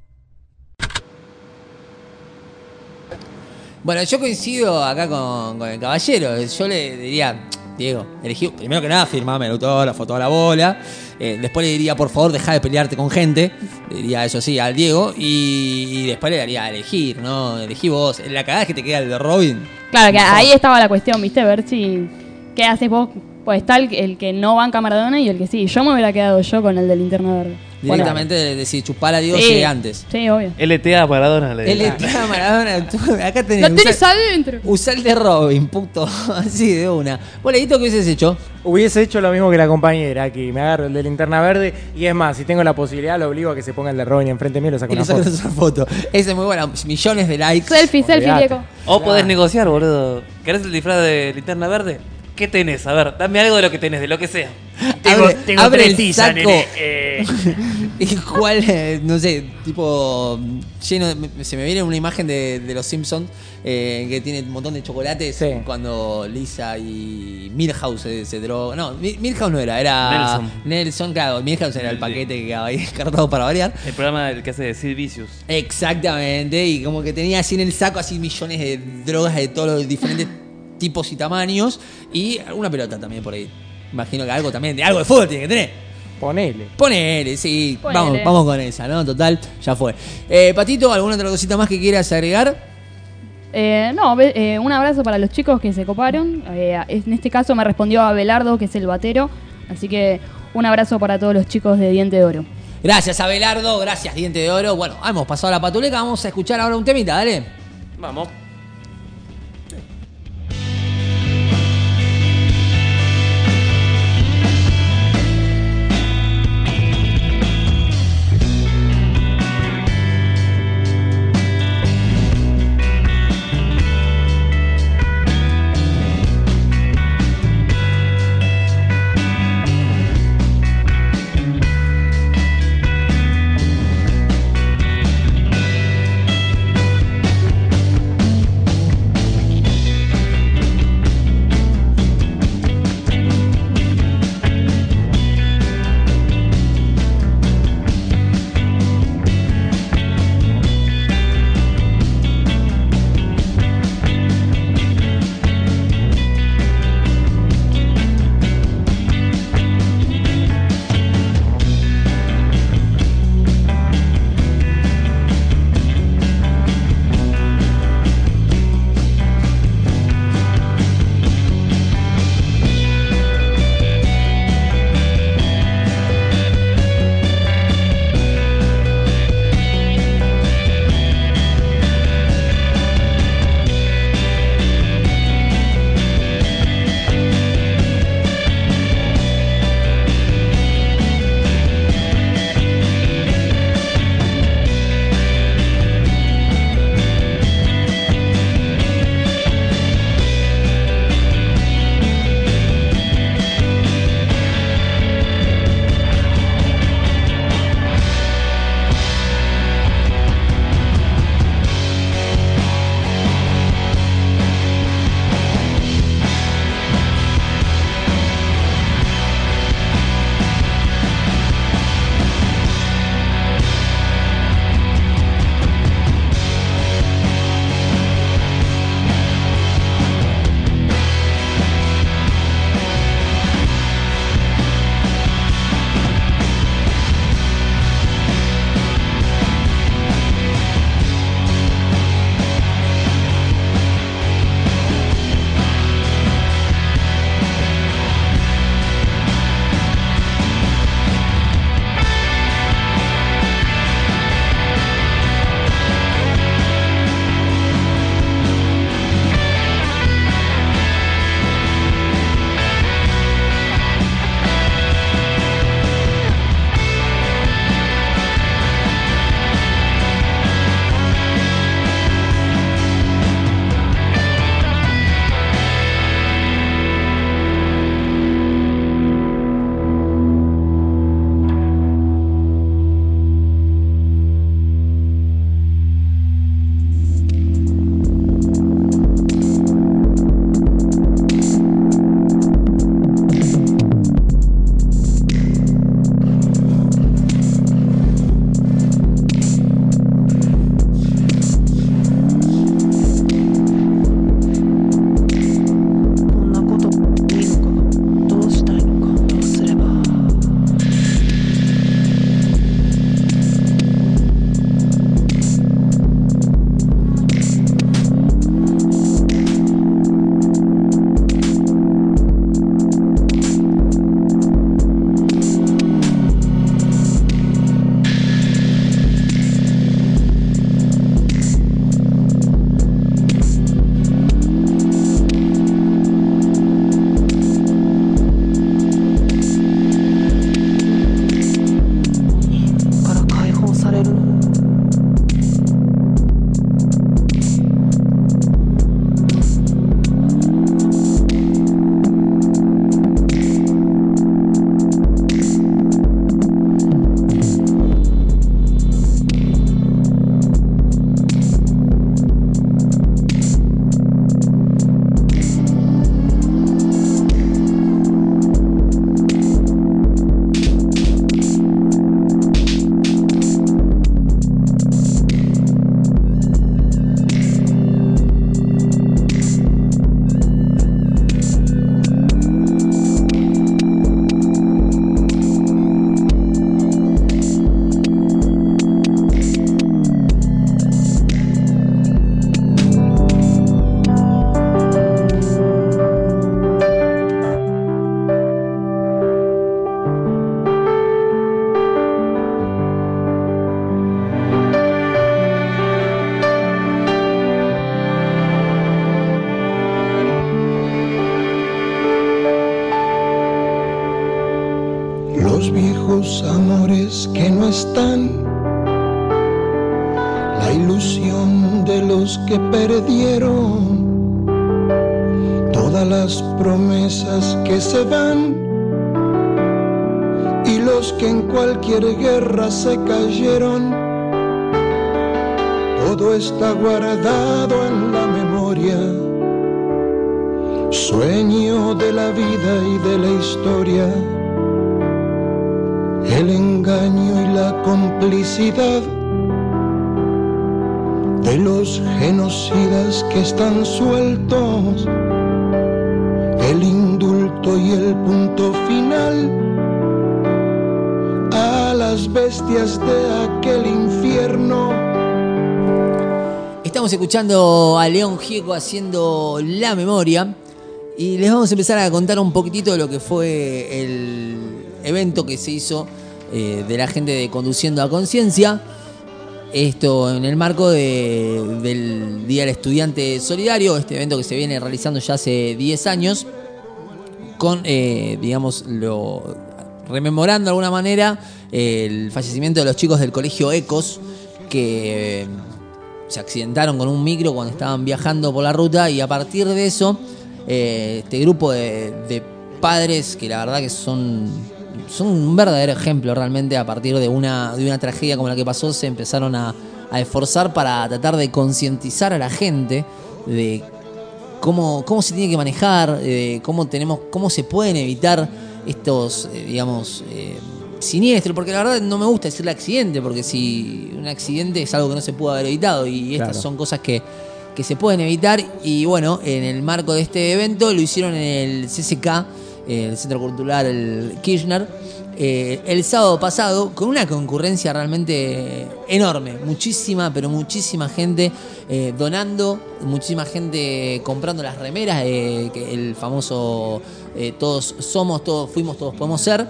Bueno, yo coincido acá con, con el caballero. Yo le diría, Diego, elegí, primero que nada, firmame el autógrafo, toda la bola. Eh, después le diría, por favor, dejá de pelearte con gente. Le diría eso sí al Diego. Y, y después le daría a elegir, ¿no? Elegí vos. La cagada es que te queda el de Robin. Claro, que ahí estaba la cuestión, ¿viste? Ver si... ¿Qué haces vos? Pues está el, el que no banca a Maradona y el que sí. Yo me hubiera quedado yo con el de Linterna Verde. Directamente bueno. Decir, chupar a Diego sí, llegué antes. Sí, obvio. L T A Maradona. L T A Maradona. Acá tenés. Lo tenés adentro. Usá el de Robin, puto. Así de una. Vos, Leito, ¿qué hubieses hecho? Hubiese hecho lo mismo que la compañera aquí. Me agarro el de Linterna Verde y es más, si tengo la posibilidad, lo obligo a que se ponga el de Robin enfrente mío y lo saco y una foto. foto. foto. Esa es muy buena. Millones de likes. Selfie, selfie, Diego. O podés negociar, boludo. ¿Querés el disfraz de Linterna Verde? ¿Qué tenés? A ver, dame algo de lo que tenés, de lo que sea. Tengo, abre, tengo abre tres tizas, saco. Eh. ¿Y cuál? Eh, no sé, tipo lleno de, se me viene una imagen de, de los Simpsons eh, que tiene un montón de chocolates sí. Cuando Lisa y Milhouse se, se droga. No, Milhouse no era, era Nelson. Nelson, claro, Milhouse era el paquete que quedaba ahí descartado para variar. El programa del que hace de Sid Vicious. Exactamente, y como que tenía así en el saco así millones de drogas de todos los diferentes tipos y tamaños y alguna pelota también por ahí. Imagino que algo también, de algo de fútbol tiene que tener. Ponele. Ponele, sí. Ponele. Vamos, vamos con esa, ¿no? Total, ya fue. Eh, Patito, ¿alguna otra cosita más que quieras agregar? Eh, no, eh, un abrazo para los chicos que se coparon. Eh, en este caso me respondió Abelardo, que es el batero. Así que un abrazo para todos los chicos de Diente de Oro. Gracias, Abelardo. Gracias, Diente de Oro. Bueno, hemos pasado la patuleca. Vamos a escuchar ahora un temita, dale. Vamos. amores que no están, la ilusión de los que perdieron, todas las promesas que se van y los que en cualquier guerra se cayeron. Todo está guardado en la memoria, sueño de la vida y de la historia, el engaño y la complicidad de los genocidas que están sueltos, el indulto y el punto final a las bestias de aquel infierno. Estamos escuchando a León Gieco haciendo La Memoria y les vamos a empezar a contar un poquitito de lo que fue el evento que se hizo eh, de la gente de Conduciendo a Conciencia. Esto en el marco de, del Día del Estudiante Solidario, este evento que se viene realizando ya hace diez años, con, eh, digamos, lo, rememorando de alguna manera eh, el fallecimiento de los chicos del colegio Ecos, que eh, se accidentaron con un micro cuando estaban viajando por la ruta, y a partir de eso, eh, este grupo de, de padres, que la verdad que son... son un verdadero ejemplo realmente, a partir de una, de una tragedia como la que pasó, se empezaron a, a esforzar para tratar de concientizar a la gente de cómo, cómo se tiene que manejar, de cómo, tenemos, cómo se pueden evitar estos, eh, digamos, eh, siniestros, porque la verdad no me gusta decirle accidente, porque si un accidente es algo que no se pudo haber evitado, y estas Claro. son cosas que, que se pueden evitar, y bueno, en el marco de este evento lo hicieron en el C C K, el Centro Cultural el Kirchner, eh, el sábado pasado, con una concurrencia realmente enorme, muchísima, pero muchísima gente eh, donando, muchísima gente comprando las remeras, eh, que el famoso eh, todos somos, todos fuimos, todos podemos ser,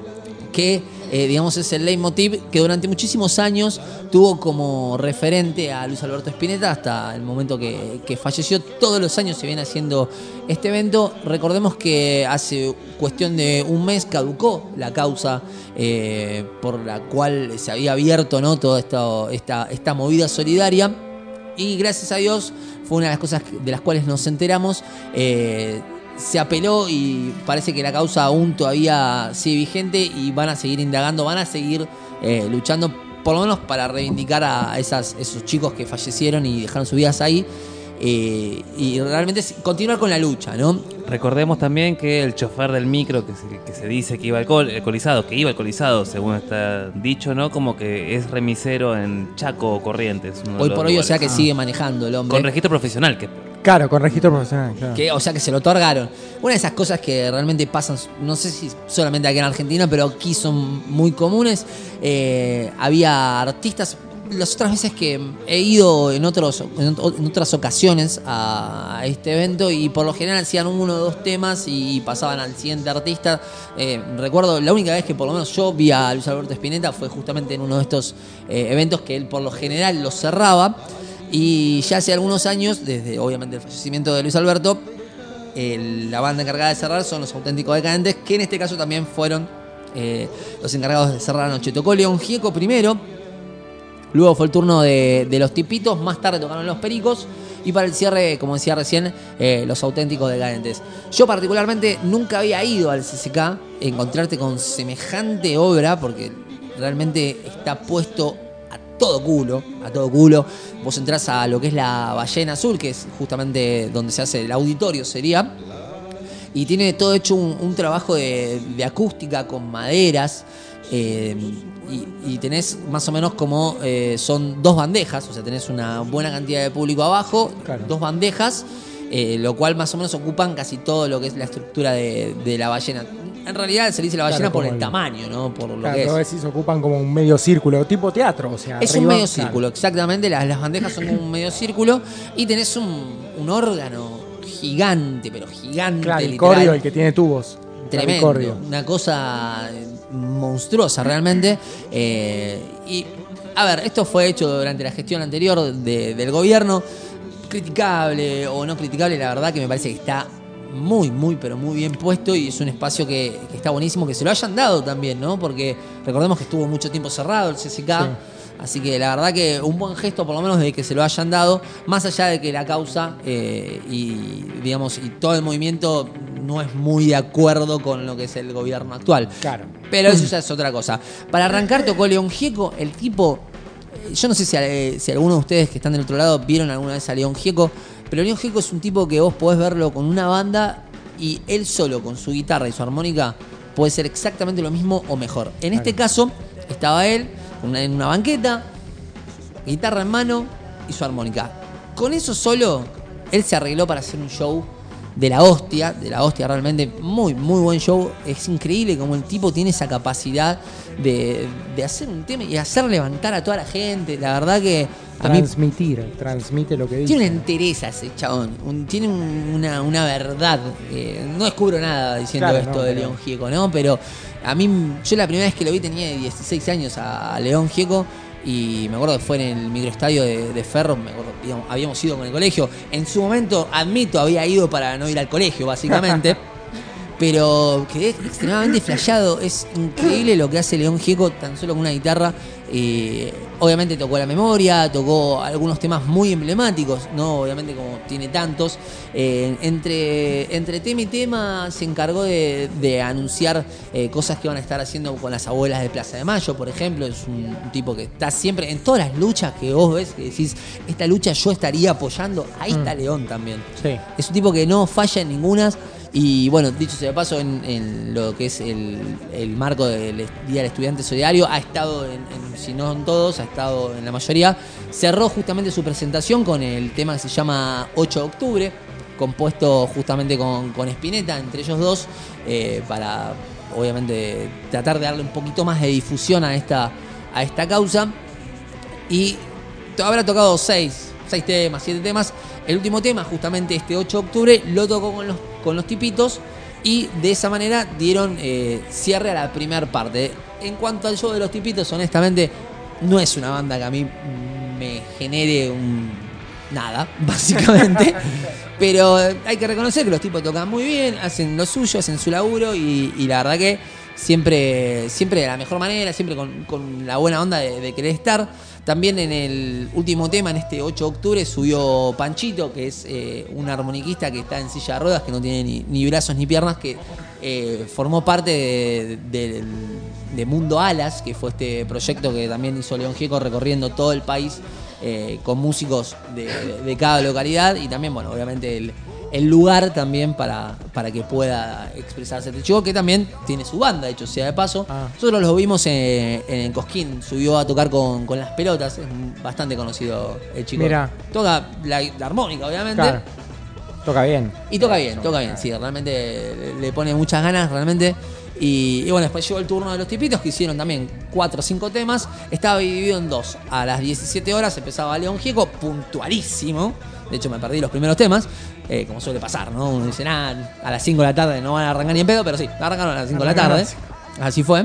que eh, digamos es el leitmotiv que durante muchísimos años tuvo como referente a Luis Alberto Spinetta hasta el momento que, que falleció. Todos los años se viene haciendo este evento. Recordemos que hace cuestión de un mes caducó la causa eh, por la cual se había abierto, ¿no?, toda esta, esta, esta movida solidaria, y gracias a Dios fue una de las cosas de las cuales nos enteramos. eh, Se apeló y parece que la causa aún todavía sigue vigente, y van a seguir indagando, van a seguir eh, luchando, por lo menos para reivindicar a esas, esos chicos que fallecieron y dejaron sus vidas ahí, eh, y realmente continuar con la lucha, ¿no? Recordemos también que el chofer del micro, que se, que se dice que iba alcohol, alcoholizado, que iba alcoholizado, según está dicho, ¿no? Como que es remisero en Chaco o Corrientes. uno de Hoy los por hoy, o lugares. sea que Ah. sigue manejando el hombre. Con registro profesional, que Claro, con registro profesional. Claro. Que, o sea que se lo otorgaron. Una de esas cosas que realmente pasan, no sé si solamente aquí en Argentina, pero aquí son muy comunes. Eh, había artistas, las otras veces que he ido en, otros, en, ot- en otras ocasiones a, a este evento, y por lo general hacían uno o dos temas y pasaban al siguiente artista. Eh, recuerdo, la única vez que por lo menos yo vi a Luis Alberto Spinetta fue justamente en uno de estos eh, eventos que él por lo general los cerraba. Y ya hace algunos años, desde obviamente el fallecimiento de Luis Alberto, el- la banda encargada de cerrar son los Auténticos Decadentes, que en este caso también fueron eh, los encargados de cerrar la noche. Tocó León Gieco primero, luego fue el turno de, de los Tipitos, más tarde tocaron los Pericos, y para el cierre, como decía recién, eh, los Auténticos Decadentes. Yo particularmente nunca había ido al C C K, encontrarte con semejante obra, porque realmente está puesto todo culo, a todo culo. Vos entrás a lo que es la Ballena Azul, que es justamente donde se hace el auditorio, sería, y tiene todo hecho un, un trabajo de, de acústica con maderas, eh, y, y tenés más o menos como eh, son dos bandejas, o sea, tenés una buena cantidad de público abajo, Claro. dos bandejas, eh, lo cual más o menos ocupan casi todo lo que es la estructura de, de la ballena. En realidad se le dice la ballena Claro, por como el el- tamaño, ¿no? Por lo Claro, que pero es. decís, ocupan como un medio círculo, tipo teatro, o sea. Es un arriba, medio claro. círculo, exactamente. Las, las bandejas son como un medio círculo, y tenés un, un órgano gigante, pero gigante. Claro, el literal. cordio, el que tiene tubos. Tremendo, El cordio. una cosa monstruosa realmente. Eh, y a ver, esto fue hecho durante la gestión anterior de- del gobierno. Criticable o no criticable, la verdad que me parece que está muy, muy, pero muy bien puesto y es un espacio que, que está buenísimo, que se lo hayan dado también, ¿no? Porque recordemos que estuvo mucho tiempo cerrado el C C K. Sí. Así que la verdad que un buen gesto por lo menos de que se lo hayan dado, más allá de que la causa eh, y digamos y todo el movimiento no es muy de acuerdo con lo que es el gobierno actual. Claro. Pero eso ya es otra cosa. Para arrancar tocó León Gieco, el tipo, yo no sé si, eh, si alguno de ustedes que están del otro lado vieron alguna vez a León Gieco, pero León Gieco es un tipo que vos podés verlo con una banda y él solo con su guitarra y su armónica puede ser exactamente lo mismo o mejor. En este caso estaba él Una, en una banqueta, guitarra en mano y su armónica. Con eso solo, él se arregló para hacer un show de la hostia, de la hostia realmente, muy, muy buen show. Es increíble como el tipo tiene esa capacidad de, de hacer un tema y hacer levantar a toda la gente. La verdad que a Transmitir, mí, transmite lo que dice. Tiene una entereza ese chabón, un, tiene un, una, una verdad. Eh, no descubro nada diciendo claro, esto no, de pero... León Gieco, ¿no? Pero a mí, yo la primera vez que lo vi tenía dieciséis años a, a León Gieco y me acuerdo que fue en el microestadio de, de Ferro, me acuerdo, digamos, habíamos ido con el colegio. En su momento, admito, había ido para no ir al colegio, básicamente. Pero quedé extremadamente flasheado. Es increíble lo que hace León Gieco tan solo con una guitarra. Eh, obviamente tocó la memoria, tocó algunos temas muy emblemáticos, no obviamente como tiene tantos. Eh, entre, entre tema y tema se encargó de, de anunciar eh, cosas que van a estar haciendo con las abuelas de Plaza de Mayo, por ejemplo. Es un, un tipo que está siempre en todas las luchas que vos ves, que decís, esta lucha yo estaría apoyando. Ahí mm. está León también. Sí. Es un tipo que no falla en ninguna. Y bueno, dicho sea de paso, en, en lo que es el, el marco del Día del Estudiante Solidario, ha estado, en, en, si no en todos, ha estado en la mayoría. Cerró justamente su presentación con el tema que se llama ocho de octubre, compuesto justamente con, con Spinetta, entre ellos dos, eh, para obviamente tratar de darle un poquito más de difusión a esta, a esta causa. Y habrá tocado seis, seis temas, siete temas. El último tema, justamente este ocho de octubre, lo tocó con los, con los tipitos y de esa manera dieron eh, cierre a la primera parte. En cuanto al show de los tipitos, honestamente, no es una banda que a mí me genere un nada, básicamente. Pero hay que reconocer que los tipos tocan muy bien, hacen lo suyo, hacen su laburo y, y la verdad que siempre, siempre de la mejor manera, siempre con, con la buena onda de, de querer estar. También en el último tema, en este ocho de octubre, subió Panchito, que es eh, un armoniquista que está en silla de ruedas, que no tiene ni, ni brazos ni piernas, que eh, formó parte de, de, de Mundo Alas, que fue este proyecto que también hizo León Gieco recorriendo todo el país eh, con músicos de, de, de cada localidad y también, bueno, obviamente el, el lugar también para, para que pueda expresarse este chico, que también tiene su banda, de hecho, sea de paso. Ah. Nosotros lo vimos en, en Cosquín, subió a tocar con, con Las Pelotas, es bastante conocido el chico. Mirá. Toca la, la armónica, obviamente. Claro. Toca bien. Y toca bien, toca bien, sí, realmente le pone muchas ganas, realmente. Y, y bueno, después llegó el turno de los tipitos, que hicieron también cuatro o cinco temas. Estaba dividido en dos. A las diecisiete horas empezaba León Gieco, puntualísimo. De hecho, me perdí los primeros temas, eh, como suele pasar, ¿no? Uno dice, nada, a las cinco de la tarde no van a arrancar ni en pedo, pero sí, arrancaron a las cinco de la tarde. Así fue.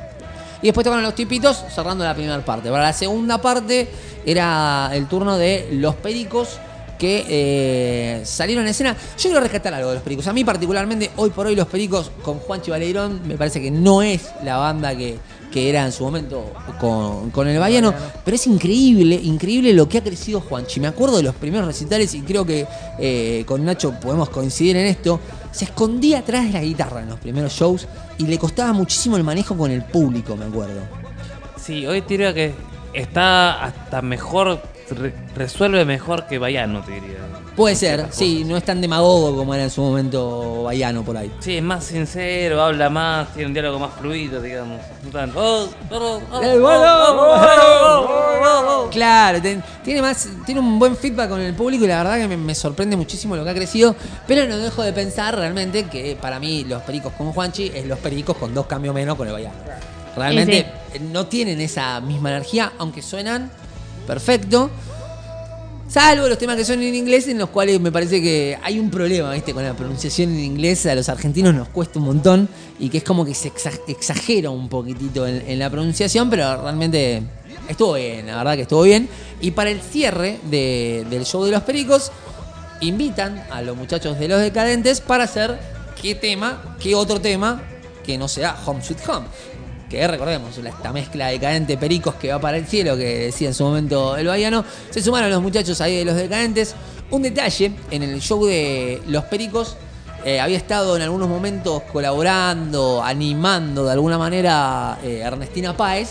Y después tocaron los tipitos, cerrando la primera parte. Para la segunda parte era el turno de los Pericos, que eh, salieron en escena. Yo quiero rescatar algo de los Pericos. A mí particularmente, hoy por hoy, los Pericos con Juanchi Baleirón me parece que no es la banda que, que era en su momento con, con el Baiano, pero es increíble, increíble lo que ha crecido Juanchi. Me acuerdo de los primeros recitales y creo que eh, con Nacho podemos coincidir en esto. Se escondía atrás de la guitarra en los primeros shows y le costaba muchísimo el manejo con el público, me acuerdo. Sí, hoy te diría que está hasta mejor, re, resuelve mejor que Baiano, te diría. Puede ser, sí, no es tan demagogo como era en su momento Baiano por ahí. Sí, es más sincero, habla más, tiene un diálogo más fluido, digamos. No tan, oh, oh, oh, eh, bueno, oh, oh, oh, oh. Claro, ten, tiene más, tiene un buen feedback con el público y la verdad que me, me sorprende muchísimo lo que ha crecido, pero no dejo de pensar realmente que para mí los Pericos con Juanchi es los Pericos con dos cambios menos con el Baiano. Realmente sí, sí. No tienen esa misma energía, aunque suenan perfecto. Salvo los temas que son en inglés, en los cuales me parece que hay un problema, ¿viste? Con la pronunciación en inglés. A los argentinos nos cuesta un montón y que es como que se exagera un poquitito en, en la pronunciación, pero realmente estuvo bien, la verdad que estuvo bien. Y para el cierre de, del show de los Pericos, invitan a los muchachos de Los Decadentes para hacer qué tema, qué otro tema que no sea Home Sweet Home. Que recordemos, esta mezcla de Decadente Pericos que va para el cielo, que decía en su momento el Bahiano. Se sumaron los muchachos ahí de Los Decadentes. Un detalle, en el show de Los Pericos eh, había estado en algunos momentos colaborando, animando de alguna manera eh, Ernestina Páez.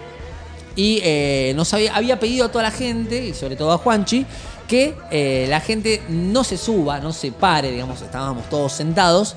Y eh, nos había, había pedido a toda la gente, y sobre todo a Juanchi, que eh, la gente no se suba, no se pare, digamos, estábamos todos sentados,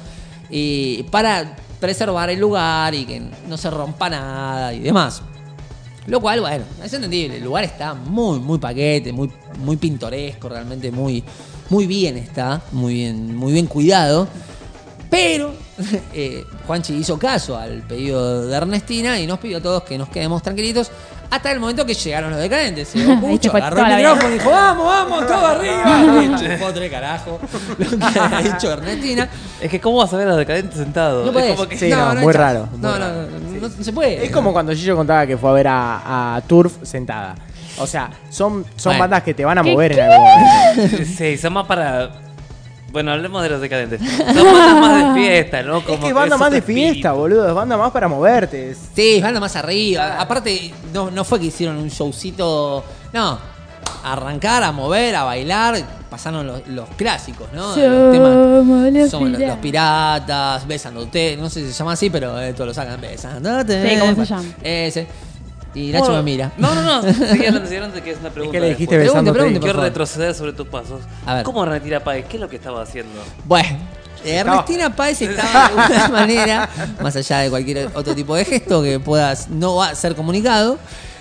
y para preservar el lugar y que no se rompa nada y demás. Lo cual, bueno, es entendible. El lugar está muy, muy paquete, muy, muy pintoresco, realmente muy, muy bien está, muy bien, muy bien cuidado. Pero eh, Juanchi hizo caso al pedido de Ernestina y nos pidió a todos que nos quedemos tranquilitos hasta el momento que llegaron Los Decadentes. Se dio mucho, agarró el micrófono y dijo, vamos, vamos, todo arriba. Y chupó tres carajo lo que había dicho Ernestina. Es que ¿cómo vas a ver a Los Decadentes sentados? No podés. Es como que... Sí, No, no, no muy hay raro. chance. muy No, raro. no, no, no, no se puede. Es como cuando Gillo contaba que fue a ver a, a Turf sentada. O sea, son, son Bueno. bandas que te van a ¿Qué, mover qué? en algún momento. Sí, son más para... Bueno, hablemos de Los Decadentes. Son bandas más de fiesta, ¿no? Como Es que es banda más de otro fiesta, espíritu. boludo. Es banda más para moverte. Es- Sí, banda más arriba. Aparte, no, no fue que hicieron un showcito. No. A arrancar, a mover, a bailar. Pasaron los, los clásicos, ¿no? El tema- Somos los somos los, los piratas. piratas, besándote. No sé si se llama así, pero eh, todos lo sacan. Besándote. Sí, ¿cómo se llama? Ese. Y Nacho Bueno, me mira. No, no, no. Sigue hablando, sigue hablando, que es una pregunta. ¿Qué le dijiste después. Pregunte, besándote? pregunte, por Quiero favor. retroceder sobre tus pasos. A ver. ¿Cómo Ernestina Páez? ¿Qué es lo que estaba haciendo? Bueno, eh, Ernestina Páez estaba de alguna manera, más allá de cualquier otro tipo de gesto que pueda no va a ser comunicado,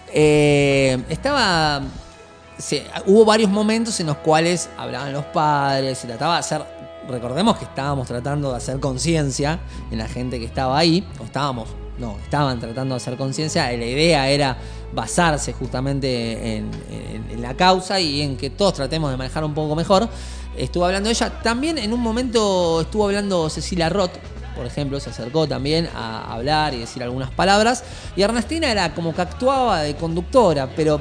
eh, estaba. Se, hubo varios momentos en los cuales hablaban los padres, se trataba de hacer. Recordemos que estábamos tratando de hacer conciencia en la gente que estaba ahí, o estábamos, no, estaban tratando de hacer conciencia. La idea era basarse justamente en, en, en la causa y en que todos tratemos de manejar un poco mejor. Estuvo hablando ella. También en un momento estuvo hablando Cecilia Roth, por ejemplo, se acercó también a hablar y decir algunas palabras. Y Ernestina era como que actuaba de conductora, pero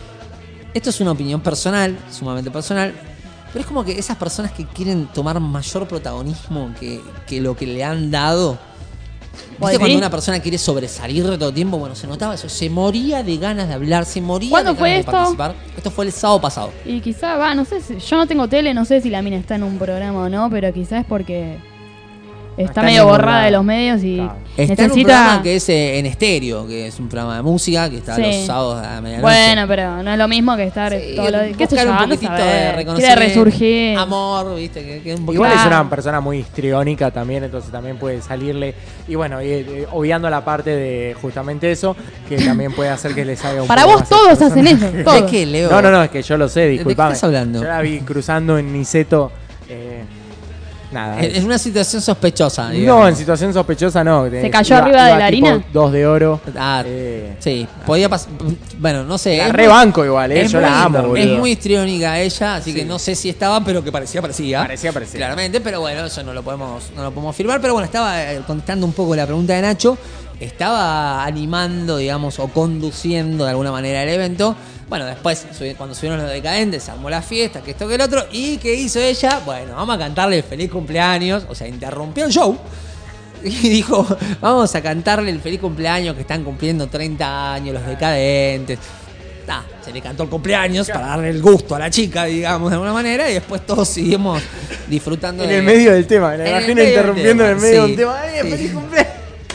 esto es una opinión personal, sumamente personal. Pero es como que esas personas que quieren tomar mayor protagonismo que, que lo que le han dado. ¿Vos ¿Viste cuando decís? una persona quiere sobresalir de todo el tiempo? Bueno, se notaba eso. Se moría de ganas de hablar, se moría ¿Cuándo de fue ganas esto? de participar. Esto fue el sábado pasado. Y quizá va, no sé si, yo no tengo tele, no sé si la mina está en un programa o no, pero quizás es porque está, está en medio ningún borrada lado. de los medios y Claro. Está en un necesita... programa que es eh, en estéreo, que es un programa de música, que está Sí. los sábados a medianoche. Bueno, pero no es lo mismo que estar Sí, todo lo qué sé buscar yo, un anda a poquitito saber. de Quiere reconocimiento, resurgir. amor, viste, que, que un poquito. Igual es Claro. una persona muy histriónica también, entonces también puede salirle. Y bueno, y, eh, obviando la parte de justamente eso, que también puede hacer que le salga un Para poco vos más todos el hacen eso, personaje. todos. ¿De qué, Leo? No, no, no, es que yo lo sé, qué disculpame. estás hablando? Yo la vi cruzando en Niceto. Eh, nada. Es, es- es una situación sospechosa. no, digamos. en situación sospechosa no. ¿Se Eh, cayó iba- arriba de iba la tipo harina? Dos de oro. Ah, Eh, sí, podía pasar. Bueno, no sé. La es rebanco muy- igual, eh, es yo muy- la amo, boludo. Es muy histriónica ella, así Sí. que no sé si estaba, pero que parecía, parecía. Parecía, parecía. Claramente, pero bueno, eso no lo podemos, no lo podemos afirmar. Pero bueno, estaba eh, contestando un poco la pregunta de Nacho. Estaba animando, digamos, o conduciendo de alguna manera el evento. Bueno, después, subi- cuando subieron Los Decadentes, se armó la fiesta, que esto que el otro. ¿Y qué hizo ella? Bueno, vamos a cantarle feliz cumpleaños. O sea, interrumpió el show. Y dijo, vamos a cantarle el feliz cumpleaños que están cumpliendo treinta años Los Decadentes. Ah, se le cantó el cumpleaños para darle el gusto a la chica, digamos, de alguna manera. Y después todos seguimos disfrutando En de... el medio del tema, me la En el imagino medio del interrumpiendo en el tema, medio de sí, un tema. ¡Eh, sí. feliz cumpleaños!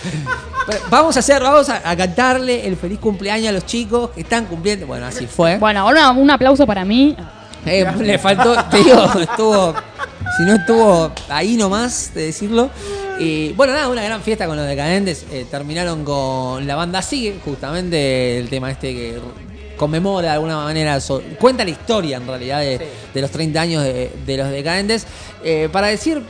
Pero vamos a hacer, vamos a, a cantarle el feliz cumpleaños a los chicos que están cumpliendo. Bueno, así fue. Bueno, ahora un aplauso para mí. Eh, le faltó, te digo, estuvo, si no estuvo ahí nomás de decirlo. Y bueno, nada, una gran fiesta con Los Decadentes. Eh, terminaron con la banda Sigue, justamente el tema este que conmemora de alguna manera, so- cuenta la historia en realidad de, de los treinta años de, de Los Decadentes. Eh, para decir,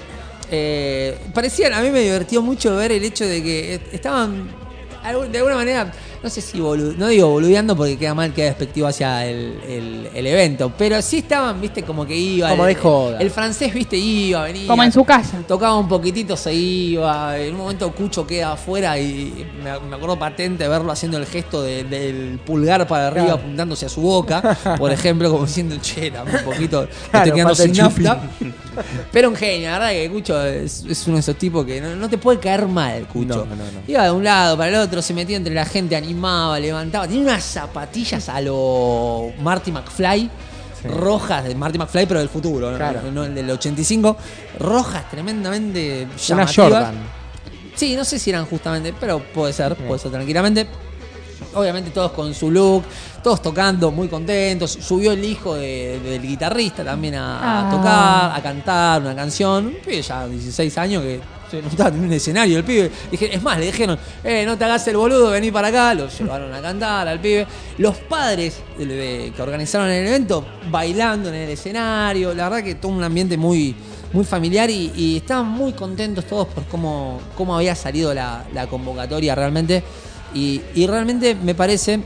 eh, parecían, a mí me divertió mucho ver el hecho de que estaban de alguna manera no sé si bolu- no digo boludeando porque queda mal, queda despectivo hacia el, el, el evento, pero sí estaban, viste, como que iba. Como el, de joda. El francés, viste, iba, venía. Como en su casa. Tocaba un poquitito, se iba. En un momento Cucho queda afuera y me, me acuerdo patente de verlo haciendo el gesto de, del pulgar para arriba, Claro. apuntándose a su boca, por ejemplo, como diciendo, che, dame un poquito, me Claro, estoy quedando falta el sin nafta. chupín. Pero un genio, la verdad que Cucho es, es uno de esos tipos que no, no te puede caer mal, Cucho. No, no, no. Iba de un lado para el otro, se metía entre la gente, animaba, levantaba. Tenía unas zapatillas a lo Marty McFly, Sí. rojas de Marty McFly, pero del futuro, ¿no? Claro. No, el del ochenta y cinco. Rojas tremendamente Una llamativas. Jordan. Sí, no sé si eran justamente, pero puede ser, puede ser tranquilamente. Obviamente todos con su look, todos tocando, muy contentos. Subió el hijo de- del guitarrista también a, a Ah. tocar, a cantar una canción. Un pibe ya de dieciséis años que se- no estaba en un escenario el pibe. Dije, es más, le dijeron, eh, no te hagas el boludo, vení para acá. Lo llevaron a cantar al pibe. Los padres de- de- que organizaron el evento bailando en el escenario. La verdad que todo un ambiente muy, muy familiar y, y estaban muy contentos todos por cómo, cómo había salido la, la convocatoria realmente. Y, y realmente me parece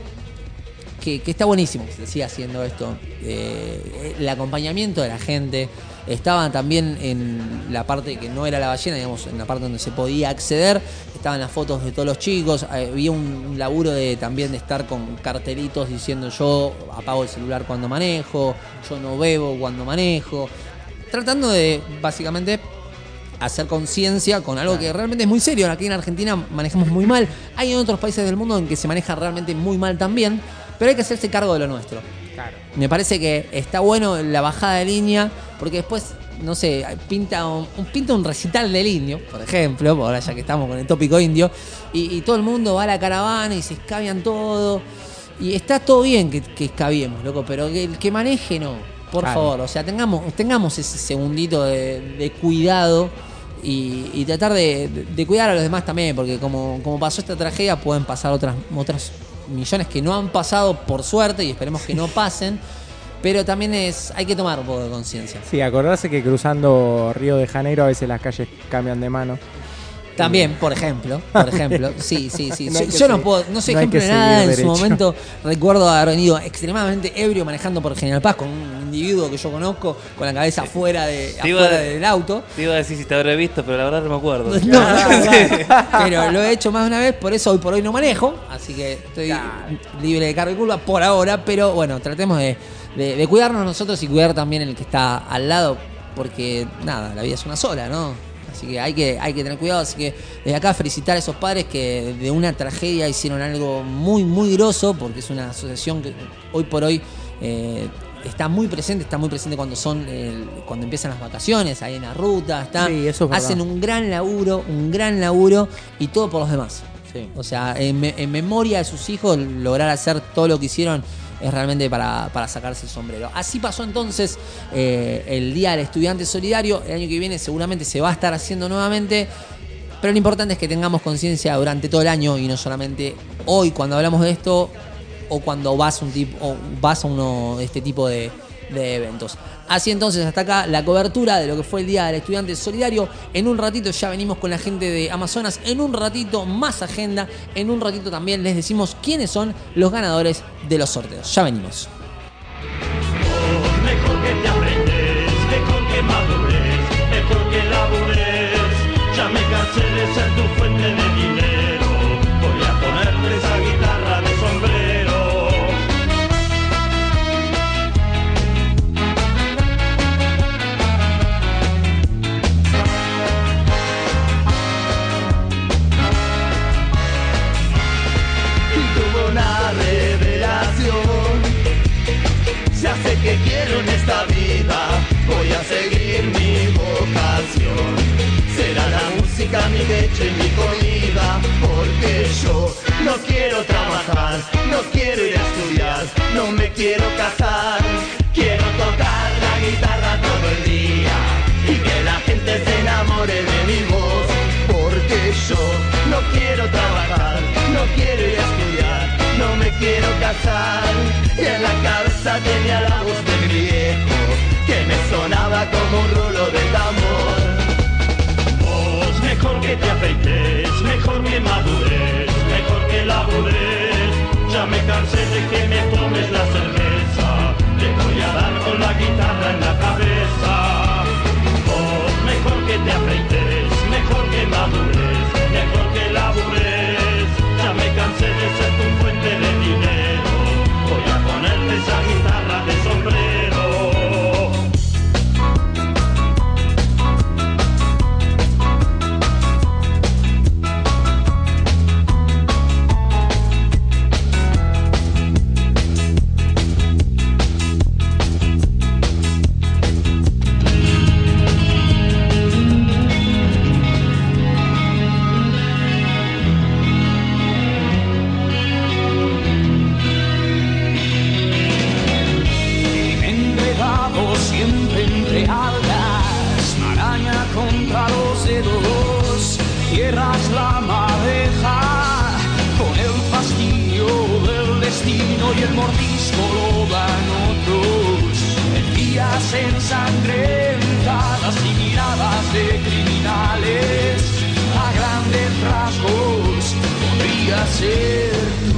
que, que está buenísimo que se siga haciendo esto. Eh, el acompañamiento de la gente. Estaban también en la parte que no era la ballena, digamos, en la parte donde se podía acceder. Estaban las fotos de todos los chicos. Había un, un laburo de también de estar con cartelitos diciendo yo apago el celular cuando manejo, yo no bebo cuando manejo. Tratando de, básicamente, hacer conciencia con algo que realmente es muy serio. Aquí en Argentina manejamos muy mal. Hay en otros países del mundo en que se maneja realmente muy mal también, pero hay que hacerse cargo de lo nuestro. Claro. Me parece que está bueno la bajada de línea, porque después, no sé, pinta un, un- pinta un recital del indio, por ejemplo, ahora ya que estamos con el tópico indio, y, y todo el mundo va a la caravana y se escabian todo. Y está todo bien que, que escabiemos, loco, pero que el que maneje no, por Claro. favor. O sea, tengamos, tengamos ese segundito de, de cuidado y, y tratar de, de- de cuidar a los demás también, porque como, como pasó esta tragedia, pueden pasar otras, otras millones que no han pasado por suerte y esperemos que no pasen. Pero también es hay que tomar un poco de conciencia. Sí, acordarse que cruzando Río de Janeiro a veces las calles cambian de mano. También, por ejemplo, por ejemplo, sí, sí, sí. No hay yo que yo no seguir- puedo, no soy no hay ejemplo que de nada. seguir En su derecho. momento recuerdo haber venido extremadamente ebrio manejando por General Paz con un individuo que yo conozco con la cabeza afuera, de, Te iba afuera a- del auto. Te iba a decir si te habré visto, pero la verdad no me acuerdo. No, no, pero lo he hecho más de una vez, por eso hoy por hoy no manejo, así que estoy libre de cargo y culpa por ahora, pero bueno, tratemos de, de- de cuidarnos nosotros y cuidar también el que está al lado, porque nada, la vida es una sola, ¿no? Así que hay que, hay que tener cuidado, así que desde acá felicitar a esos padres que de una tragedia hicieron algo muy, muy grosso, porque es una asociación que hoy por hoy eh, está muy presente, está muy presente cuando son el- cuando empiezan las vacaciones, ahí en la ruta, está, Sí, eso es verdad. hacen un gran laburo, un gran laburo y todo por los demás. O sea, en, me- en memoria de sus hijos, lograr hacer todo lo que hicieron es realmente para, para sacarse el sombrero. Así pasó entonces eh, el Día del Estudiante Solidario. El año que viene seguramente se va a estar haciendo nuevamente. Pero lo importante es que tengamos conciencia durante todo el año y no solamente hoy cuando hablamos de esto o cuando vas, un tipo, o vas a uno de este tipo de, de eventos. Así entonces, hasta acá la cobertura de lo que fue el Día del Estudiante Solidario. En un ratito ya venimos con la gente de Amazonas. En un ratito más agenda. En un ratito también les decimos quiénes son los ganadores de los sorteos. Ya venimos. Mejor que te aprendes, mejor que madures, mejor que labures. Ya me cansé de ser tu fuente de dinero. Voy a ponerte esa guitarra de sombrero. Y tuvo una revelación. Ya sé que quiero en esta vida, voy a seguir mi vocación. Será la música mi leche y mi comida, porque yo no quiero trabajar, no quiero ir a estudiar, no me quiero casar. Quiero tocar la guitarra todo el día y que la gente se enamore de mi voz, porque yo no quiero trabajar, no quiero ir a estudiar, no me quiero casar. Y en la cabeza tenía la voz de mi viejo, que me sonaba como un rulo de tambor. Vos mejor que te afeites, mejor que madures, mejor que labures. ensangrentadas y miradas de criminales. A grandes rasgos podría ser tú.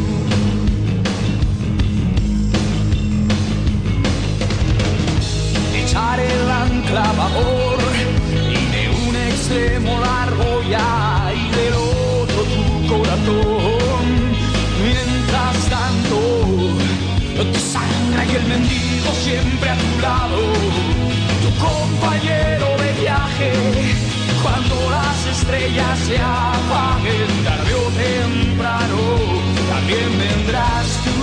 Echar el ancla a babor y de un extremo la argolla y del otro tu corazón. Mientras tanto, tu sangre y el mendigo siempre a tu lado, tu compañero de viaje. Cuando las estrellas se apaguen, tarde o temprano, también vendrás tú.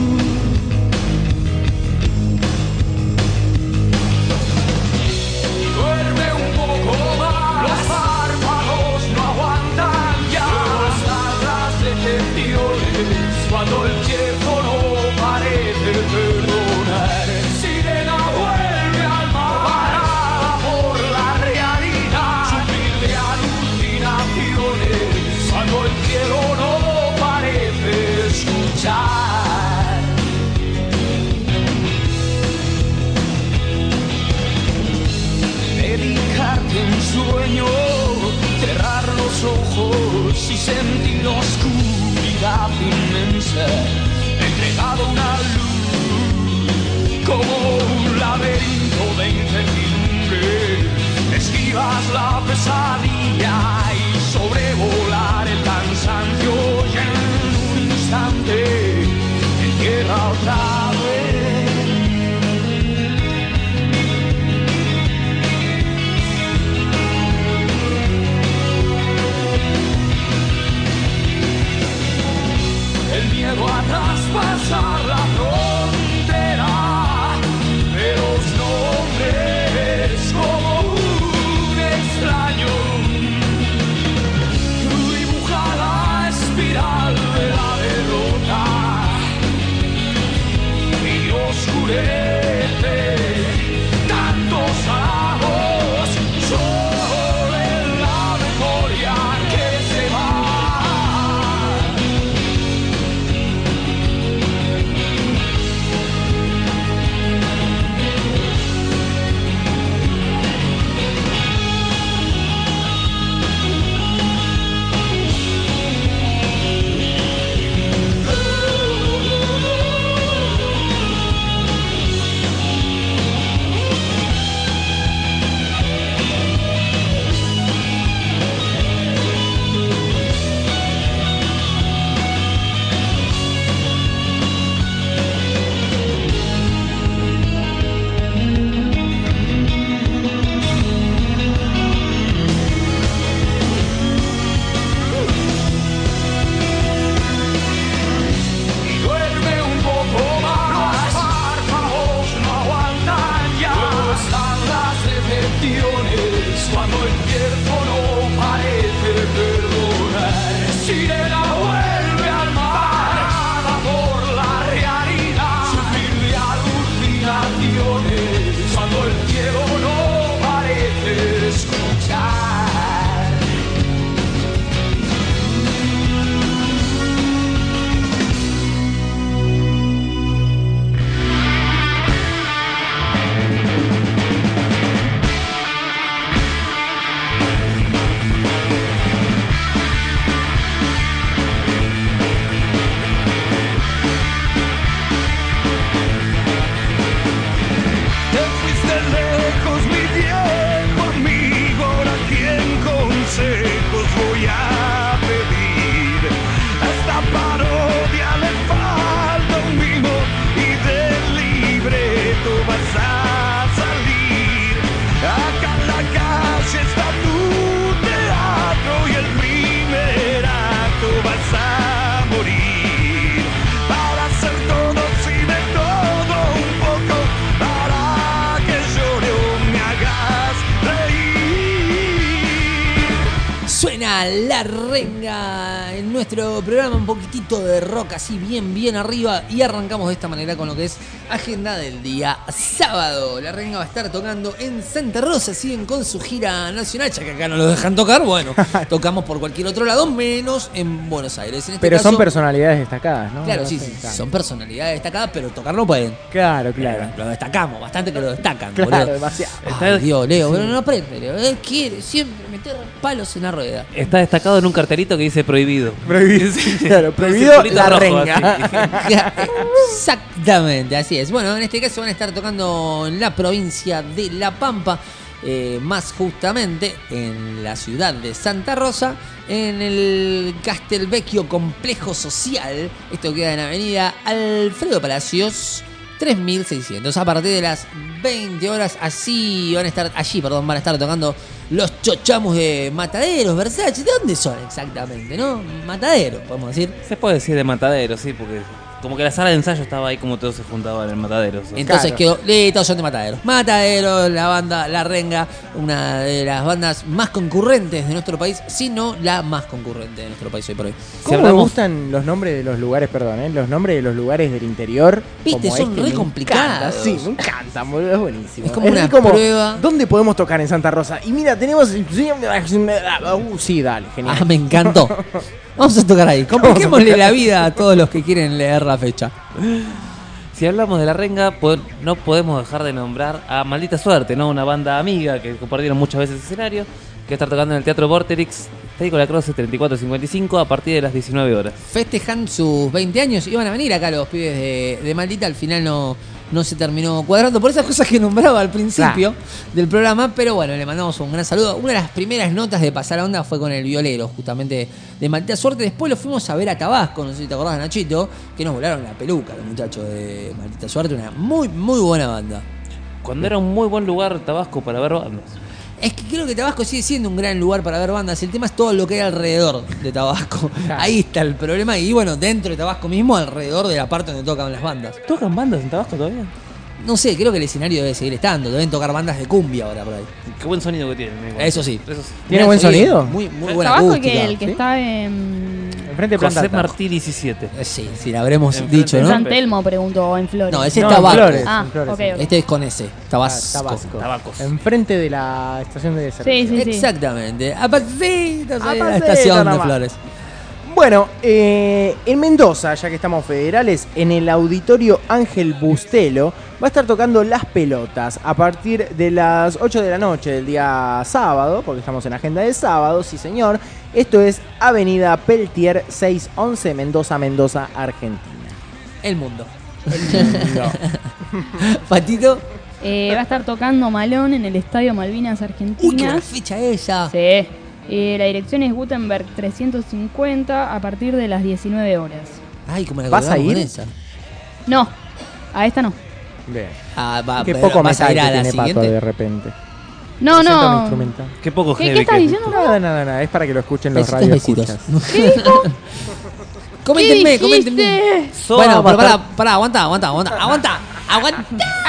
Duerme un poco más, los párpados no aguantan ya. No están las decepciones cuando el tiempo no parece perdonar. Sirena vuelve al mar, parada por la realidad. Sufrir de alucinaciones cuando el cielo no parece escuchar. Dedicarte un sueño, cerrar los ojos y sentir la oscuridad inmensa, entregado a una luz como un laberinto de incertidumbre. Esquivas la pesadilla y sobrevolar el cansancio y en un instante en tierra otra vez. El miedo a traspasar la frontera de los nombres como un extraño. Tú dibuja la espiral de la derrota y oscurece tantos halagos sobre la memoria que se va. Cuando el tiempo no parece perdonar, sirena vuelve al mar, parada por la realidad, sufrir de alucinaciones, cuando el cielo no parece escuchar. Voy a pedir a esta parodia le falta un mimo y del libreto vas a salir. Acá en la calle está tu teatro y el primer acto vas a morir. Para hacer todo y de todo un poco, para que llore o me hagas Suena La Renga en nuestro programa, un poquitito de rock así bien, bien arriba. Y arrancamos de esta manera con lo que es agenda del día sábado. La Renga va a estar tocando en Santa Rosa, siguen con su gira nacional, ya que acá no lo dejan tocar. Bueno, tocamos por cualquier otro lado, menos en Buenos Aires. En este Pero caso, son personalidades destacadas, ¿no? Claro, No sí, sé, sí, claro. son personalidades destacadas, pero tocar no pueden. Claro, claro. Lo destacamos, bastante que lo destacan. Claro, boludo. demasiado. Ay, Dios, Leo, pero no aprende, Leo. Él quiere siempre meter palos en la rueda. Está destacado en un cartelito que dice prohibido. Prohibido, claro, prohibido Circulito La rojo, Renga. así. Exactamente, así es. Bueno, en este caso van a estar tocando en la provincia de La Pampa, eh, más justamente en la ciudad de Santa Rosa, en el Castelvecchio Complejo Social. Esto queda en avenida Alfredo Palacios tres mil seiscientos. A partir de las veinte horas, así van a estar, allí, perdón, van a estar tocando los chochamos de Mataderos, Versace. ¿De dónde son exactamente, no? Mataderos, podemos decir. Se puede decir de Matadero, sí, porque como que la sala de ensayo estaba ahí como todos se juntaban en Matadero. ¿sí? Entonces Claro. quedó, eh, todos son de Mataderos. Mataderos, la banda La Renga, una de las bandas más concurrentes de nuestro país, si no la más concurrente de nuestro país hoy por hoy. ¿Cómo hablamos- me gustan los nombres de los lugares, perdón, ¿eh? Los nombres de los lugares del interior? Viste, como son este, re me complicados. encanta, sí, me encantan, boludo, es buenísimo. Es como una prueba. ¿Dónde podemos tocar en Santa Rosa? Y mira, tenemos... Uh, sí, dale, genial. Ah, me encantó. Vamos a tocar ahí. Compliquémosle la vida a todos los que quieren leer la fecha. Si hablamos de La Renga, po- no podemos dejar de nombrar a Maldita Suerte, ¿no? Una banda amiga que compartieron muchas veces escenario, que va a estar tocando en el Teatro Vorterix, Técnico La Croce treinta y cuatro cincuenta y cinco, a partir de las diecinueve horas. Festejan sus veinte años. Iban a venir acá los pibes de, de Maldita. Al final no, no se terminó cuadrando por esas cosas que nombraba al principio del programa. Pero bueno, le mandamos un gran saludo. Una de las primeras notas de Pasar la Onda fue con el violero, justamente de Maldita Suerte. Después lo fuimos a ver a Tabasco, no sé si te acordás, Nachito, que nos volaron la peluca los muchachos de Maldita Suerte. Una muy, muy buena banda. Cuando era un muy buen lugar Tabasco para ver bandas. Es que creo que Tabasco sigue siendo un gran lugar para ver bandas. El tema es todo lo que hay alrededor de Tabasco. Ahí está el problema. Y bueno, dentro de Tabasco mismo, alrededor de la parte donde tocan las bandas. ¿Tocan bandas en Tabasco todavía? No sé, creo que el escenario debe seguir estando. Deben tocar bandas de cumbia ahora por ahí. Qué buen sonido que tienen. eh. Eso sí. Eso sí. ¿Tiene Gran buen sonido? Muy, muy buena Trabajo acústica. que el que ¿sí? está en, Enfrente de Planta José Alta. Martí diecisiete. Eh, Sí, sí, la habremos Enfrente dicho, de en ¿no? San Telmo, pregunto, o en Flores. No, ese No, es en Tabasco. Flores. Ah, en Flores, ok, sí. ok. Este es con ese. Ah, Tabasco. Tabasco. Tabacos. Enfrente de la estación de servicio. Sí, sí, sí. Exactamente. A pasito de la pasito estación de nomás. Flores. Bueno, eh, en Mendoza, ya que estamos federales, en el auditorio Ángel Bustelo, va a estar tocando Las Pelotas a partir de las ocho de la noche del día sábado, porque estamos en agenda de sábado, sí señor. Esto es Avenida Peltier seiscientos once, Mendoza, Mendoza, Argentina. El mundo. No. Patito. Eh, va a estar tocando Malón en el Estadio Malvinas Uy, qué buena Argentinas. fecha esa. Sí. Eh, la dirección es Gutenberg trescientos cincuenta a partir de las diecinueve horas. Ay, como la ¿Vas a colgamos con ir? esa. No, a esta no. Bien. Ah, va, Qué pero poco ¿vas a metal ir que a la tiene Pato siguiente? de repente. No, Presenta un no. instrumental. Qué poco ¿Qué, heavy qué estás que- diciendo? Nada, nada, nada. Es para que lo escuchen los Besitos, radioescuchas. besitos. ¿Qué dijo? Coméntenme, ¿Qué coméntenme. dijiste? Soa Bueno, va a pero estar- pará, pará, aguanta, aguanta, aguanta, aguanta, aguanta.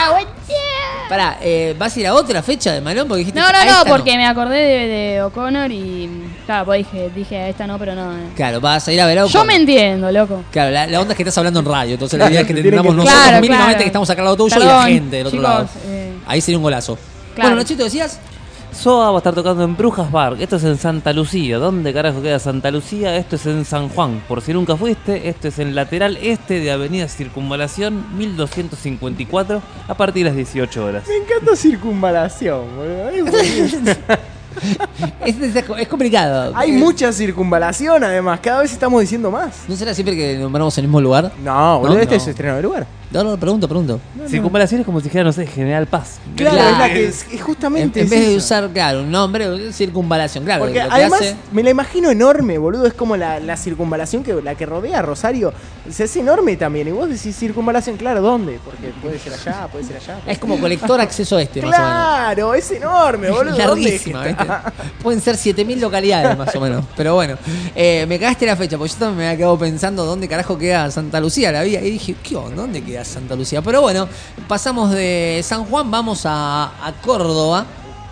Pará, eh, ¿vas a ir a otra fecha de Malón? Porque dijiste No, a no, no, esta porque me acordé de, de O'Connor y. Claro, pues dije, dije a esta no, pero no. eh. Claro, vas a ir a ver a Yo Ocon. me entiendo, loco. Claro, la, la onda es que estás hablando en radio, entonces la Claro, idea es que te te tienen entendamos que- nosotros Claro, mínimamente claro. que estamos acá al lado tuyo y la Perdón, gente del otro chicos, lado. eh. Ahí sería un golazo. Claro. Bueno, Nachito, decías. Soa va a estar tocando en Brujas Bar. Esto es en Santa Lucía. ¿Dónde carajo queda Santa Lucía? Esto es en San Juan. Por si nunca fuiste, esto es en lateral este de Avenida Circunvalación mil doscientos cincuenta y cuatro a partir de las dieciocho horas. Me encanta circunvalación, boludo. Es buenísimo. Es, es- es complicado. Hay Eh, mucha circunvalación, además. Cada vez estamos diciendo más. ¿No será siempre que nombramos el mismo lugar? No, boludo, No, este no. es estreno de lugar. No, no, pregunto, pregunto. Circunvalación es como si dijera, no sé, General Paz. Claro, Claro. es la que es, es En, justamente en es vez de eso. usar, claro, un nombre, circunvalación, claro. Porque lo que además hace- me la imagino enorme, boludo. Es como la, la circunvalación que la que rodea a Rosario. Se hace enorme también. Y vos decís circunvalación, claro, ¿dónde? Porque puede ser allá, puede ser allá. puede es ser como allá. colector acceso este, más o menos. Claro, es enorme, boludo. ¿Dónde es que Larguísima, está? ¿viste? Pueden ser siete mil localidades más o menos. Pero bueno, eh, me cagaste la fecha, porque yo también me había quedado pensando dónde carajo queda Santa Lucía. La vi y dije, ¿qué onda? ¿Dónde queda Santa Lucía? Pero bueno, pasamos de San Juan, vamos a, a Córdoba.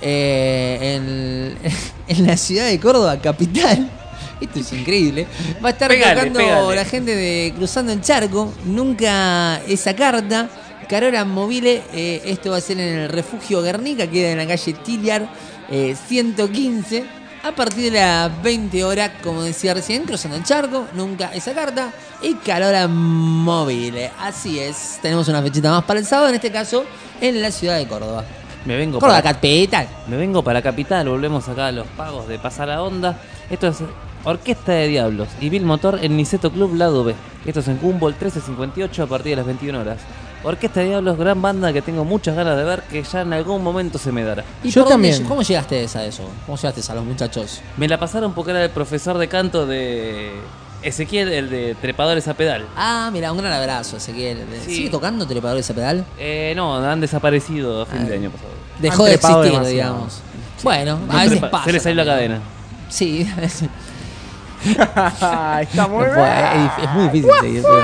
eh, en, en la ciudad de Córdoba, capital. Esto es increíble. Va a estar Pégale, tocando pégale. la gente de Cruzando el Charco. Nunca esa carta. Carora Mobile. eh, esto va a ser en el Refugio Guernica. Queda en la calle Tiliar eh, ciento quince. A partir de las veinte horas, como decía recién, Cruzando el Charco. Nunca esa carta. Y Carora Mobile. Así es. Tenemos una fechita más para el sábado. En este caso, en la ciudad de Córdoba. Me vengo Córdoba para capital. Me vengo para Capital, volvemos acá a los pagos de Pasar la Onda. Esto es Orquesta de Diablos y Bill Motor en Niceto Club Lado B. Esto es en Humboldt trece cincuenta y ocho a partir de las veintiuna horas. Orquesta de Diablos, gran banda que tengo muchas ganas de ver, que ya en algún momento se me dará. ¿Y Yo por dónde- también. ¿Cómo llegaste a eso? ¿Cómo llegaste a los muchachos? Me la pasaron porque era el profesor de canto de Ezequiel, el de Trepadores a Pedal. Ah, mira, un gran abrazo, Ezequiel. Sí. ¿Sigue tocando Trepadores a Pedal? Eh, no, han desaparecido a fin Ah. de año pasado. Dejó Han de trepado existir, demasiado. digamos. Bueno, No a veces trepa- pasa. se le salió la también. cadena. Sí, es, Está muy no bien. puede, es, es muy difícil seguir. pero-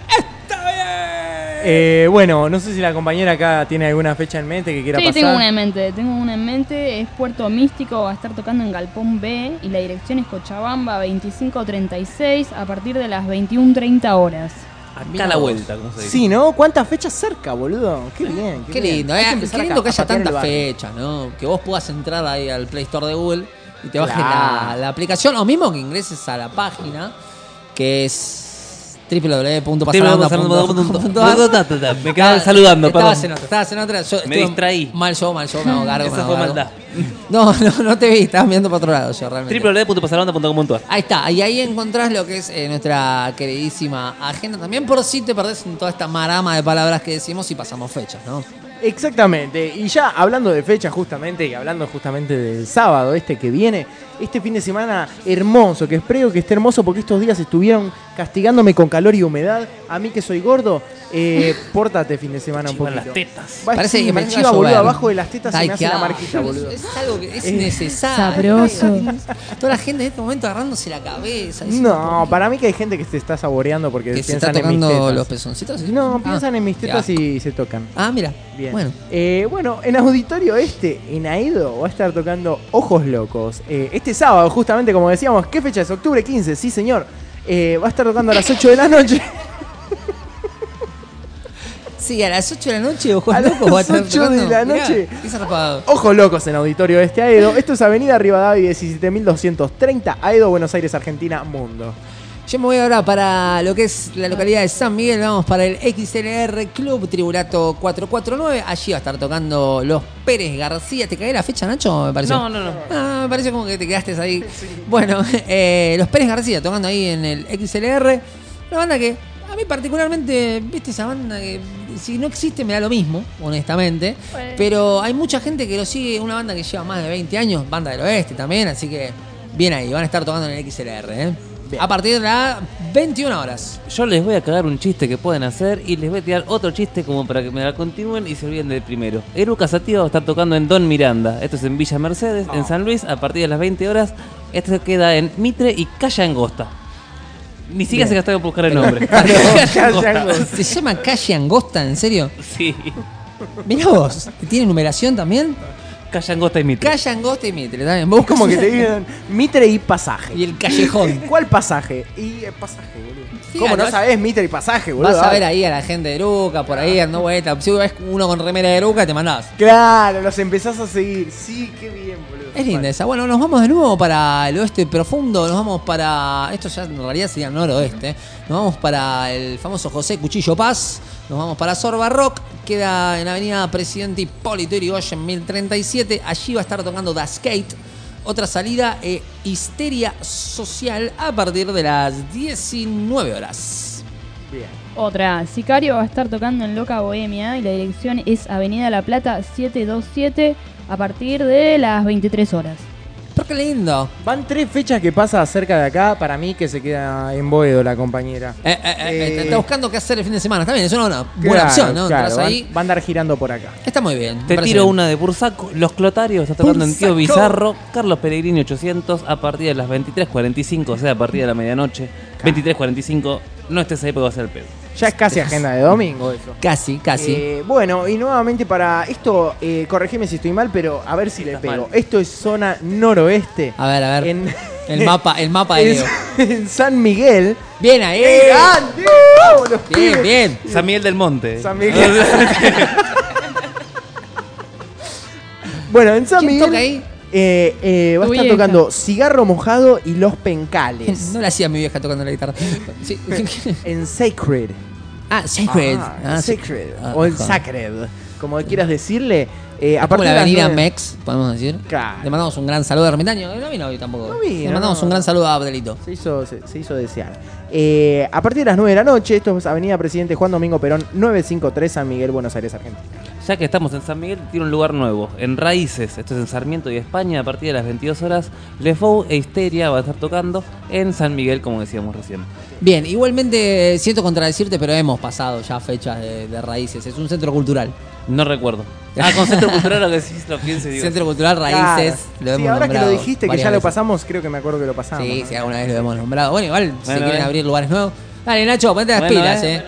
Eh, bueno, no sé si la compañera acá tiene alguna fecha en mente que quiera Sí, pasar. tengo una en mente. Tengo una en mente. Es Puerto Místico. Va a estar tocando en Galpón B. Y la dirección es Cochabamba veinticinco treinta y seis a partir de las veintiuna treinta horas. Acá Mirá a la vos. vuelta, como se dice. Sí, ¿no? ¿Cuántas fechas cerca, boludo? Qué bien. Qué bien. lindo, Hay eh, que qué empezar a lindo que ca- haya a patear el tantas barrio. fechas, ¿no? Que vos puedas entrar ahí al Play Store de Google y te bajes Claro. la, la aplicación, o mismo que ingreses a la página, que es doble u doble u doble u punto pasalahonda punto com punto a r. Me quedaban saludando, Estabas perdón. en otra, estabas en otra. Yo Me estuve distraí. Mal yo, mal yo, me hago cargo. Esa me hago fue cargo. maldad. No, no, no te vi, estabas mirando para otro lado yo realmente. doble u doble u doble u punto pasarahonda punto com punto a r. Ahí está, y ahí encontrás lo que es eh, nuestra queridísima agenda también, por si te perdés en toda esta marama de palabras que decimos y pasamos fechas, ¿no? Exactamente, y ya hablando de fecha justamente, y hablando justamente del sábado este que viene, este fin de semana hermoso, que espero que esté hermoso porque estos días estuvieron castigándome con calor y humedad, a mí que soy gordo, eh, pórtate fin de semana un Chivan poquito. las tetas. Va, Parece sí, que me parece que chiva, va a boludo, llover. abajo de las tetas se Ay, me hace qué la asco. marquita, boludo. Es algo que es Eh, necesario. sabroso. Toda la gente en este momento agarrándose la cabeza. diciendo, No, para mí que hay gente que se está saboreando porque que se piensan está en mis tocando tetas. los pezoncitos. No, Ah, piensan en mis qué tetas asco. y se tocan. Ah, mira. Bien. Bueno. Eh, bueno, en Auditorio Este, en Aedo, va a estar tocando Ojos Locos. Eh, este sábado, justamente como decíamos, ¿qué fecha es? Octubre quince, sí señor. Eh, va a estar tocando a las ocho de la noche. Sí, a las ocho de la noche, Ojos A Locos las va a estar ocho de tocando. la Mirá, noche. qué zarpado. Ojos Locos en Auditorio Este Aedo. Esto es Avenida Rivadavia diecisiete mil doscientos treinta, Aedo, Buenos Aires, Argentina, Mundo. Yo me voy ahora para lo que es la localidad de San Miguel. Vamos para el X L R Club Tribulato cuatrocientos cuarenta y nueve. Allí va a estar tocando los Pérez García. ¿Te cae la fecha, Nacho? Me pareció. No, no, no. Ah, me pareció como que te quedaste ahí. Bueno, eh, los Pérez García tocando ahí en el X L R. Una banda que a mí particularmente, viste, esa banda que si no existe me da lo mismo, honestamente. Bueno. Pero hay mucha gente que lo sigue. Una banda que lleva más de veinte años. Banda del Oeste también. Así que bien ahí. Van a estar tocando en el X L R, ¿eh? Bien. A partir de las veintiuna horas. Yo les voy a cagar un chiste que pueden hacer y les voy a tirar otro chiste como para que me la continúen y se olviden del primero. Eruca Sativa va a estar tocando en Don Miranda. Esto es en Villa Mercedes, en San Luis, a partir de las veinte horas. Esto se queda en Mitre y Calle Angosta. Ni siquiera se gastaron por buscar el nombre. Calle Angosta. ¿Se llama Calle Angosta, en serio? Sí. Mirá vos, ¿tiene numeración también? Calle Angosta y Mitre. Calle Angosta y Mitre, también. Vos Como que te digan Mitre y pasaje. Y el callejón. ¿Cuál pasaje? Y el pasaje, boludo. Fíjate, ¿Cómo no vas- sabés Mitre y pasaje, boludo? Vas a ver Ah, ahí a la gente de Eruca, por ahí dando vueltas. Si ves uno con remera de Eruca, te mandás. Claro, los empezás a seguir. Sí, qué bien, boludo. Es linda Vale. esa. Bueno, nos vamos de nuevo para el oeste profundo. Nos vamos para. Esto ya en realidad sería noroeste. Nos vamos para el famoso José Cuchillo Paz. Nos vamos para Sorba Rock. Queda en Avenida Presidente Hipólito Yrigoyen mil treinta y siete. Allí va a estar tocando The Skate. Otra salida, eh, Histeria Social, a partir de las diecinueve horas. Bien. Otra, Sicario va a estar tocando en Loca Bohemia y la dirección es Avenida La Plata setecientos veintisiete a partir de las veintitrés horas. Pero qué lindo. Van tres fechas que pasa cerca de acá. Para mí que se queda en Boedo la compañera. Eh, eh, eh, Eh, está buscando qué hacer el fin de semana. Está bien, es una buena Claro, opción, ¿no? claro, Entras van, ahí. va a andar girando por acá. Está muy bien. me Te parece tiro bien. una de Bursaco. Los Clotarios está tocando en Tío Bursaco. Bizarro. Carlos Pellegrini ochocientos a partir de las veintitrés cuarenta y cinco, o sea, a partir de la medianoche. veintitrés cuarenta y cinco no estés ahí porque vas a ser el pedo. Ya es casi agenda de domingo eso. Casi, casi. Eh, bueno, y nuevamente para esto, eh, corregime si estoy mal, pero a ver si le pego. mal. Esto es zona noroeste. A ver, a ver. En, el mapa, el mapa de en, Leo. en San Miguel. Bien ahí. ¡Grande! ¡Vamos, los Bien, pibes! bien. San Miguel del Monte. San Miguel. Bueno, en San ¿Quién Miguel toca ahí? eh, eh, va a Tu estar vieja. tocando Cigarro Mojado y Los Pencales. No la hacía mi vieja tocando la guitarra. Sí. En Sacred. Ah, Sacred. Ah, Ah, sí. Sacred. Ah, o el joder. Sacred. Como quieras decirle. Eh, Es a como partir la de las avenida nueve- Mex, podemos decir. Claro. Le mandamos un gran saludo a Ermitaño. No vino hoy tampoco. No vino, Le mandamos no. un gran saludo a Abdelito. Se hizo, se, se hizo desear. Eh, a partir de las nueve de la noche, esto es Avenida Presidente Juan Domingo Perón, novecientos cincuenta y tres, San Miguel, Buenos Aires, Argentina. Ya que estamos en San Miguel, tiene un lugar nuevo. En Raíces, esto es en Sarmiento y España, a partir de las veintidós horas, Le Fou e Histeria va a estar tocando en San Miguel, como decíamos recién. Bien, igualmente siento contradecirte, pero hemos pasado ya fechas de, de Raíces. Es un centro cultural. No recuerdo. Ah, con Centro Cultural lo que sí lo pienso y digo. Centro Cultural Raíces. Claro. Lo hemos Sí, ahora que nombrado lo dijiste, que varias ya lo veces. pasamos, creo que me acuerdo que lo pasamos. Sí, ¿no? sí, alguna vez lo hemos nombrado. Bueno, igual, si Bueno, quieren eh. abrir lugares nuevos. Dale, Nacho, ponete las Bueno, pilas, eh, eh.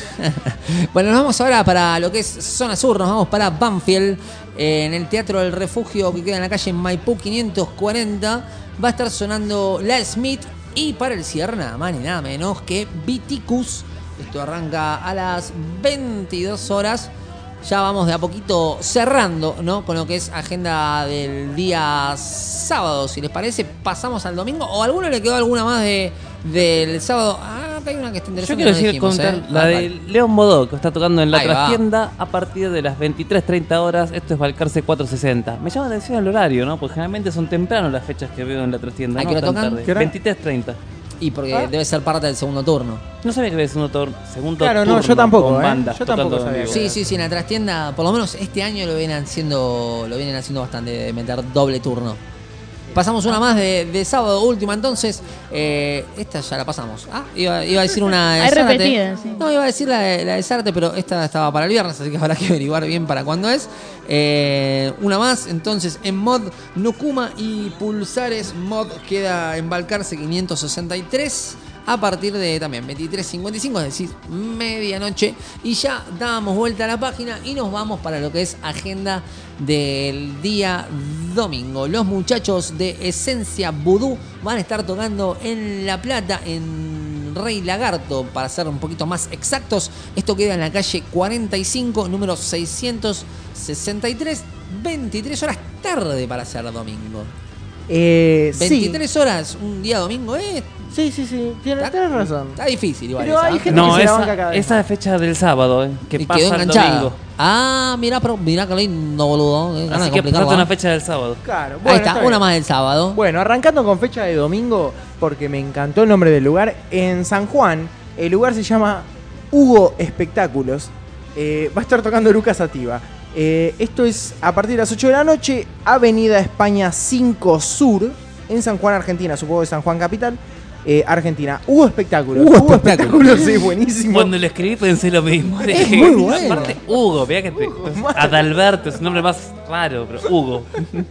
Bueno, nos vamos ahora para lo que es Zona Sur, nos vamos para Banfield, eh, en el Teatro del Refugio que queda en la calle Maipú quinientos cuarenta. Va a estar sonando La Smith y para el cierre nada más ni nada menos que Viticus. Esto arranca a las veintidós horas. Ya vamos de a poquito cerrando, ¿no? Con lo que es agenda del día sábado. Si les parece, pasamos al domingo. ¿O a alguno le quedó alguna más de del sábado? Ah, acá hay una que está Yo interesante. quiero que no decir dijimos, contar ¿eh? la Ah, de vale. León Bodó, que está tocando en la Ahí va. trastienda a partir de las veintitrés treinta horas. Esto es Balcarce cuatrocientos sesenta. Me llama la atención el horario, ¿no? Porque generalmente son temprano las fechas que veo en la trastienda. ¿A no qué hora tan tocan? tarde. ¿Qué hora? veintitrés treinta. Y porque Ah. debe ser parte del segundo turno. No sabía que había segundo, tor- segundo Claro, no, turno yo tampoco, con ¿eh? bandas Yo tampoco tocando en sabía vivo. Sí, sí, sí, en la trastienda, por lo menos este año lo vienen haciendo, lo vienen haciendo bastante, de meter doble turno. Pasamos una más de, de sábado, última entonces. Eh, esta ya la pasamos. Ah, iba, iba a decir una de Hay Zárate. repetidas, sí. No, iba a decir la de, la de Zárate, pero esta estaba para el viernes, así que habrá que averiguar bien para cuándo es. Eh, una más, entonces, en Mod Nukuma y Pulsares. Mod queda en Balcarce quinientos sesenta y tres. A partir de también veintitrés cincuenta y cinco, es decir, medianoche. Y ya damos vuelta a la página y nos vamos para lo que es agenda del día domingo. Los muchachos de Esencia Vudú van a estar tocando en La Plata, en Rey Lagarto, para ser un poquito más exactos. Esto queda en la calle cuarenta y cinco, número seiscientos sesenta y tres. veintitrés horas tarde para ser domingo. Eh, veintitrés horas un día domingo, ¿eh? Sí, sí, sí, tienes, tienes razón. Está difícil igual. Pero esa, hay ¿eh? gente No, que se la esa, banca cada vez esa es fecha del sábado, eh, que Y pasa quedó el enganchada. domingo. Ah, mirá, pero mirá que lindo, boludo. eh, ganas Así de que complicarlo, falta una ¿eh? fecha del sábado. Claro, Ahí bueno, está, bien. una más del sábado. Bueno, arrancando con fecha de domingo, porque me encantó el nombre del lugar. En San Juan, el lugar se llama Hugo Espectáculos. Eh, va a estar tocando Lucas Sativa. Eh, esto es a partir de las ocho de la noche, Avenida España cinco Sur, en San Juan, Argentina. Supongo que San Juan Capital, eh, Argentina. Hugo Espectáculos. Hugo Espectáculos. sí, buenísimo. Cuando lo escribí pensé lo mismo. Es Dije, muy bueno. Aparte, Hugo, vea que te, Adalberto es un nombre más raro, pero Hugo.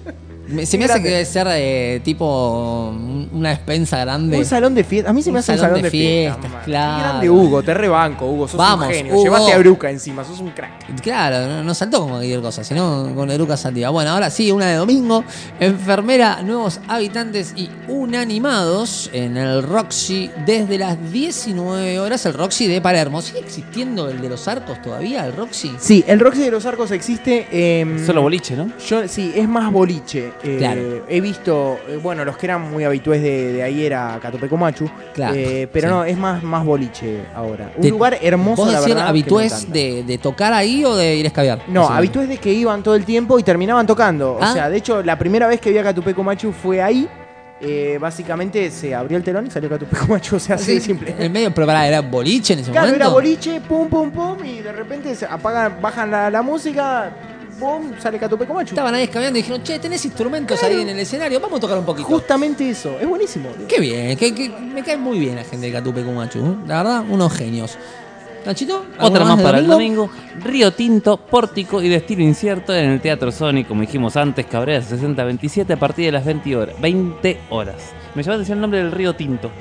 Me- se me hace que debe ser eh, tipo un- una despensa grande. Un salón de fiesta. A mí se me Un hace un salón salón de de fiesta. fiestas, man. claro. Qué grande Hugo, te rebanco, Hugo. Sos Vamos, un genio. Hugo. Llevaste a Bruca encima, sos un crack. Claro, no, no saltó como cualquier cosa, sino con Eruca Sativa. Bueno, ahora sí, una de domingo. Enfermera, nuevos habitantes y unanimados en el Roxy desde las diecinueve horas. El Roxy de Palermo. ¿Sigue existiendo el de los arcos todavía, el Roxy? Sí, el Roxy de los Arcos existe. eh, Solo boliche, ¿no? Yo, sí, es más boliche. Eh, Claro. He visto, eh, bueno, los que eran muy habitués de, de ahí era Catupecomachu. Claro, eh, pero sí. no, es más, más boliche ahora. Un Te- lugar hermoso, ¿Vos la decís verdad. que me habitués encanta. de, de tocar ahí o de ir a escabiar? No, Sí. habitués de que iban todo el tiempo y terminaban tocando. O Ah. sea, de hecho, la primera vez que vi a Catupecomachu fue ahí. Eh, básicamente se abrió el telón y salió Catupecomachu. O sea, así de simple. El medio, pero pará, ¿era boliche en ese Claro, momento? era boliche, pum, pum, pum, y de repente se apagan, bajan la, la música, pum, sale Catupecomachu. Estaban ahí escabeando y dijeron, che, tenés instrumentos ahí en el escenario, vamos a tocar un poquito. Justamente eso, es buenísimo. Qué bien, que, que me cae muy bien la gente de Catupe Cumachu. ¿eh? La verdad, unos genios. Nachito, Otra ¿alguna más de para el domingo. Río Tinto, Pórtico y de estilo incierto en el Teatro Sony, como dijimos antes, Cabrera sesenta veintisiete a partir de las veinte horas. veinte horas. Me llama la atención el nombre del Río Tinto.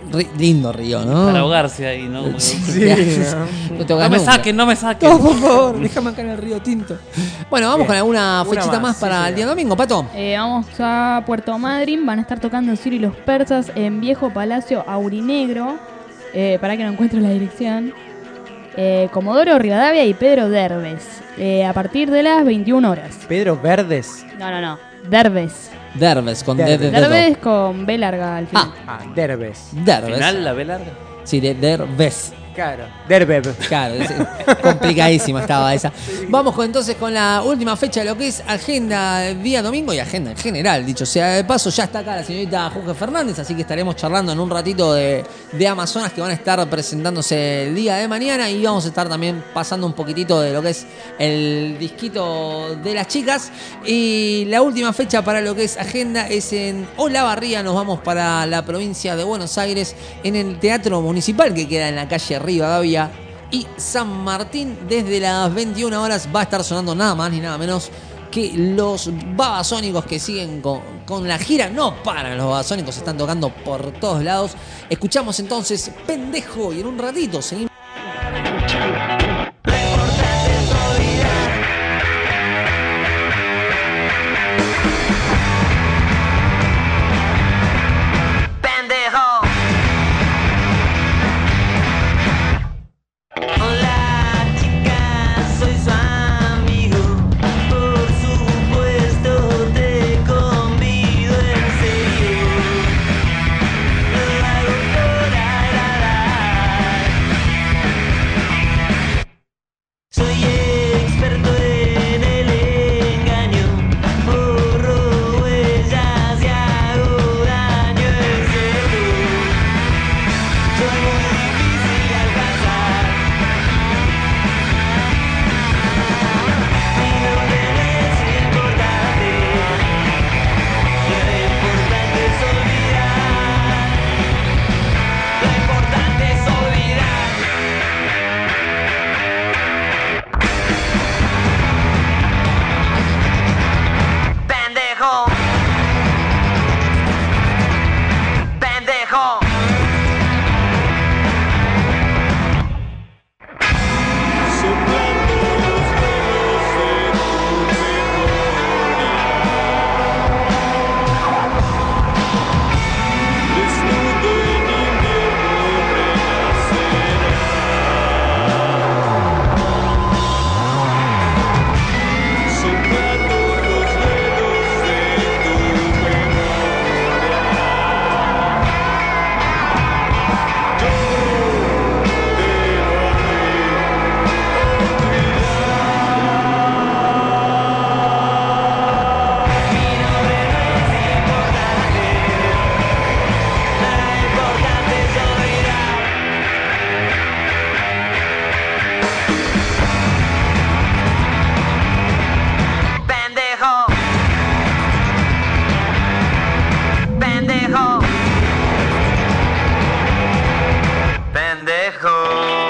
Ri- lindo río, ¿no? Para ahogarse ahí, ¿no? Sí, Sí, no, ¿no? te No ahogas me nunca. saquen, no me saquen. No, por favor, déjame acá en el río Tinto. Bueno, vamos Bien. con alguna Una fechita más, más sí, para el señor. día domingo, Pato. Eh, vamos a Puerto Madryn, van a estar tocando Ciro y los Persas en Viejo Palacio Aurinegro. Eh, para que no encuentre la dirección. Eh, Comodoro Rivadavia y Pedro Derbez. Eh, a partir de las veintiuna horas. Pedro Verdes. No, no, no. Derbez. Derbez, con D Derbez. de dedo. Derbez con B larga al final. Ah, Ah, Derbez. Derbez. Final, la B larga. Sí, de Derbez. Claro. Derbez. Claro, es- complicadísima estaba esa. Vamos con, entonces con la última fecha de lo que es agenda día domingo y agenda en general. Dicho sea de paso, ya está acá la señorita Jorge Fernández, así que estaremos charlando en un ratito de, de Amazonas que van a estar presentándose el día de mañana y vamos a estar también pasando un poquitito de lo que es el disquito de las chicas. Y la última fecha para lo que es agenda es en Olavarría, nos vamos para la provincia de Buenos Aires en el Teatro Municipal que queda en la calle Rivadavia y San Martín. Desde las veintiuna horas va a estar sonando nada más ni nada menos que los Babasónicos, que siguen con, con la gira. No paran los Babasónicos, están tocando por todos lados. Escuchamos entonces Pendejo y en un ratito seguimos. Pendejo. Hola chica, soy su amigo. Por supuesto te convido en serio. Lo hago por agradar. Soy experto en el engaño. Borro huellas y hago daño en serio. Soy muy difícil de alcanzar. Mi nombre es importante. Lo importante es olvidar. Lo importante es olvidar. Pendejo. Pendejo. Pendejo. Pendejo. Pendejo.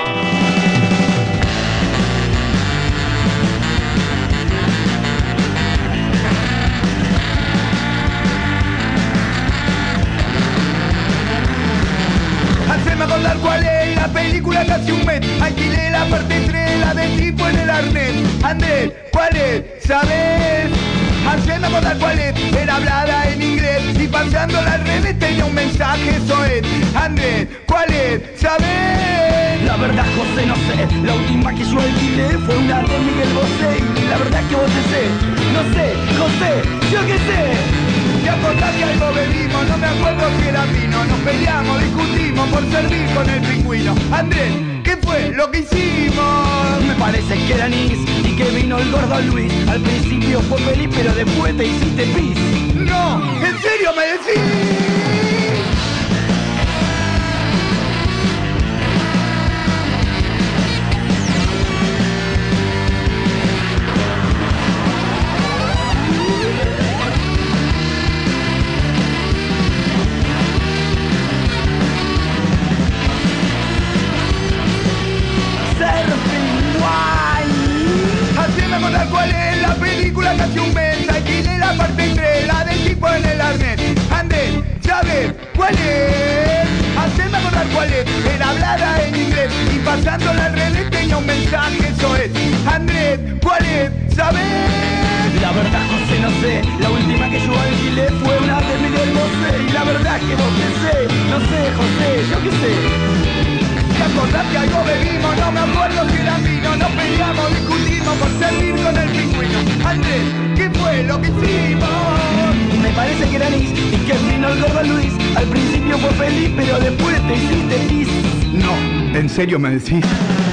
Haceme acordar cuál es la película que hace un mes alquilé la parte tres, la del tipo en el arnés. Andrés, ¿cuál es? ¿Sabes? Haceme acordar cuál es, era hablada en inglés y paseando las redes tenía un mensaje, eso es. Andrés, ¿cuál es? ¿Sabes? La verdad, José, no sé. La última que yo alquilé fue una de Miguel Bosé. Y la verdad que vos te sé. No sé, José, yo qué sé. ¿Te acordás que algo bebimos? No me acuerdo si era vino. Nos peleamos, discutimos por servir con el pingüino. Andrés, ¿qué fue lo que hicimos? Me parece que era anís y que vino el gordo Luis. Al principio fue feliz, pero después te hiciste pis. No, ¿en serio me decís? Haceme acordar cuál es la película que hace un mes alquilé la parte tres, la del tipo en el arnés. Andrés, ¿sabes? pasando la red tenía un mensaje, eso es. Andrés, ¿cuál es? ¿Sabes? La verdad, José, no sé. La última que yo alquilé fue una de Miguel Bosé. Y la verdad que vos qué sé. No sé, José, yo qué sé. ¿Te acordás que algo bebimos? No me acuerdo si era vino. Nos peleamos, discutimos por servir con el pingüino. Andrés, ¿qué fue lo que hicimos? Me parece que era Nis y que vino el gordo Luis. Al principio fue feliz, pero después te hiciste pis. No, ¿en serio me decís?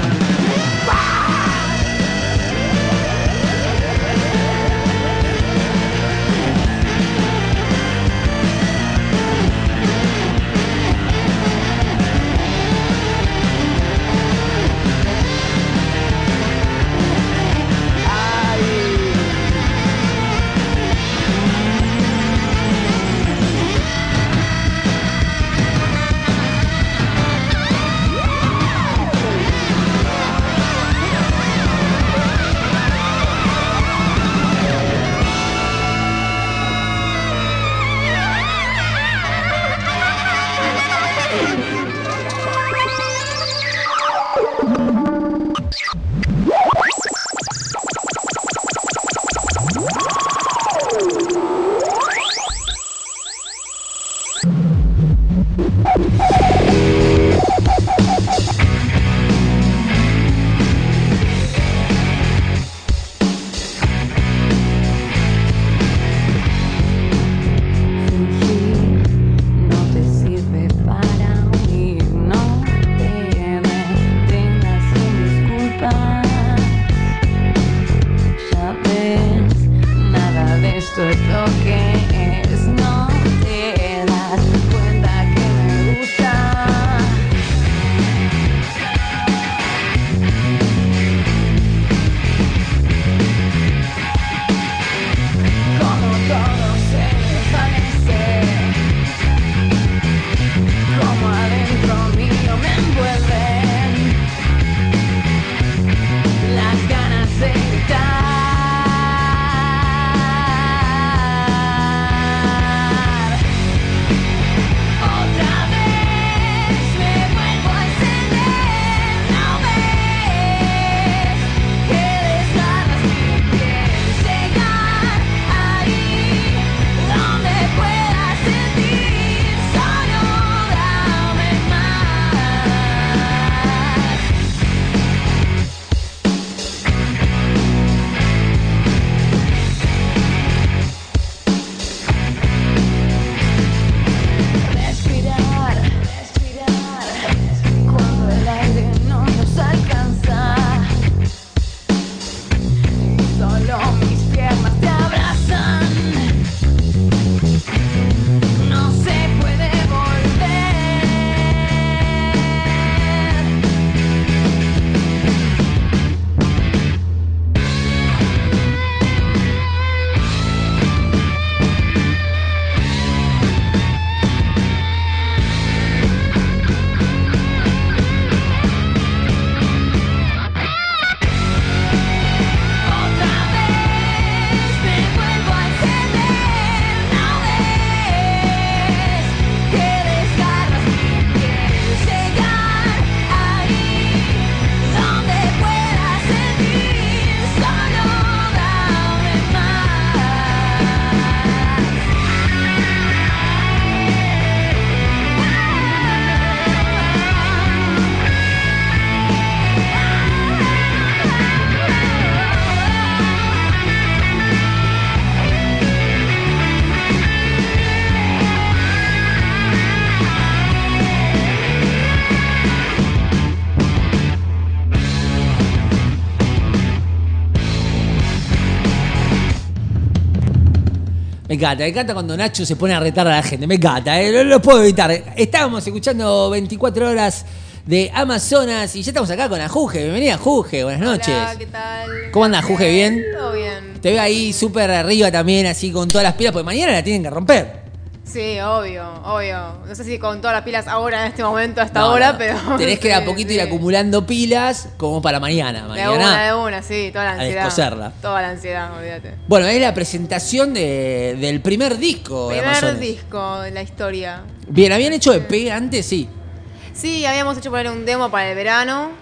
Me encanta, me encanta cuando Nacho se pone a retar a la gente. Me encanta, ¿eh? No lo puedo evitar. Estábamos escuchando veinticuatro horas de Amazonas y ya estamos acá con Ajuge. Bienvenida, Ajuge. Buenas noches. Hola, ¿qué tal? ¿Cómo anda, Ajuge? ¿Bien? Todo bien. Te veo ahí súper arriba también, así con todas las pilas, porque mañana la tienen que romper. Sí, obvio, obvio. No sé si con todas las pilas ahora, en este momento, hasta No, ahora, no. pero... Tenés que de a sí, poquito sí. ir acumulando pilas como para mañana. De Mañana. una, de una, sí, toda la a ansiedad. descoserla. Toda la ansiedad, olvídate. Bueno, es la presentación de, del primer disco de Primer Amazonas. disco de la historia. Bien, ¿habían hecho E P antes? Sí. Sí, habíamos hecho poner un demo para el verano.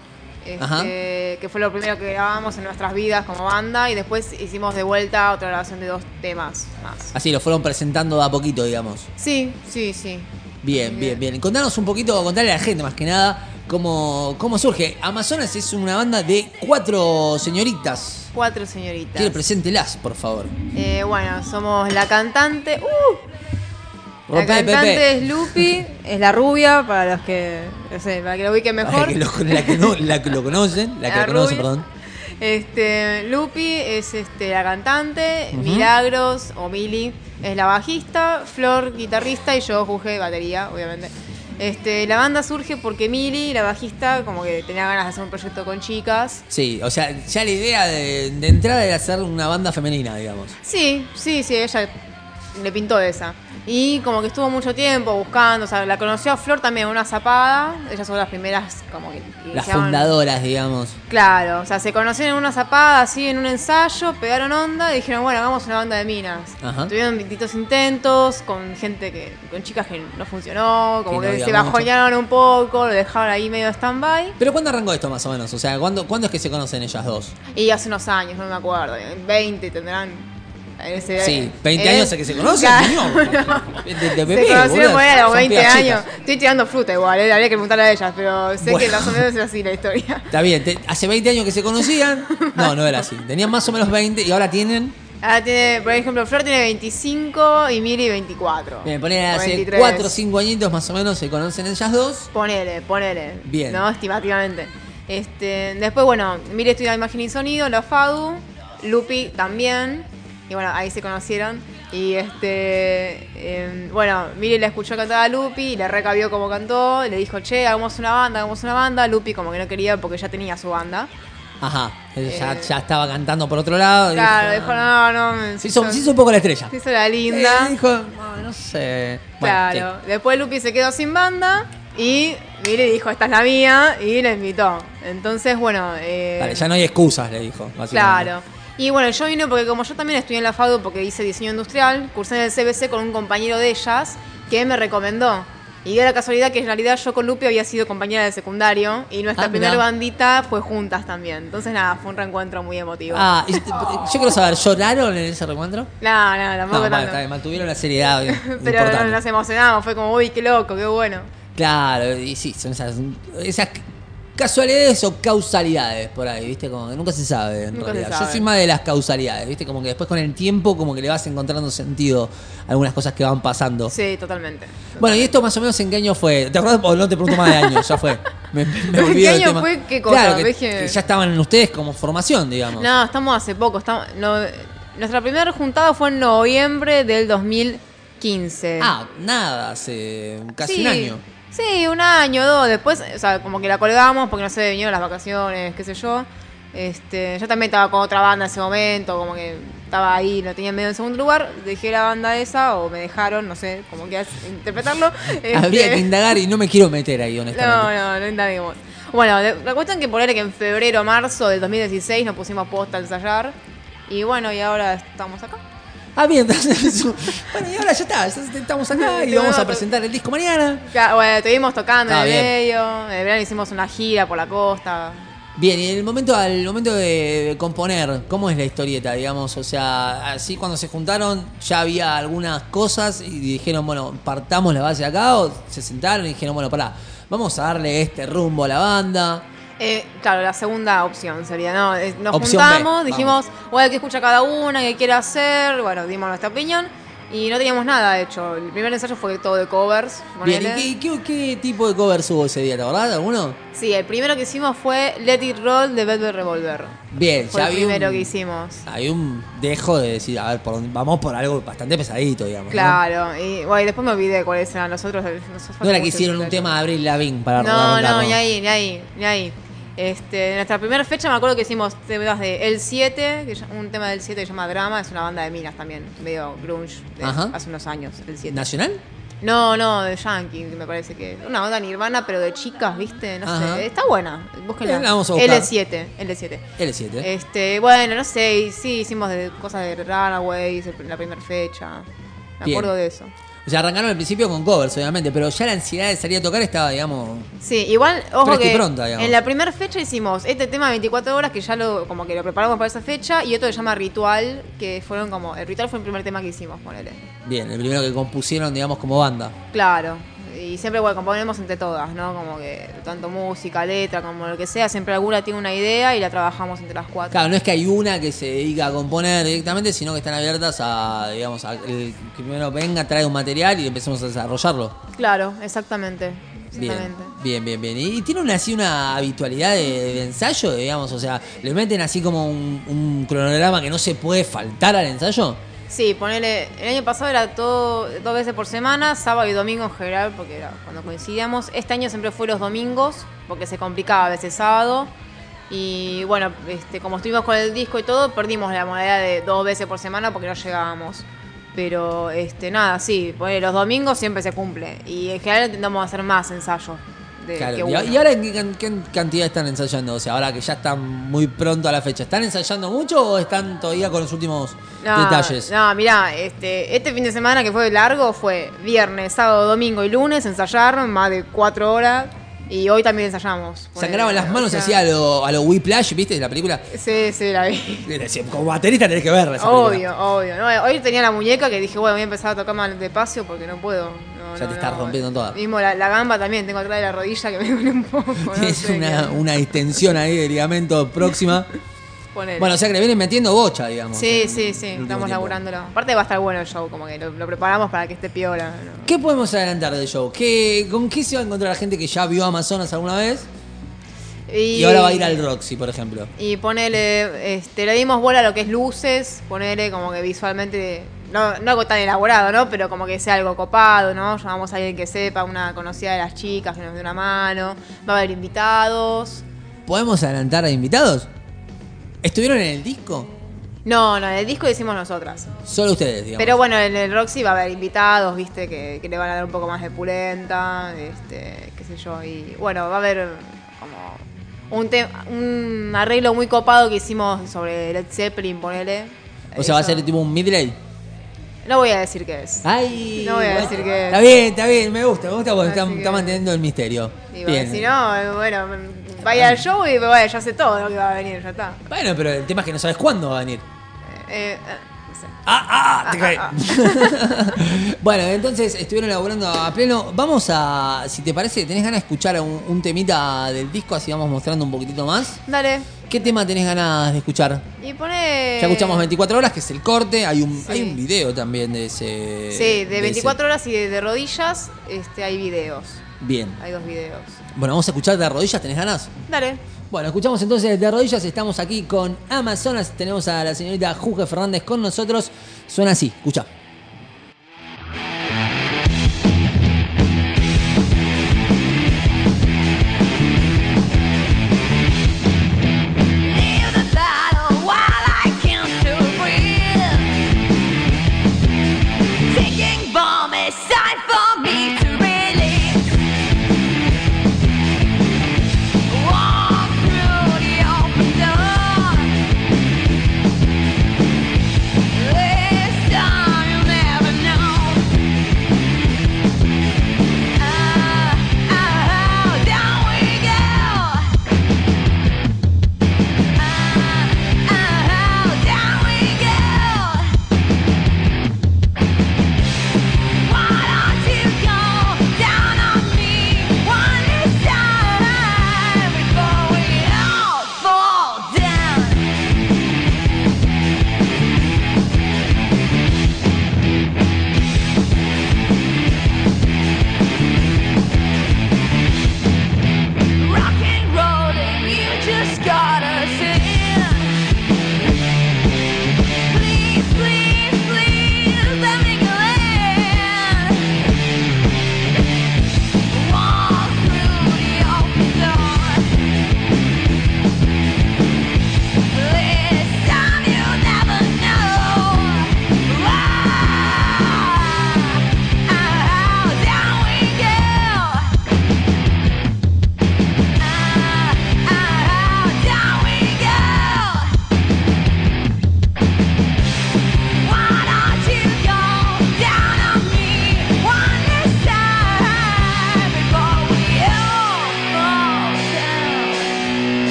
este, que fue lo primero que grabamos en nuestras vidas como banda, y después hicimos de vuelta otra grabación de dos temas más. Así lo fueron presentando a poquito, digamos. Sí, sí, sí. Bien, bien, bien. Contanos un poquito, contarle a la gente más que nada cómo, cómo surge. Amazonas es una banda de cuatro señoritas. Cuatro señoritas. Quiero preséntelas, por favor. Eh, bueno, somos la cantante. ¡Uh! La Rompe, cantante Pepe. es Lupi, es la rubia, para los que, no sé, para que lo ubiquen mejor. Para que lo, la, que no, la que lo conocen, la que la, La conocen, rubia. perdón. Este, Lupi es este, la cantante, Ujú. Milagros o Mili es la bajista, Flor guitarrista y yo Juge batería, obviamente. Este, la banda surge porque Mili, la bajista, como que tenía ganas de hacer un proyecto con chicas. Sí, o sea, ya la idea de, de entrada era hacer una banda femenina, digamos. Sí, sí, sí, ella le pintó esa. Y como que estuvo mucho tiempo buscando, o sea, la conoció a Flor también en una zapada. Ellas son las primeras, como que Las iniciaban- fundadoras, digamos. Claro, o sea, se conocieron en una zapada, así en un ensayo, pegaron onda y dijeron, bueno, hagamos una banda de minas. Ajá. Tuvieron distintos intentos con gente que, con chicas que no funcionó, como Que que, no había se mucho. bajonearon un poco, lo dejaron ahí medio stand-by. Pero ¿cuándo arrancó esto más o menos? O sea, ¿cuándo, ¿cuándo es que se conocen ellas dos? Y hace unos años, no me acuerdo, veinte tendrán. En ese, Sí, veinte en años ese- que se conocen, Claro. señor. De, de Se bebé, conocieron boludo. por ahí a los Son veinte pibas años. chicas. Estoy tirando fruta igual, eh, habría que preguntarle a ellas, pero sé Bueno. que más o menos es así la historia. Está bien, te- hace veinte años que se conocían. No, no era así. Tenían más o menos veinte y ahora tienen. Ahora tiene, por ejemplo, Flor tiene veinticinco y Miri veinticuatro. Bien, ponele O hace veintitrés. cuatro o cinco añitos más o menos se conocen ellas dos. Ponele, ponele. Bien. ¿No? Estimativamente. Este, después, bueno, Miri estudia imagen y sonido, la FADU, Lupi también. Y bueno, ahí se conocieron. Y este, eh, bueno, Miri le escuchó cantar a Lupi, le recabió como cantó, le dijo, che, hagamos una banda, hagamos una banda. Lupi como que no quería porque ya tenía su banda. Ajá. Ya, Eh. ya estaba cantando por otro lado. y Claro, dijo, dijo, no, no. me- se, hizo, se hizo un poco la estrella. se hizo la linda. Eh, dijo, no, no sé. Bueno, Claro. Después Lupi se quedó sin banda y Miri dijo, esta es la mía, y la invitó. Entonces, bueno. Eh, sí. Vale, ya no hay excusas, le dijo. Básicamente. Claro. Y bueno, yo vine porque como yo también estudié en la FADU porque hice diseño industrial, cursé en el C B C con un compañero de ellas que me recomendó. Y dio la casualidad que en realidad yo con Lupi había sido compañera de secundario y nuestra Ah, primera mirá. bandita fue juntas también. Entonces nada, fue un reencuentro muy emotivo. Ah, y- yo quiero saber, ¿lloraron en ese reencuentro? No, no, tampoco No, vale, tanto. está bien, mantuvieron la seriedad. bien, Pero importante. nos emocionamos, fue como, uy, qué loco, qué bueno. Claro, y sí, son esas, esas casualidades o causalidades por ahí, ¿viste? Como que nunca se sabe en Nunca se realidad. Yo sabe. soy más de las causalidades, ¿viste? Como que después con el tiempo como que le vas encontrando sentido a algunas cosas que van pasando. Sí, totalmente. Bueno, ¿y esto más o menos en qué año fue? ¿Te acuerdas? O no te pregunto más de años, ya fue. Me, me ¿En qué olvido del año tema. fue? ¿Qué cosa? Claro, que, Dije- que ya estaban ustedes como formación, digamos. No, estamos hace poco. Estamos, no, nuestra primera juntada fue en noviembre del dos mil quince. Ah, nada, hace casi Sí. un año. Sí, un año, dos. Después, o sea, como que la colgamos porque no sé, vinieron las vacaciones, qué sé yo. Este, yo también estaba con otra banda en ese momento, como que estaba ahí, lo tenía medio en segundo lugar. Dejé la banda esa o me dejaron, no sé, como quieras interpretarlo. Habría Este, que indagar y no me quiero meter ahí, No, honestamente. no, no indaguemos. Bueno, de- la cuestión que ponerle que en febrero, marzo del dos mil dieciséis nos pusimos posta a ensayar. Y bueno, y ahora estamos acá. Ah, bien, entonces, bueno, y ahora ya está, ya estamos acá y vamos a presentar el disco mañana. Ya, bueno, estuvimos tocando Ah, en el bien. medio. En el verano hicimos una gira por la costa. Bien, y en el momento, al momento de, de componer, ¿cómo es la historieta, digamos? O sea, así cuando se juntaron ya había algunas cosas y dijeron, bueno, partamos la base acá, o se sentaron y dijeron, bueno, pará, vamos a darle este rumbo a la banda. Eh, claro, la segunda opción sería, ¿no? Eh, Nos Opción juntamos, B, dijimos, bueno, ¿qué escucha cada una? ¿Qué quiere hacer? Bueno, dimos nuestra opinión y no teníamos nada hecho. El primer ensayo fue todo de covers. Bien, ponele. ¿y qué, qué- qué tipo de covers hubo ese día, te acordás? ¿Alguno? Sí, el primero que hicimos fue Let It Roll de Velvet Revolver. Bien, Fue ya el había primero un, que hicimos. hay un dejo de decir, a ver, por dónde- vamos por algo bastante pesadito, digamos. ¿no? Claro, y bueno, y después me olvidé cuáles eran los otros. No era que hicieron un tema de Avril Lavigne para No, arrancar, no, ni ahí, ni ahí, ni ahí. Este, en nuestra primera fecha me acuerdo que hicimos temas de El siete, que es un tema del siete que se llama Drama, es una banda de minas también, medio grunge, de Ajá. hace unos años, El siete. ¿Nacional? No, no, de Yankee, me parece que. Una banda Nirvana, pero de chicas, ¿viste? No Ajá. sé. Está buena. Búsquenla. Bien, la vamos a buscar. L siete, L siete. L siete. Este, bueno, no sé, y sí, hicimos de cosas de Runaways, el- la primera fecha. Me Bien. acuerdo de eso. O sea, arrancaron al principio con covers, obviamente, pero ya la ansiedad de salir a tocar estaba, digamos... Sí, igual, ojo Fresca y que pronta, digamos. en la primera fecha hicimos este tema de veinticuatro horas que ya lo como que lo preparamos para esa fecha y otro que se llama Ritual, que fueron como... El Ritual fue el primer tema que hicimos, ponele. Bien, el primero que compusieron, digamos, como banda. Claro. Y siempre, bueno, componemos entre todas, ¿no? Como que tanto música, letra, como lo que sea, siempre alguna tiene una idea y la trabajamos entre las cuatro. Claro, no es que hay una que se dedica a componer directamente, sino que están abiertas a, digamos, a el que primero venga, trae un material y empecemos a desarrollarlo. Claro, exactamente. Bien, exactamente. bien, bien, bien. ¿Y tiene una, así una habitualidad de, de ensayo, digamos? O sea, ¿le meten así como un, un cronograma que no se puede faltar al ensayo? Sí, ponele, el año pasado era todo dos veces por semana, sábado y domingo en general, porque era cuando coincidíamos. Este año siempre fue los domingos, porque se complicaba a veces sábado. Y bueno, este, como estuvimos con el disco y todo, perdimos la modalidad de dos veces por semana porque no llegábamos. Pero este, nada, sí, ponele, los domingos siempre se cumple. Y en general intentamos hacer más ensayos. De, Claro. que ¿Y, uno. y ahora en qué, can- qué cantidad están ensayando? O sea, ahora que ya están muy pronto a la fecha, ¿están ensayando mucho o están todavía con los últimos No, detalles? No, mirá, este, este fin de semana que fue largo fue viernes, sábado, domingo y lunes, ensayaron más de cuatro horas y hoy también ensayamos. Sangraban las manos O sea, así a lo, a lo Whiplash, ¿viste? La película. Sí, sí, la vi. Como baterista tenés que verla esa Obvio, película. obvio. No, hoy tenía la muñeca que dije, bueno, voy a empezar a tocar más despacio porque no puedo. No, Ya no, te estás no. rompiendo toda. Mismo la, la gamba también, tengo atrás de la rodilla que me duele un poco. No Es sé una, qué. una distensión ahí de ligamento próxima. Ponele. Bueno, o sea que le vienen metiendo bocha, digamos. Sí, en sí, el sí, último estamos tiempo. laburándolo. Aparte va a estar bueno el show, como que lo, lo preparamos para que esté piola. ¿no? ¿Qué podemos adelantar del show? ¿Qué, ¿Con qué se va a encontrar la gente que ya vio Amazonas alguna vez? Y, Y ahora va a ir al Roxy, por ejemplo. Y ponele, este, le dimos bola a lo que es luces, ponele como que visualmente, no, no algo tan elaborado, ¿no? Pero como que sea algo copado, ¿no? Llamamos a alguien que sepa, una conocida de las chicas que nos dé una mano. Va a haber invitados. ¿Podemos adelantar a invitados? ¿Estuvieron en el disco? No, no, el disco lo hicimos nosotras. Solo ustedes, digamos. Pero bueno, en el Roxy va a haber invitados, viste, que, que le van a dar un poco más de pulenta, este, qué sé yo. Y bueno, va a haber como un, te- un arreglo muy copado que hicimos sobre Led Zeppelin, ponele. O sea, va a Eso- ser tipo un mid-lay. No voy a decir qué es. Ay, No voy a bueno, decir qué es. Está bien, está bien, me gusta, me gusta porque Así está, que- está manteniendo el misterio. Y bueno, Bien. si no, eh, bueno, vaya al show y vaya, ya sé todo lo que va a venir, ya está. Bueno, pero el tema es que no sabes cuándo va a venir. Eh, eh, no sé. Ah, ah, te caí. ah. Bueno, entonces estuvieron laburando a pleno. Vamos a, si te parece, ¿tenés ganas de escuchar un, un temita del disco? Así vamos mostrando un poquitito más. Dale. ¿Qué tema tenés ganas de escuchar? Y pone. Ya escuchamos veinticuatro horas, que es el corte. Hay un, Sí. hay un video también de ese. Sí, de ese- veinticuatro horas y de, de rodillas este, hay videos. Bien. Hay dos videos. Bueno, vamos a escuchar de rodillas, ¿tenés ganas? Dale. Bueno, escuchamos entonces de rodillas. Estamos aquí con Amazonas. Tenemos a la señorita Juge Fernández con nosotros. Suena así, escucha. This time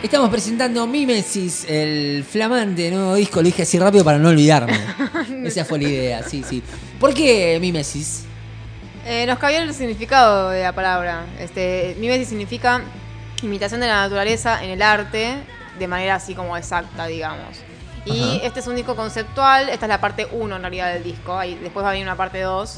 Estamos presentando Mimesis, el flamante nuevo disco. Lo dije así rápido para no olvidarme. Esa fue la idea, sí, sí. ¿Por qué Mimesis? Eh, nos cambió el significado de la palabra. Este, mimesis significa imitación de la naturaleza en el arte de manera así como exacta, digamos. Y Ajá. este es un disco conceptual. Esta es la parte uno en realidad del disco. Ahí, después va a venir una parte dos.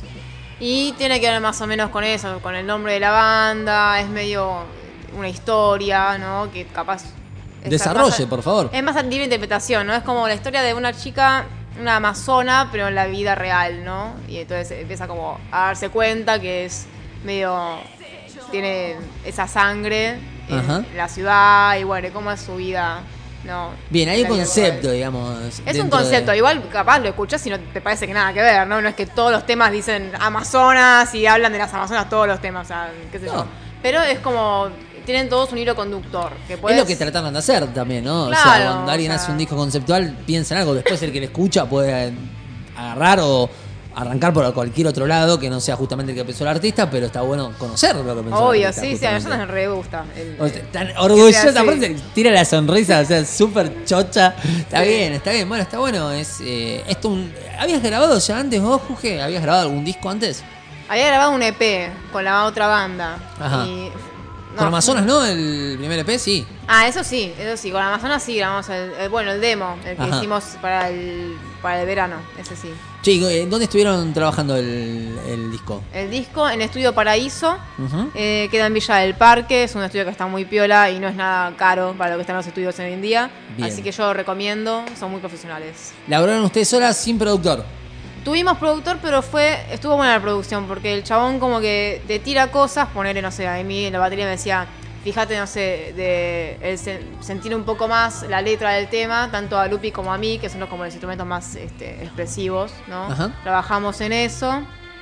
Y tiene que ver más o menos con eso, con el nombre de la banda. Es medio una historia, ¿no? Que capaz... Desarrolle, más, por favor. Es más libre interpretación, ¿no? Es como la historia de una chica, una amazona, pero en la vida real, ¿no? Y entonces empieza como a darse cuenta que es medio... Tiene esa sangre en Ajá. la ciudad y bueno, cómo es su vida, ¿no? Bien, hay un concepto, digamos. Es un concepto, de... igual capaz lo escuchas y no te parece que nada que ver, ¿no? No es que todos los temas dicen Amazonas y hablan de las Amazonas todos los temas, o sea, qué sé no. yo. Pero es como... Tienen todos un hilo conductor. Que puedes... Es lo que trataron de hacer también, ¿no? Claro, o sea, cuando alguien o sea... hace un disco conceptual, piensa en algo. Después el que le escucha puede agarrar o arrancar por cualquier otro lado que no sea justamente el que pensó el artista, pero está bueno conocer lo que pensó Obvio, el artista. Obvio, sí, sí, a nosotros nos re gusta. El, o sea, tan orgullosa, aparte tira la sonrisa, o sea, súper chocha. Está sí. bien, está bien. Bueno, está bueno. Es, eh, esto un... ¿Habías grabado ya antes vos, Juge? ¿Habías grabado algún disco antes? Había grabado un E P con la otra banda. Ajá. Y... No, con Amazonas, ¿no? El primer E P, sí. Ah, eso sí, eso sí. Con Amazonas sí grabamos el, el bueno, el demo, el que Ajá. hicimos para el, para el verano, ese sí. Sí, ¿dónde estuvieron trabajando el, el disco? El disco en Estudio Paraíso, uh-huh. eh, queda en Villa del Parque, es un estudio que está muy piola y no es nada caro para lo que están los estudios hoy en día. Bien. Así que yo recomiendo, son muy profesionales. ¿Laboraron ustedes solas sin productor? Tuvimos productor, pero fue estuvo buena la producción, porque el chabón como que te tira cosas, ponerle, no sé, a mí en la batería me decía, fíjate, no sé, de el se, sentir un poco más la letra del tema, tanto a Lupi como a mí, que son los, como los instrumentos más este, expresivos, ¿no? Ajá. Trabajamos en eso.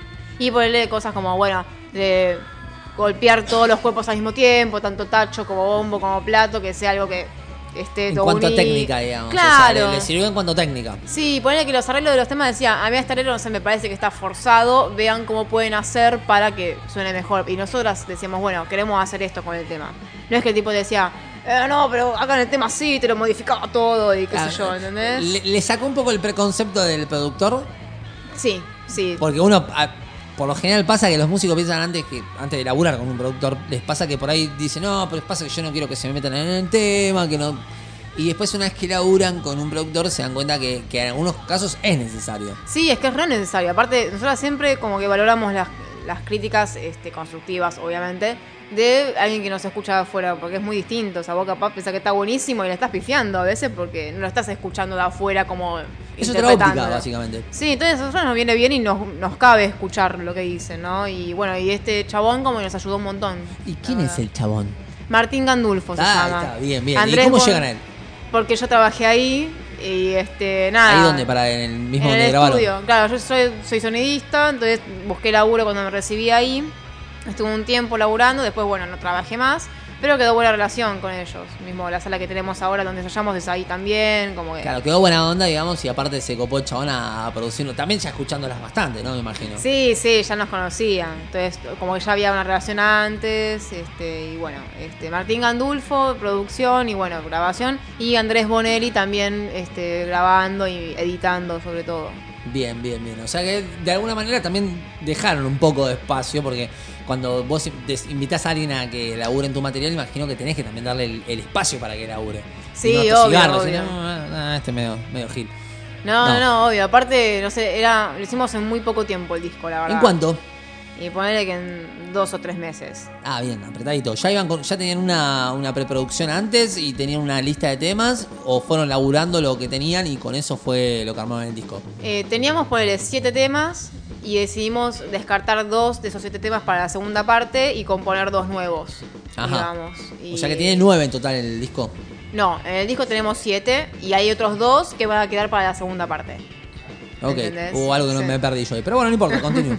Y ponerle cosas como, bueno, de golpear todos los cuerpos al mismo tiempo, tanto tacho como bombo como plato, que sea algo que... Este, en cuanto a técnica, digamos. Claro. O sea, le, le sirvió en cuanto a técnica. Sí, ponele que los arreglos de los temas decía, a mí este arreglo no sé, me parece que está forzado, vean cómo pueden hacer para que suene mejor. Y nosotras decíamos, bueno, queremos hacer esto con el tema. No es que el tipo decía, eh, no, pero hagan el tema así, te lo modificaba todo y qué claro. sé yo, ¿entendés? ¿Le, ¿Le sacó un poco el preconcepto del productor? Sí, sí. Porque uno... A, por lo general pasa que los músicos piensan antes que antes de laburar con un productor, les pasa que por ahí dicen, no, pero pasa que yo no quiero que se me metan en el tema, que no... Y después una vez que laburan con un productor se dan cuenta que, que en algunos casos es necesario. Sí, es que es re necesario. Aparte, nosotros siempre como que valoramos las, las críticas este, constructivas, obviamente, de alguien que nos escucha de afuera, porque es muy distinto. O sea, vos capaz pensás que está buenísimo y le estás pifiando a veces porque no lo estás escuchando de afuera como es otra óptica, básicamente. Sí, entonces a nosotros nos viene bien y nos, nos cabe escuchar lo que dicen, ¿no? Y bueno, y este chabón como que nos ayudó un montón. ¿Y quién es el chabón? Martín Gandulfo se ah, llama. Está bien, bien. Andrés ¿Y cómo Bon... llegan a él? Porque yo trabajé ahí y este nada. ¿Ahí dónde? ¿Para en el mismo en donde el grabaron? Estudio. Claro, yo soy, soy sonidista, entonces busqué laburo cuando me recibí ahí. Estuve un tiempo laburando, después bueno, no trabajé más, pero quedó buena relación con ellos. Mismo la sala que tenemos ahora donde ensayamos es ahí también, como que... Claro, quedó buena onda, digamos, y aparte se copó el chabón a, a producirlo. También ya escuchándolas bastante, ¿no? Me imagino. Sí, sí, ya nos conocían. Entonces, como que ya había una relación antes, este, y bueno, este, Martín Gandulfo, producción y bueno, grabación, y Andrés Bonelli también este, grabando y editando sobre todo. Bien, bien, bien. O sea que de alguna manera también dejaron un poco de espacio, porque cuando vos invitás a alguien a que labure en tu material, imagino que tenés que también darle el, el espacio para que labure. Sí, no obvio, cigarro, obvio. Si no, no, este medio, medio gil. No, no, no, obvio. Aparte, no sé, era lo hicimos en muy poco tiempo el disco, la verdad. ¿En cuánto? Y ponerle que en dos o tres meses. Ah, bien, apretadito. ¿Ya iban con, ya tenían una, una preproducción antes y tenían una lista de temas? ¿O fueron laburando lo que tenían y con eso fue lo que armaron en el disco? Eh, teníamos, ponerle siete temas y decidimos descartar dos de esos siete temas para la segunda parte y componer dos nuevos, Ajá. digamos. Y... O sea que tiene nueve en total el disco. No, en el disco tenemos siete y hay otros dos que van a quedar para la segunda parte. Ok, ¿entendés? hubo algo que no sí. me perdí yo ahí. Pero bueno, no importa, continúo.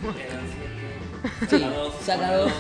Sí, saca dos.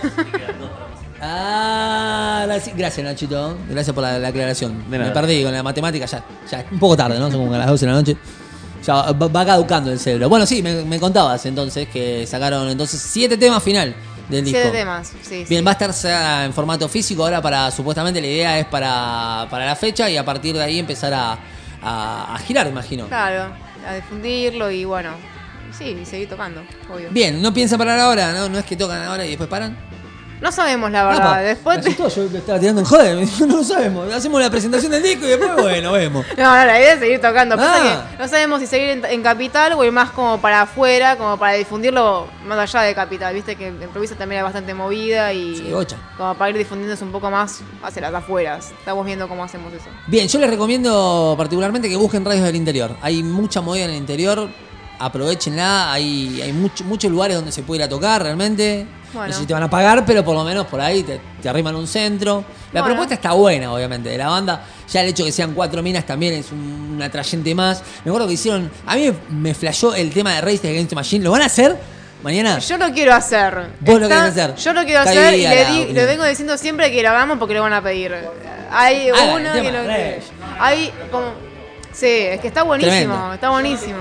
Ah, gracias Nachito, gracias por la, la aclaración. Me perdí con la matemática, ya, ya un poco tarde, ¿no? Son como a las doce de la noche. Ya va, va caducando el cerebro. Bueno, sí, me, me contabas entonces que sacaron entonces siete temas final. del disco. Siete temas, sí. Bien, sí. va a estar sea, en formato físico ahora para, supuestamente la idea es para, para la fecha y a partir de ahí empezar a, a, a girar, imagino. Claro, a difundirlo y bueno, sí, seguir tocando, obvio. Bien, no piensan parar ahora, ¿no? No es que tocan ahora y después paran. No sabemos la verdad, Apa, después... me asustó, yo me estaba tirando en joder, no lo sabemos. Hacemos la presentación del disco y después, bueno, vemos. No, no, la idea es seguir tocando. Pasa Ah. que no sabemos si seguir en, en Capital o ir más como para afuera, como para difundirlo más allá de Capital. Viste que en provincia también hay bastante movida y Sí, bocha. como para ir difundiéndose un poco más hacia las afueras. Estamos viendo cómo hacemos eso. Bien, yo les recomiendo particularmente que busquen radios del interior. Hay mucha movida en el interior, aprovechenla. Hay, hay mucho- muchos lugares donde se puede ir a tocar realmente. Bueno. No sé si te van a pagar, pero por lo menos por ahí te, te arriman un centro. La Bueno. propuesta está buena, obviamente, de la banda. Ya el hecho de que sean cuatro minas también es un, un atrayente más. Me acuerdo que hicieron... A mí me flashó el tema de Race Against the Machine. ¿Lo van a hacer mañana? Yo lo quiero hacer. Vos lo querés hacer. Yo lo quiero Está hacer y dividida le, la di- opinión. le vengo diciendo siempre que lo hagamos porque lo van a pedir. Hay Hagan el uno tema que lo de Rage. hay como sí, es que está buenísimo, Tremendo. está buenísimo.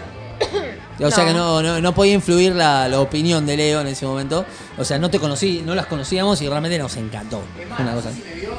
O sea No. que no, no, no podía influir la, la opinión de Leo en ese momento. O sea, no te conocí, no las conocíamos y realmente nos encantó. Una cosa.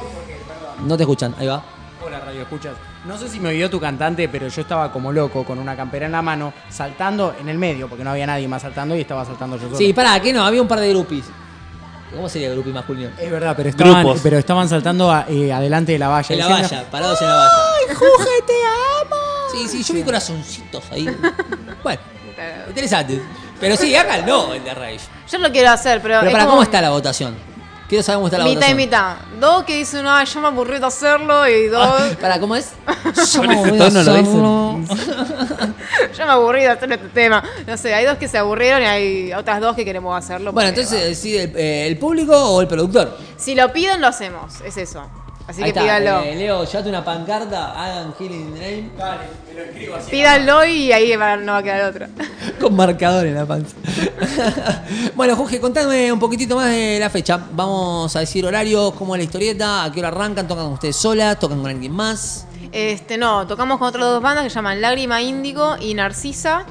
No te escuchan, ahí va. Hola, Radio Escuchas. No sé si me vio tu cantante, pero yo estaba como loco con una campera en la mano, saltando en el medio, porque no había nadie más saltando y estaba saltando yo solo. Sí, pará, que no, había un par de grupis. ¿Cómo sería grupi masculino? Es verdad, pero estaban, Grupos. pero estaban saltando a- eh, adelante de la valla. En la diciendo, valla, parados en la valla. ¡Ay, Jorge, te amo! Sí, sí, yo vi corazoncitos ahí. Bueno, interesante. Pero sí, háganlo el de Rage. Yo lo quiero hacer, pero, Pero es para, como ¿cómo está la votación? Quiero saber cómo está la mitad y votación. mitad. Dos que dicen, ay, yo me aburrí de hacerlo y dos... Para, ¿cómo es? Con ese tono lo dicen. yo me aburrí de hacer este tema. No sé, hay dos que se aburrieron y hay otras dos que queremos hacerlo. Bueno, porque, entonces decide el, eh, el público o el productor. va. Si lo piden, lo hacemos. Es eso. Así Ahí que está, pídanlo. eh, Leo, llévate una pancarta, hagan Healing in the Name. Dale, me lo escribo así. Pídanlo y ahí va- no va a quedar otra. Con marcador en la panza. Bueno, Jorge, contame un poquitito más de la fecha. Vamos a decir horarios, cómo es la historieta, a qué hora arrancan, tocan ustedes solas, tocan con alguien más. Este, no, tocamos con otras dos bandas que se llaman Lágrima Índigo y Narcisa.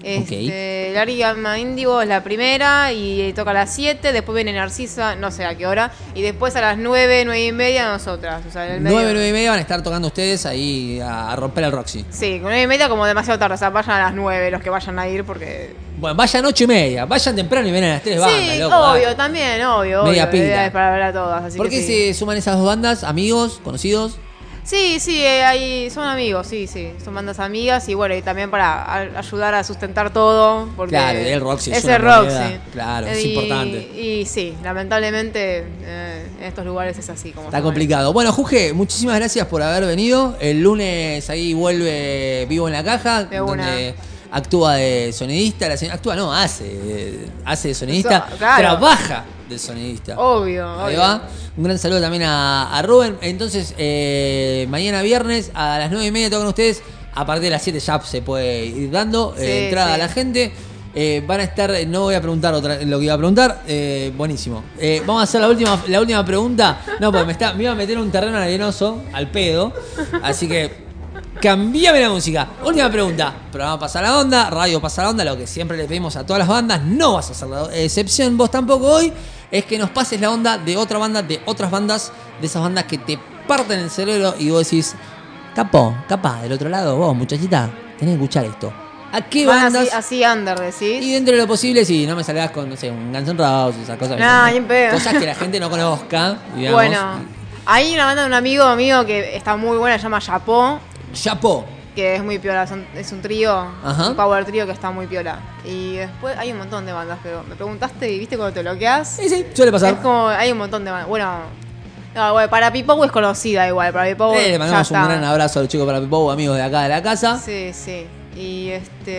Este, Lágrima Índigo es la primera y toca a las siete, después viene Narcisa, no sé a qué hora, y después a las nueve, nueve y media nosotras. O sea, en el medio. nueve, nueve y media van a estar tocando ustedes ahí a, a romper el Roxy. Sí, nueve y media como demasiado tarde, o sea, vayan a las nueve los que vayan a ir porque... Bueno, vayan ocho y media, vayan temprano y vienen a las tres bandas, sí, loco. obvio, dale. también, obvio, Media obvio, pila. la idea es para ver a todas, así ¿Por que qué sí. se suman esas dos bandas? ¿Amigos? ¿Conocidos? Sí, sí, eh, hay, son amigos, sí, sí, son bandas amigas y bueno, y también para a- ayudar a sustentar todo. Porque Claro, el Roxy es es una el Roxy. moneda, claro, es Y- importante. Y sí, lamentablemente eh, en estos lugares es así como Está se complicado. Bueno, Juge, muchísimas gracias por haber venido. El lunes ahí vuelve Vivo en la Caja, De una. donde actúa de sonidista. La, actúa, no, hace, hace de sonidista. So- claro. Trabaja de sonidista. Obvio, Ahí obvio. va. Un gran saludo también a, a Rubén. Entonces, eh, mañana viernes a las nueve y media tocan ustedes. A partir de las siete ya se puede ir dando eh, Sí, entrada sí. a la gente. Eh, van a estar, no voy a preguntar otra, lo que iba a preguntar. Eh, buenísimo. Eh, vamos a hacer la última, la última pregunta. No, porque me, está, me iba a meter en un terreno arenoso al pedo. Así que cambiame la música. Última pregunta. Programa Pasa la Onda, Radio Pasa la Onda, lo que siempre le pedimos a todas las bandas. No vas a hacer la excepción, vos tampoco hoy. Es que nos pases la onda de otra banda, de otras bandas, de esas bandas que te parten el cerebro y vos decís, capo, capaz, del otro lado, vos, muchachita, tenés que escuchar esto. ¿A qué Van bandas? así, así under, decís. Y dentro de lo posible, sí, no me salgas con, no sé, un Guns N' Roses, esas cosas. Nah, ¿no? ni en pedo. Cosas que la gente no conozca, digamos. Bueno, hay una banda de un amigo mío que está muy buena, se llama Chapó, Chapo. que es muy piola, son- es un trío, Ajá. un power trío que está muy piola. Y después hay un montón de bandas, pero me preguntaste y viste cuando te bloqueas. Sí, sí, suele pasar. Es como, hay un montón de bandas. Bueno, no, bueno, para Pipo es conocida igual, para Pipo Eh, le ya mandamos un está. gran abrazo a los chicos para Pipo, amigos de acá de la casa. Sí, sí. Y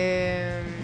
este.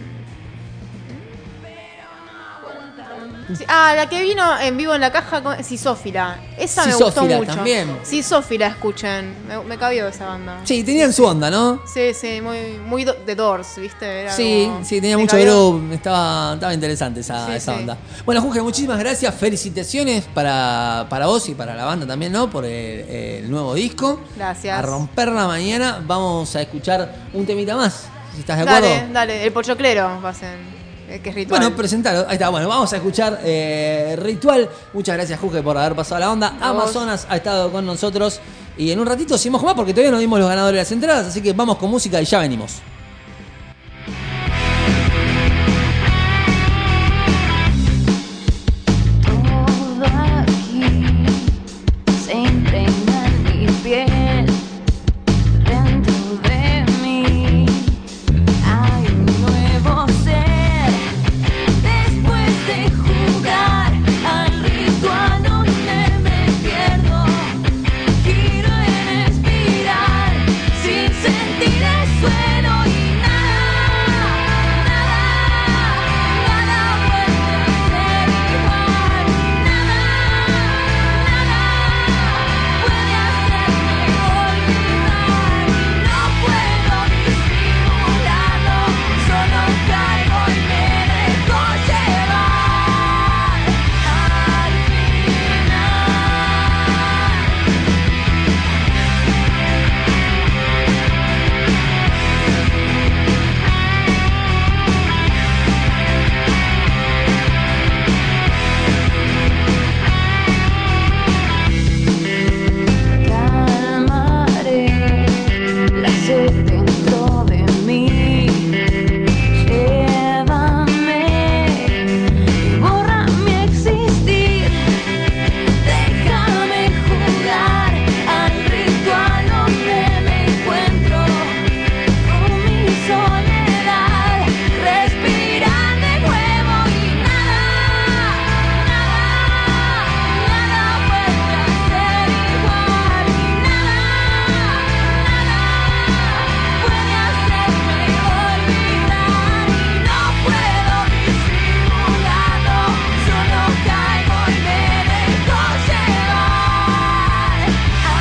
Sí, ah, la que vino en vivo en la caja con Sisófila. Esa me gustó Sisófila mucho. también. Sisófila, escuchen. Me, me cabió esa banda. Sí, tenían su onda, ¿no? Sí, sí, muy, muy do- de Doors, ¿viste? Era Sí, como- sí, tenía me mucho cabió. groove, estaba, estaba interesante esa, Sí, esa sí. onda. Bueno, Jorge, muchísimas gracias, felicitaciones para, para vos y para la banda también, ¿no? Por el, el nuevo disco. Gracias. A romperla mañana, vamos a escuchar un temita más, si estás de acuerdo. Dale, dale, el pochoclero va a ser. eh, que es Ritual. Bueno, presentalo. Ahí está. Bueno, vamos a escuchar eh, Ritual. Muchas gracias, Juge, por haber pasado la onda. A vos. Amazonas ha estado con nosotros. Y en un ratito seguimos con más porque todavía no dimos los ganadores de las entradas. Así que vamos con música y ya venimos. Todo aquí se impregna en mi piel. Dentro de mí hay un nuevo ser. Después de jugar al ritual donde me pierdo, giro en espiral sin sentir el suelo y nada, nada, nada vuelve a ser igual. Nada, nada puede hacerme olvidar y no puedo disimularlo. Solo caigo y me dejo llevar al final. Calmaré la sed dentro de mí. Llévame y borra mi existir. Déjame jugar al ritual donde me encuentro con mi soledad. Respirar de nuevo y nada, nada, nada vuelve a ser igual. Y nada, nada puede hacerme olvidar y no puedo disimularlo. Solo caigo y me dejo llevar al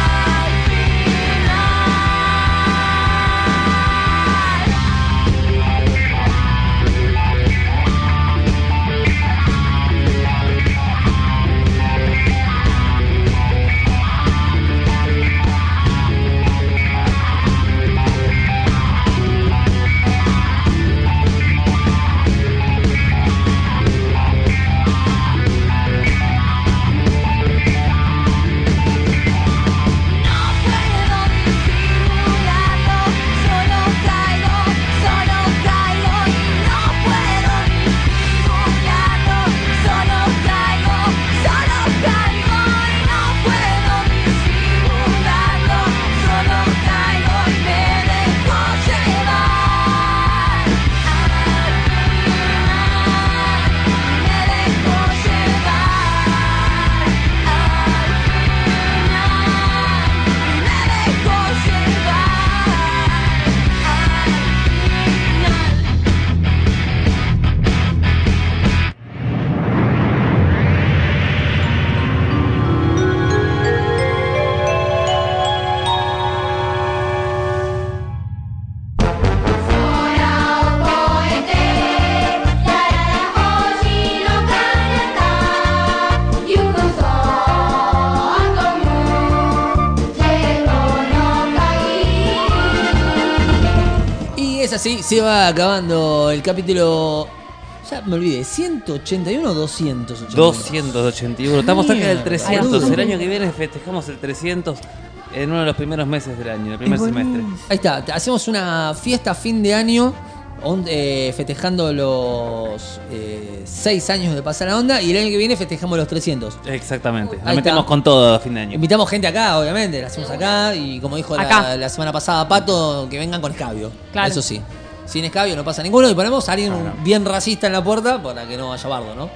Es así, se va acabando el capítulo. Ya me olvidé, ¿ciento ochenta y uno o doscientos ochenta y uno? doscientos ochenta y uno. Estamos cerca del trescientos. boludo. El año que viene festejamos el trescientos en uno de los primeros meses del año, el primer Es semestre. buenísimo. Ahí está, hacemos una fiesta fin de año on- eh, festejando los eh, seis años de Pasar la Onda y el año que viene festejamos los trescientos. Exactamente. Nos Ahí metemos está. con todo a fin de año. Invitamos gente acá, obviamente, la hacemos acá y como dijo la, Acá. la semana pasada Pato, que vengan con escabio. Claro. Eso sí. Sin escabio no pasa ninguno y ponemos a alguien bien racista en la puerta para que no haya bardo, ¿no?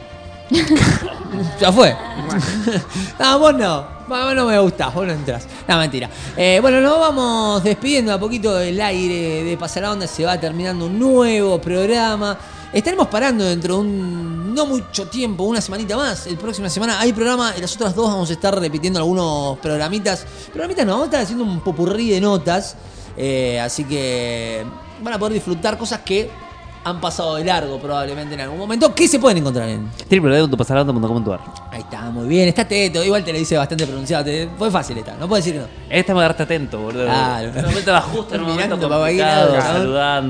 Ya fue. No, vos no. Vos no me gustás, vos no entrás. No, mentira. Eh, bueno, nos vamos despidiendo a poquito del aire de Pasar la Onda. Se va terminando un nuevo programa. Estaremos parando dentro de un no mucho tiempo, una semanita más. El próxima semana hay programa. En las otras dos vamos a estar repitiendo algunos programitas. Programitas no, vamos a estar haciendo un popurrí de notas. Eh, así que van a poder disfrutar cosas que han pasado de largo probablemente en algún momento. ¿Qué se pueden encontrar en? doble u doble u doble u punto pasar la onda punto com punto a r. Ahí está, muy bien. Está Teto, igual te lo dice bastante pronunciado. Te, fue fácil esta, no puedo decir que no. Esta me agarraste atento, boludo. Claro. En un momento va justo en un momento Mirando para complicado, bailar, ¿no? saludando.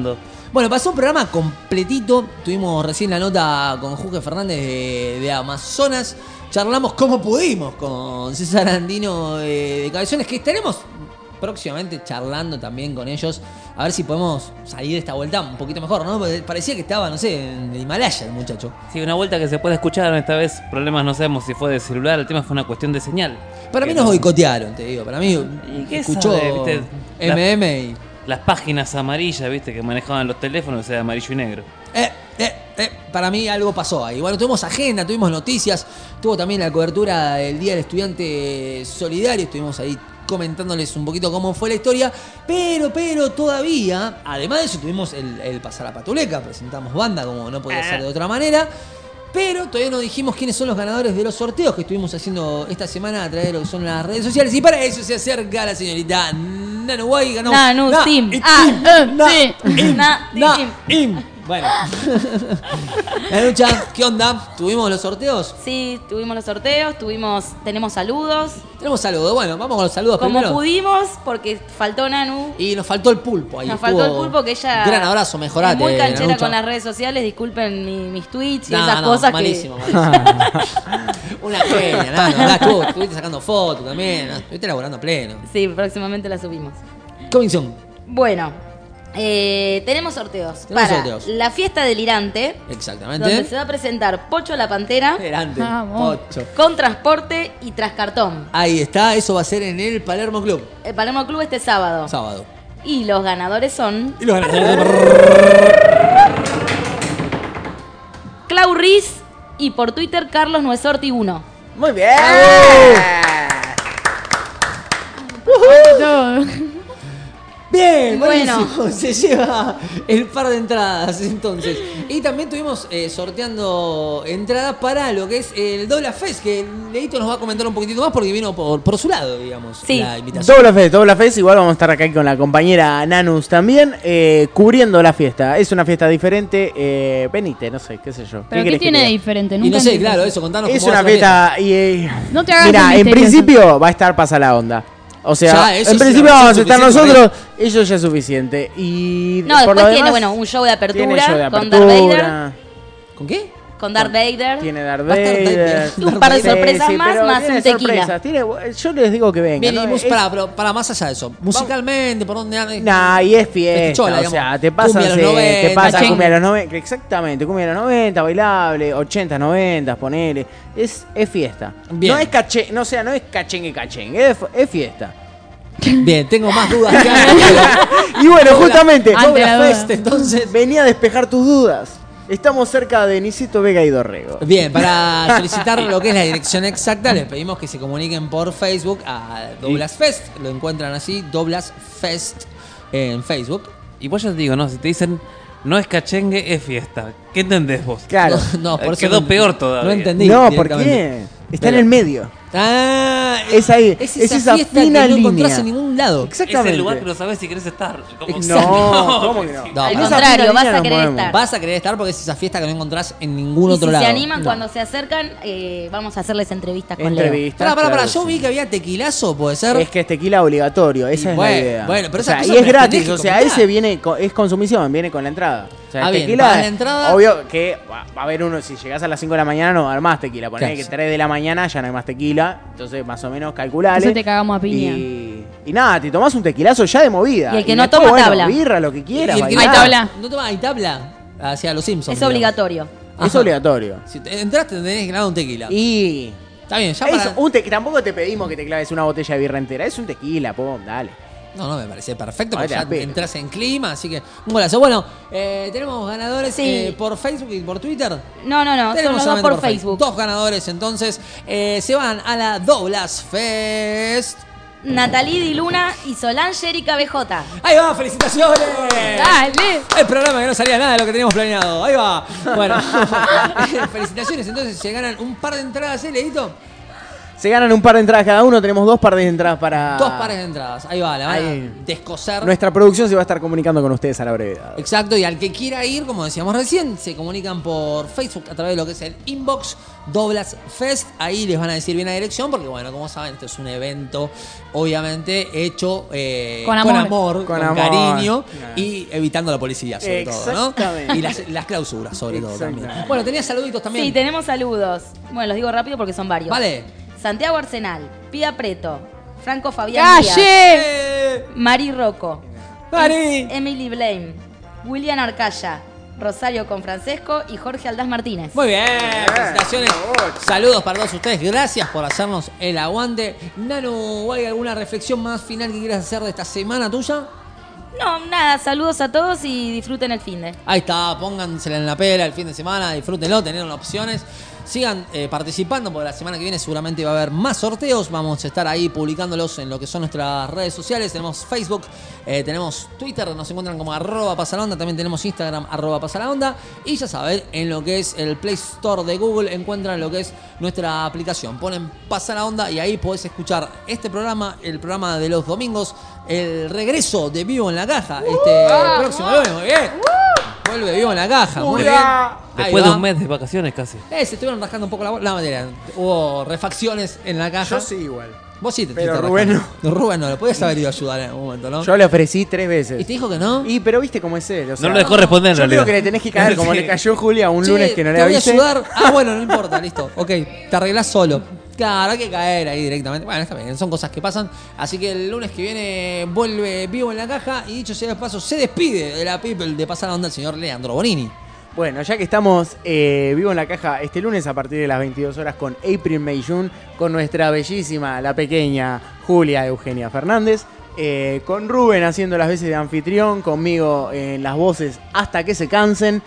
Bueno, pasó un programa completito. Tuvimos recién la nota con Jorge Fernández de, de Amazonas. Charlamos como pudimos con César Andino de, de Cabezones, que estaremos próximamente charlando también con ellos. A ver si podemos salir de esta vuelta un poquito mejor, ¿no? Porque parecía que estaba, no sé, en el Himalaya el muchacho. Sí, una vuelta que se puede escuchar. Esta vez problemas, no sabemos si fue de celular. El tema fue una cuestión de señal. Para mí nos boicotearon, te digo. Para mí ¿Y qué escuchó sabe, viste? M M y... Las páginas amarillas, viste, que manejaban los teléfonos, o sea, amarillo y negro. Eh, eh, eh, para mí algo pasó ahí. Bueno, tuvimos agenda, tuvimos noticias, tuvo también la cobertura del Día del Estudiante Solidario, estuvimos ahí comentándoles un poquito cómo fue la historia, pero, pero todavía, además de eso, tuvimos el, el Pasar a Patuleca, presentamos banda como no podía ser de otra manera, pero todavía no dijimos quiénes son los ganadores de los sorteos que estuvimos haciendo esta semana a través de lo que son las redes sociales, y para eso se acerca la señorita Nanu Guay, ganó Nanu Na- Team. y- Ah, eh, Na- sí. im- Na- Na- Team. im. Bueno. La lucha, ¿qué onda? ¿Tuvimos los sorteos? Sí, tuvimos los sorteos, tuvimos, tenemos saludos. Tenemos saludos. Bueno, vamos con los saludos Como primero. pudimos, porque faltó Nanu. Y nos faltó el pulpo ahí. Nos faltó el estuvo- pulpo, que ella Gran abrazo, mejorate. es muy canchera Nanucha. con las redes sociales. Disculpen mi- mis tweets y No, esas no, cosas malísimo, que... malísimo. Una genia, nada, no, nada, estuvo- estuviste sacando fotos también, ¿no? Estuviste laburando a pleno. Sí, próximamente la subimos. Comisión. Bueno, eh, tenemos sorteos. Tenemos para sorteos. la fiesta delirante, Exactamente. donde se va a presentar Pocho la Pantera Delante. Vamos. Ocho. con transporte y trascartón. Ahí está, eso va a ser en el Palermo Club. El Palermo Club este sábado. Sábado. Y los ganadores son Y los ganadores. Clau Riz y por Twitter Carlos Nuesorti uno. Muy bien. No. Bien, Bueno. buenísimo. Se lleva el par de entradas entonces. Y también estuvimos eh, sorteando entradas para lo que es el Dobla Fest, que Leito nos va a comentar un poquitito más porque vino por, por su lado, digamos, Sí. la invitación. Dobla Fest, Dobla Fest, igual vamos a estar acá con la compañera Nanus también, eh, cubriendo la fiesta. Es una fiesta diferente, eh, venite, no sé, qué sé yo. ¿Pero qué querés que tiene te de diga? diferente? Y Nunca no sé, entendí. claro, eso, contanos Es cómo va una a ser la fiesta y... eh, No te hagas Mira, el en misterioso. principio va a estar Pasa la Onda. O sea, Ya, eso en es principio una- vamos a eso es estar suficiente nosotros, ellos ya es suficiente. Y No, por lo después tiene demás, bueno, un show de apertura, tiene show de con Darth Vader. apertura, ¿Con qué? Con Darth Vader. tiene Darth Va a estar Darth Vader. Vader. Un par de Sí, sorpresas sí, más, pero más tiene un tequila. sorpresas, tiene- yo les digo que vengan. Bien, ¿no? y mus- Es- para, pero para más allá de eso, musicalmente, ¿por dónde anda? Nah, y es fiesta, Chola, o digamos. sea, te pasan, Cumbia a los se- noventa, te pasa cachengue. cumbia a los noventa, exactamente, cumbia a los noventa, bailable, ochenta, noventa, ponele, es, es fiesta. Bien. No es caché, no, o sea, no es cachengue cachengue, es, es fiesta. Bien, tengo más dudas que antes. Y bueno, Dobla- justamente, Ante Dobla la duda. Fest, entonces. venía a despejar tus dudas. Estamos cerca de Nicito Vega y Dorrego. Bien, para solicitar lo que es la dirección exacta, les pedimos que se comuniquen por Facebook a Doblas Fest. Lo encuentran así, Doblas Fest en Facebook. Y vos ya te digo, ¿no? Si te dicen no es cachengue, es fiesta. ¿Qué entendés vos? Claro. No, no, por eso Quedó no- peor todavía. No entendí. No, ¿por directamente. qué? Está Pero- en el medio. Ah, Es ahí, es es esa, esa fiesta fina que no línea. encontrás en ningún lado. Exactamente. Es el lugar que no sabes si querés estar. Como- No, ¿cómo que no? No, Al para- contrario, vas a nos querer movemos. estar. Vas a querer estar porque es esa fiesta que no encontrás en ningún Y otro si lado. se animan, No. cuando se acercan, eh, vamos a hacerles entrevistas con Leo. Entrevistas. Pará, pará, pará, claro, yo sí. vi que había tequilazo, puede ser. Es que es tequila obligatorio, esa Y es bueno, la idea. bueno, pero o sea, esas y cosas es me las gratis, tenés que o sea, comentar. ese viene con- es consumición, viene con la entrada. O sea, Ah, el bien, tequila, pagas la entrada. obvio que va va a haber uno, si llegás a las cinco de la mañana no va a haber más tequila, ponele Claro. que tres de la mañana ya no hay más tequila, entonces más o menos calculale. Entonces te cagamos a piña. Y, y nada, te tomás un tequilazo ya de movida. Y el que no después, toma, bueno, tabla. birra, lo que Y quieras, el que bailar. Hay tabla. No toma, hay tabla. Hacia los Simpsons. Es digamos. obligatorio. Es Ajá. obligatorio. Si te entraste, tenés que ganar un tequila. Y Está bien, ya es para. un te- tampoco te pedimos que te claves una botella de birra entera, es un tequila, pum, dale. No, no, me parece perfecto Vale porque la ya pena. entras en clima, así que un golazo. Bueno, eh, tenemos ganadores Sí. eh, por Facebook y por Twitter. No, no, no, son Tenemos los dos solamente por Facebook. Dos ganadores, entonces eh, se van a la Doblas Fest. Natalí Di Luna y Solange Erika B J. Ahí va, felicitaciones. Dale. El programa que no salía nada de lo que teníamos planeado. Ahí va. Bueno, felicitaciones. Entonces se ganan un par de entradas, ¿eh, Leito? Se ganan un par de entradas cada uno, tenemos dos pares de entradas para... Dos pares de entradas, ahí va, la van Ahí. a descoser. Nuestra producción se va a estar comunicando con ustedes a la brevedad. Exacto, y al que quiera ir, como decíamos recién, se comunican por Facebook a través de lo que es el inbox Doblas Fest. Ahí les van a decir bien la dirección, porque bueno, como saben, esto es un evento obviamente hecho eh, Con con amor. amor, Con con, amor. cariño Claro. y evitando la policía sobre todo, ¿no? Exactamente. Y las, las clausuras sobre todo también. Bueno, tenía saluditos también. Sí, tenemos saludos. Bueno, los digo rápido porque son varios. Vale. Santiago Arsenal, Pía Preto, Franco Fabián ¡Calle! Díaz, Mari Rocco, Mari. Em- Emily Blame, William Arcaya, Rosario Confrancesco y Jorge Aldaz Martínez. Muy bien, felicitaciones. Saludos para todos ustedes. Gracias por hacernos el aguante. Nanu, ¿hay alguna reflexión más final que quieras hacer de esta semana tuya? No, nada, saludos a todos y disfruten el fin de. Ahí está, póngansela en la pera el fin de semana, disfrútenlo, tener opciones. Sigan eh, participando porque la semana que viene seguramente va a haber más sorteos. Vamos a estar ahí publicándolos en lo que son nuestras redes sociales. Tenemos Facebook, eh, tenemos Twitter, nos encuentran como arroba pasalaonda. También tenemos Instagram, arroba pasalaonda. Y ya saben, en lo que es el Play Store de Google encuentran lo que es nuestra aplicación. Ponen Pasalaonda y ahí podés escuchar este programa, el programa de los domingos, el regreso de Vivo en la Caja. Este Uh, próximo lunes, muy bien. Vuelve Vivo en la Caja, muy bien. Después Ahí de va. un mes de vacaciones casi. Eh, se estuvieron rascando un poco la bola. No, mentira. Hubo refacciones en la caja. Yo sí igual. Vos sí te Pero estuviste Rubén rascando. Rubén no, le podías haber ido a ayudar en algún momento, ¿no? Yo le ofrecí tres veces. ¿Y te dijo que no? Y pero viste cómo es él. O sea, No lo dejó responder en yo realidad. creo que le tenés que caer como Sí. le cayó Julia un Che, lunes que no le te voy a avisé. ayudar. Ah, bueno, no importa, listo. Ok, te arreglás solo. Claro, hay que caer ahí directamente. Bueno, está bien, son cosas que pasan. Así que el lunes que viene vuelve Vivo en la Caja. Y dicho sea de paso, se despide de la People de Pasar la Onda el señor Leandro Bonini. Bueno, ya que estamos eh, vivo en la caja este lunes a partir de las veintidós horas con April May June, con nuestra bellísima, la pequeña Julia Eugenia Fernández, eh, con Rubén haciendo las veces de anfitrión, conmigo en las voces hasta que se cansen.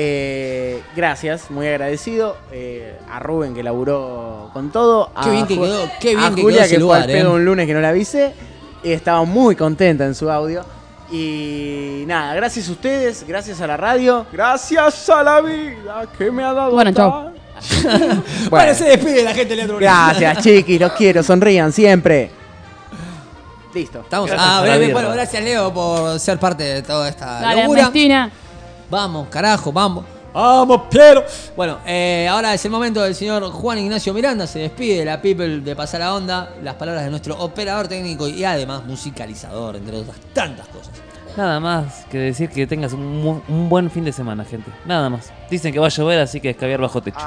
Eh, gracias, muy agradecido eh, a Rubén que laburó con todo. Qué a bien que Ju- quedó, qué bien a que Julia quedó ese que lugar, fue al pedo eh. un lunes que no la avisé. Y estaba muy contenta en su audio. Y nada, gracias a ustedes, gracias a la radio, gracias a la vida que me ha dado. Bueno, chau. tan- Bueno, Bueno, se despide la gente de Leandro Bonini. gracias, chiquis, los quiero, sonrían siempre. Listo. Estamos. Gracias Ah, a la breve, birra. bueno, gracias Leo por ser parte de toda esta Dale, locura. Ernestina. Vamos, carajo, vamos. Vamos, Piero. Bueno, eh, ahora es el momento del señor Juan Ignacio Miranda. Se despide de la People de Pasar la Onda. Las palabras de nuestro operador técnico y además musicalizador, entre otras tantas cosas. Nada más que decir que tengas un, mu- un buen fin de semana, gente. Nada más. Dicen que va a llover, así que escabiar bajo techo.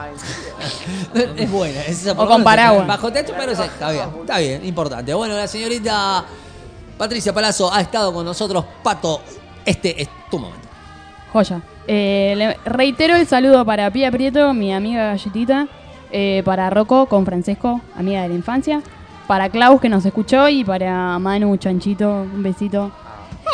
Es buena. Es esa O con paraguas. Bajo techo, pero esa- está bien. Está bien, importante. Bueno, la señorita Patricia Palazzo ha estado con nosotros. Pato, este es tu momento. Joya. Eh, le reitero el saludo para Pía Prieto, mi amiga galletita. eh, para Rocco con Francesco, amiga de la infancia. Para Klaus, que nos escuchó. Y para Manu Chanchito, un besito. Eh,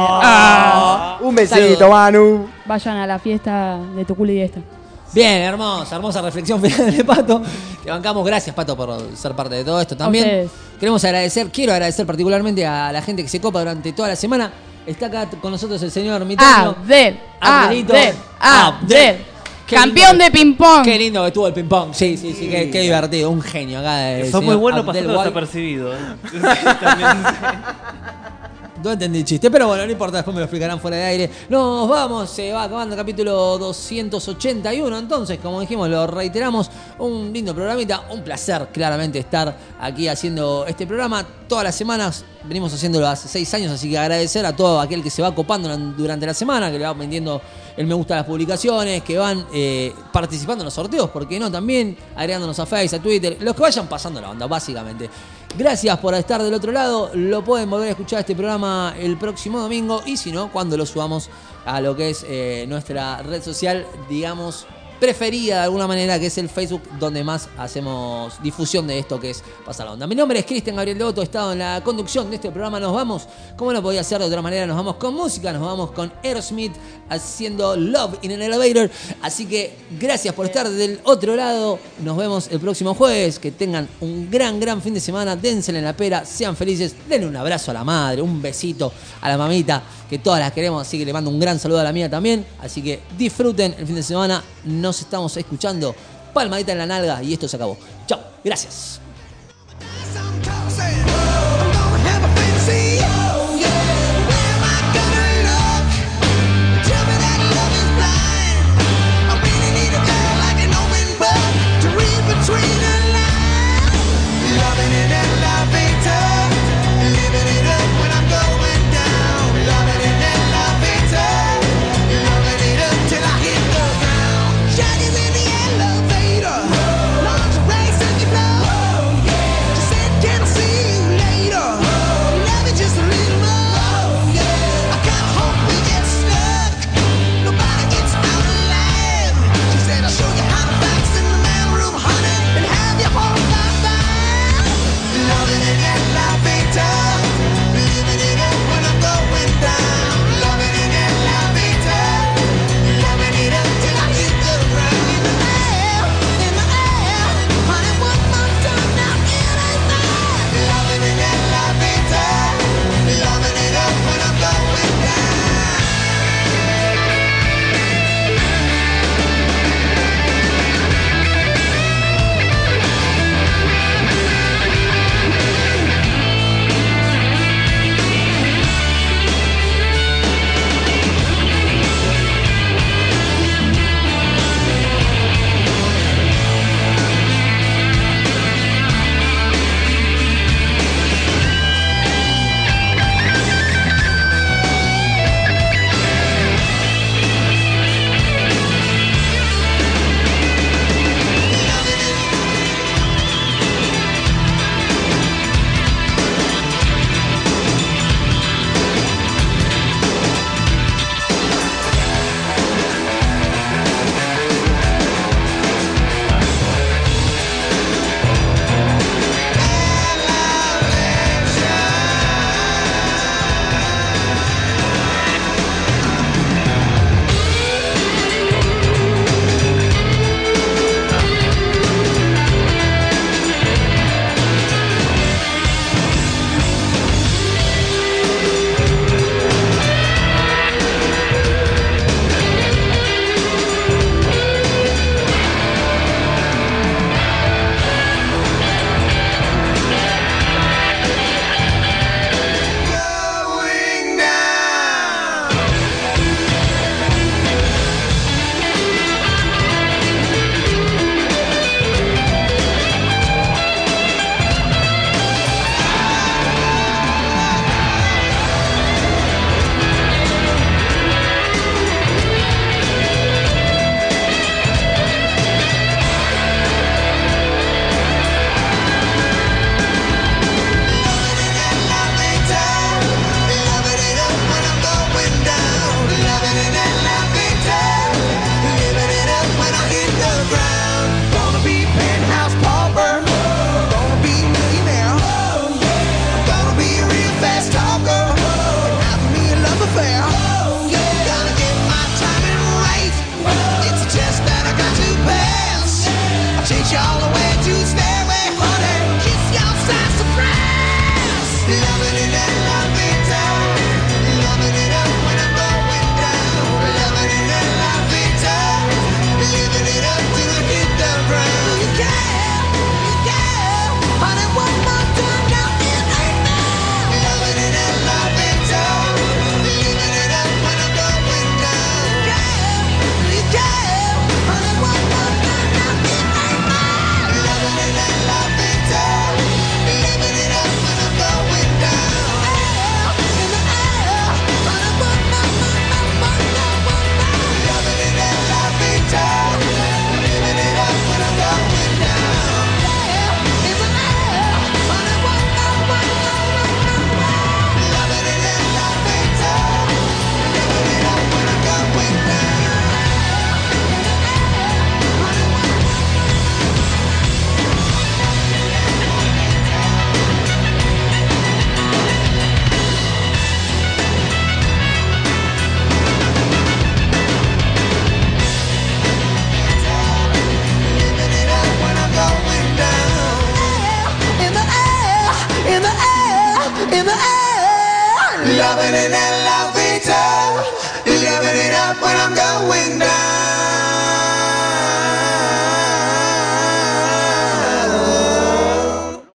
ah. Un besito, Saludos. Manu. Vayan a la fiesta de tu culo y de esta. Bien, hermosa, hermosa reflexión final de Pato. Te bancamos, gracias Pato por ser parte de todo esto también. ustedes. Queremos agradecer, quiero agradecer particularmente a la gente que se copa durante toda la semana. Está acá con nosotros el señor Mitano. Abdel, Abdelito. Abdel, Abdel. Qué Campeón lindo- de ping-pong. Qué lindo que estuvo el ping-pong. Sí, sí, sí, qué, qué divertido. Un genio acá. el Fue muy señor bueno Abdel pasarlo Wahid. desapercibido. ¿eh? También- No entendí el chiste, pero bueno, no importa, después me lo explicarán fuera de aire. Nos vamos, se va acabando el capítulo doscientos ochenta y uno. Entonces, como dijimos, lo reiteramos, un lindo programita, un placer claramente estar aquí haciendo este programa. Todas las semanas venimos haciéndolo hace seis años, así que agradecer a todo aquel que se va copando durante la semana, que le va vendiendo el me gusta a las publicaciones, que van eh, participando en los sorteos, porque no, también agregándonos a Facebook, a Twitter, los que vayan pasando la onda, básicamente. Gracias por estar del otro lado. Lo pueden volver a escuchar este programa el próximo domingo y si no, cuando lo subamos a lo que es eh, nuestra red social, digamos, preferida de alguna manera, que es el Facebook, donde más hacemos difusión de esto que es Pasar la Onda. Mi nombre es Cristian Gabriel Devoto, he estado en la conducción de este programa. Nos vamos, como no podía ser de otra manera, nos vamos con música, nos vamos con Aerosmith haciendo Love in an Elevator. Así que gracias por estar del otro lado. Nos vemos el próximo jueves. Que tengan un gran, gran fin de semana. Dénsela en la pera, sean felices. Denle un abrazo a la madre, un besito a la mamita, que todas las queremos. Así que le mando un gran saludo a la mía también. Así que disfruten el fin de semana. Nos estamos escuchando. Palmadita en la nalga y esto se acabó. Chao, gracias. in the air. Loving it and love it up. Living it up when I'm going down.